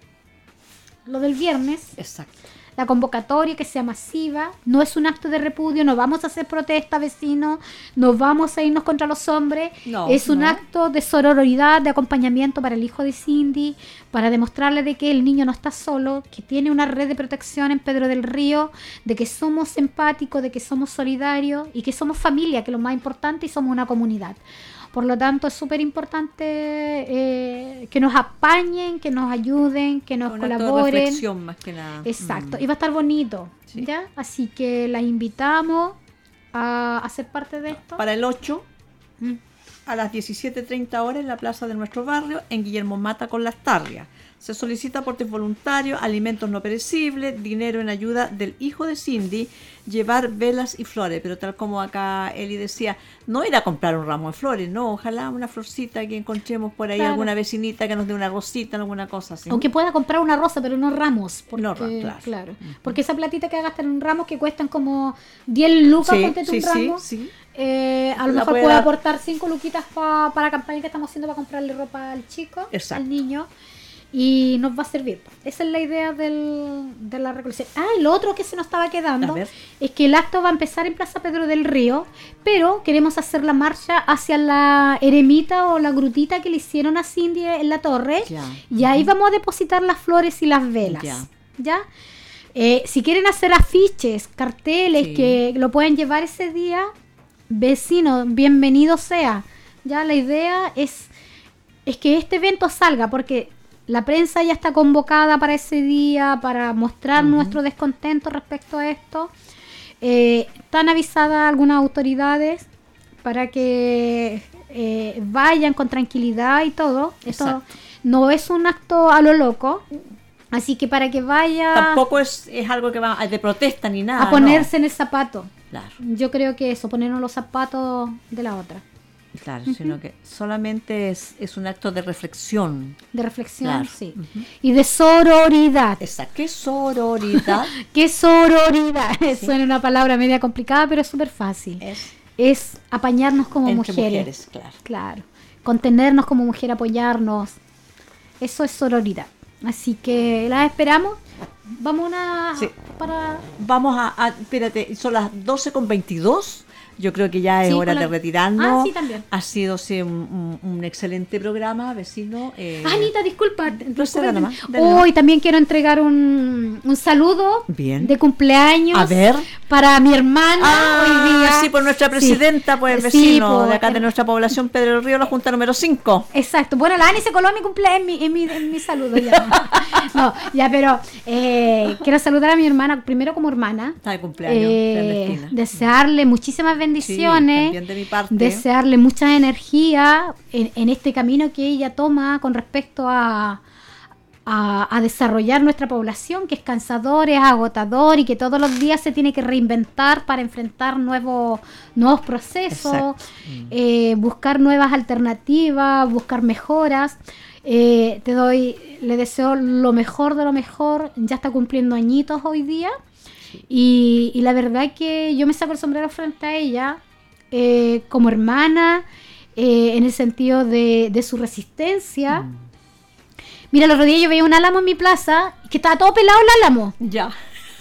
A: lo del viernes.
B: Exacto.
A: La convocatoria, que sea masiva. No es un acto de repudio, no vamos a hacer protesta, vecinos, no vamos a irnos contra los hombres.
B: No,
A: es un
B: no.
A: acto de sororidad, de acompañamiento para el hijo de Cindy, para demostrarle de que el niño no está solo, que tiene una red de protección en Pedro del Río, de que somos empáticos, de que somos solidarios y que somos familia, que es lo más importante, y somos una comunidad. Por lo tanto, es súper importante que nos apañen, que nos ayuden, que nos
B: Un acto de
A: colaboren.
B: reflexión más que nada.
A: Exacto, y va a estar bonito,
B: Sí.
A: ¿ya? Así que las invitamos a ser parte de esto.
B: Para el 8,
A: Mm.
B: a las 17:30 horas en la plaza de nuestro barrio, en Guillermo Mata con Las Tarrias. Se solicita aportes voluntarios, alimentos no perecibles, dinero en ayuda del hijo de Cindy, llevar velas y flores. Pero tal como acá Eli decía, no ir a comprar un ramo de flores, no, ojalá una florcita que encontremos por ahí,
A: Claro.
B: alguna vecinita que nos dé una rosita, alguna cosa así.
A: Aunque pueda comprar una rosa, pero no ramos. Porque,
B: No, claro.
A: Porque esa platita que va a gastar en un ramo, que cuestan como 10 lucas,
B: Sí,
A: ponte tú
B: sí,
A: un ramo,
B: sí.
A: a lo
B: La
A: mejor
B: puede
A: puede
B: dar.
A: aportar 5 luquitas para la campaña que estamos haciendo para comprarle ropa al chico,
B: Exacto.
A: al niño. Y nos va a servir. Esa es la idea de la recolección. Y lo otro que se nos estaba quedando
B: A ver.
A: es que el acto va a empezar en Plaza Pedro del Río, pero queremos hacer la marcha hacia la eremita o la grutita que le hicieron a Cindy en la torre.
B: Ya.
A: Y ahí vamos a depositar las flores y las velas. ¿Ya? Si quieren hacer afiches, carteles,
B: Sí.
A: que lo pueden llevar ese día, vecinos, bienvenido sea. Ya, la idea es que este evento salga, porque la prensa ya está convocada para ese día, para mostrar nuestro descontento respecto a esto. Están avisadas algunas autoridades para que vayan con tranquilidad y todo. Esto
B: Exacto.
A: no es un acto a lo loco, así que para que vaya
B: Tampoco es algo que va de protesta ni nada.
A: a ponerse en el zapato.
B: Claro.
A: Yo creo que eso, ponernos los zapatos de la otra.
B: Claro, sino que solamente es un acto de reflexión.
A: De reflexión,
B: Claro.
A: sí. Y de sororidad.
B: Exacto. ¿Qué sororidad?
A: ¿Qué sororidad? Suena una palabra media complicada, pero es súper fácil. Es apañarnos como
B: Entre
A: mujeres.
B: claro.
A: Claro. Contenernos como mujer, apoyarnos. Eso es sororidad. Así que las esperamos. Vamos
B: Sí.
A: para...
B: Vamos espérate, son las 12:22. yo creo que ya es
A: Sí,
B: hora
A: con
B: de
A: la-
B: retirarnos.
A: Sí, también.
B: Ha sido sí, un excelente programa, vecino.
A: Anita, disculpa.
B: Proceda nomás, dale
A: Hoy
B: nomás.
A: también quiero entregar un saludo
B: Bien.
A: de cumpleaños
B: A ver.
A: para mi hermana hoy día.
B: Sí, por nuestra presidenta, pues
A: Sí,
B: vecino
A: pues,
B: de acá de nuestra población, Pedro del Río, la Junta número 5.
A: Exacto. Bueno, la Ani se coló en mi cumpleaños, en mi saludo ya. No, ya, pero quiero saludar a mi hermana, primero como hermana.
B: Está de cumpleaños, Ernestina.
A: Desearle muchísimas bendiciones.
B: también de mi parte.
A: Desearle mucha energía en este camino que ella toma con respecto a desarrollar nuestra población, que es cansador, es agotador y que todos los días se tiene que reinventar para enfrentar nuevos procesos, buscar nuevas alternativas, buscar mejoras. Le deseo lo mejor de lo mejor. Ya está cumpliendo añitos hoy día y la verdad es que yo me saco el sombrero frente a ella como hermana, en el sentido de su resistencia. Mira, el otro día yo veía un álamo en mi plaza que estaba todo pelado el álamo.
B: Ya.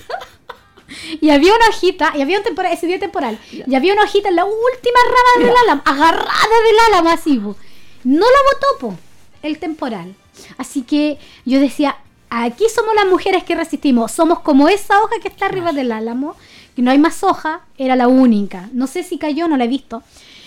A: Y había una hojita, y había un temporal, ese día temporal, y había una hojita en la última rama del álamo, agarrada del álamo así, po. No la botó, po, el temporal. Así que yo decía, aquí somos las mujeres que resistimos, somos como esa hoja que está arriba del álamo, que no hay más hoja, era la única. No sé si cayó, no la he visto,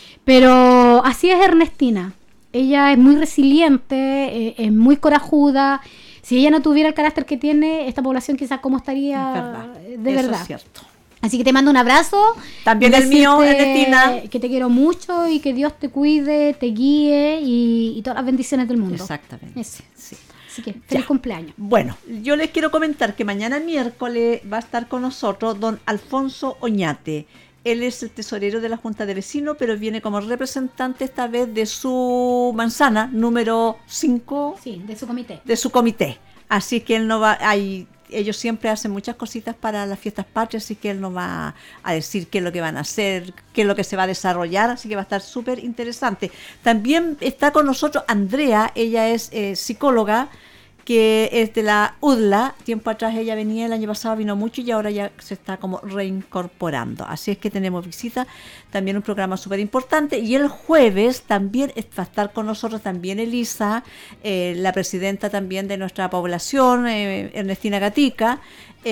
A: pero así es Ernestina. Ella es muy resiliente, es muy corajuda. Si ella no tuviera el carácter que tiene, esta población quizás cómo estaría de
B: Eso
A: verdad.
B: es cierto.
A: Así que te mando un abrazo.
B: También el mío, Ernestina.
A: Que te quiero mucho y que Dios te cuide, te guíe y todas las bendiciones del mundo.
B: Exactamente.
A: Ese.
B: Sí.
A: Así que feliz cumpleaños.
B: Bueno, yo les quiero comentar que mañana miércoles va a estar con nosotros don Alfonso Oñate. Él es el tesorero de la Junta de Vecinos, pero viene como representante esta vez de su manzana, número 5.
A: Sí, de su comité.
B: De su comité. Así que él no va, ellos siempre hacen muchas cositas para las fiestas patrias, así que él nos va a decir qué es lo que van a hacer, qué es lo que se va a desarrollar, así que va a estar súper interesante. También está con nosotros Andrea, ella es psicóloga, que es de la UDLA. Tiempo atrás ella venía, el año pasado vino mucho y ahora ya se está como reincorporando. Así es que tenemos visita, también un programa súper importante. Y el jueves también va a estar con nosotros también Elisa, la presidenta también de nuestra población, Ernestina Gatica,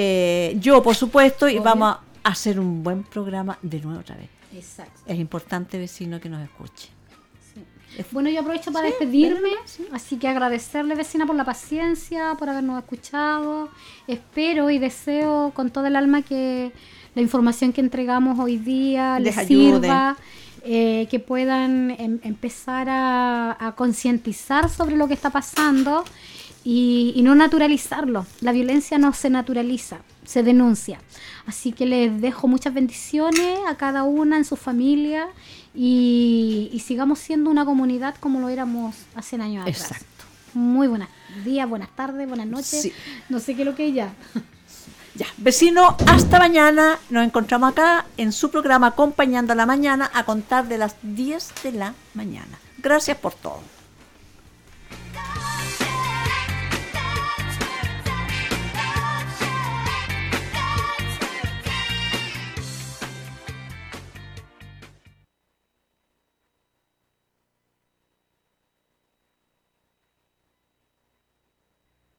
B: yo por supuesto, y vamos a hacer un buen programa de nuevo otra vez.
A: Exacto.
B: Es importante, vecino, que nos escuche.
A: Bueno, yo aprovecho para despedirme, así que agradecerle, vecina, por la paciencia, por habernos escuchado. Espero y deseo con todo el alma que la información que entregamos hoy día les sirva, que puedan empezar a concientizar sobre lo que está pasando y no naturalizarlo. La violencia no se naturaliza, se denuncia. Así que les dejo muchas bendiciones a cada una en su familia y sigamos siendo una comunidad como lo éramos hace años atrás.
B: Exacto.
A: Muy buenos días, buenas tardes, buenas noches.
B: Sí.
A: No sé qué es lo que es ya.
B: Ya, vecino, hasta mañana. Nos encontramos acá en su programa Acompañando a la Mañana a contar de las 10 de la mañana. Gracias por todo.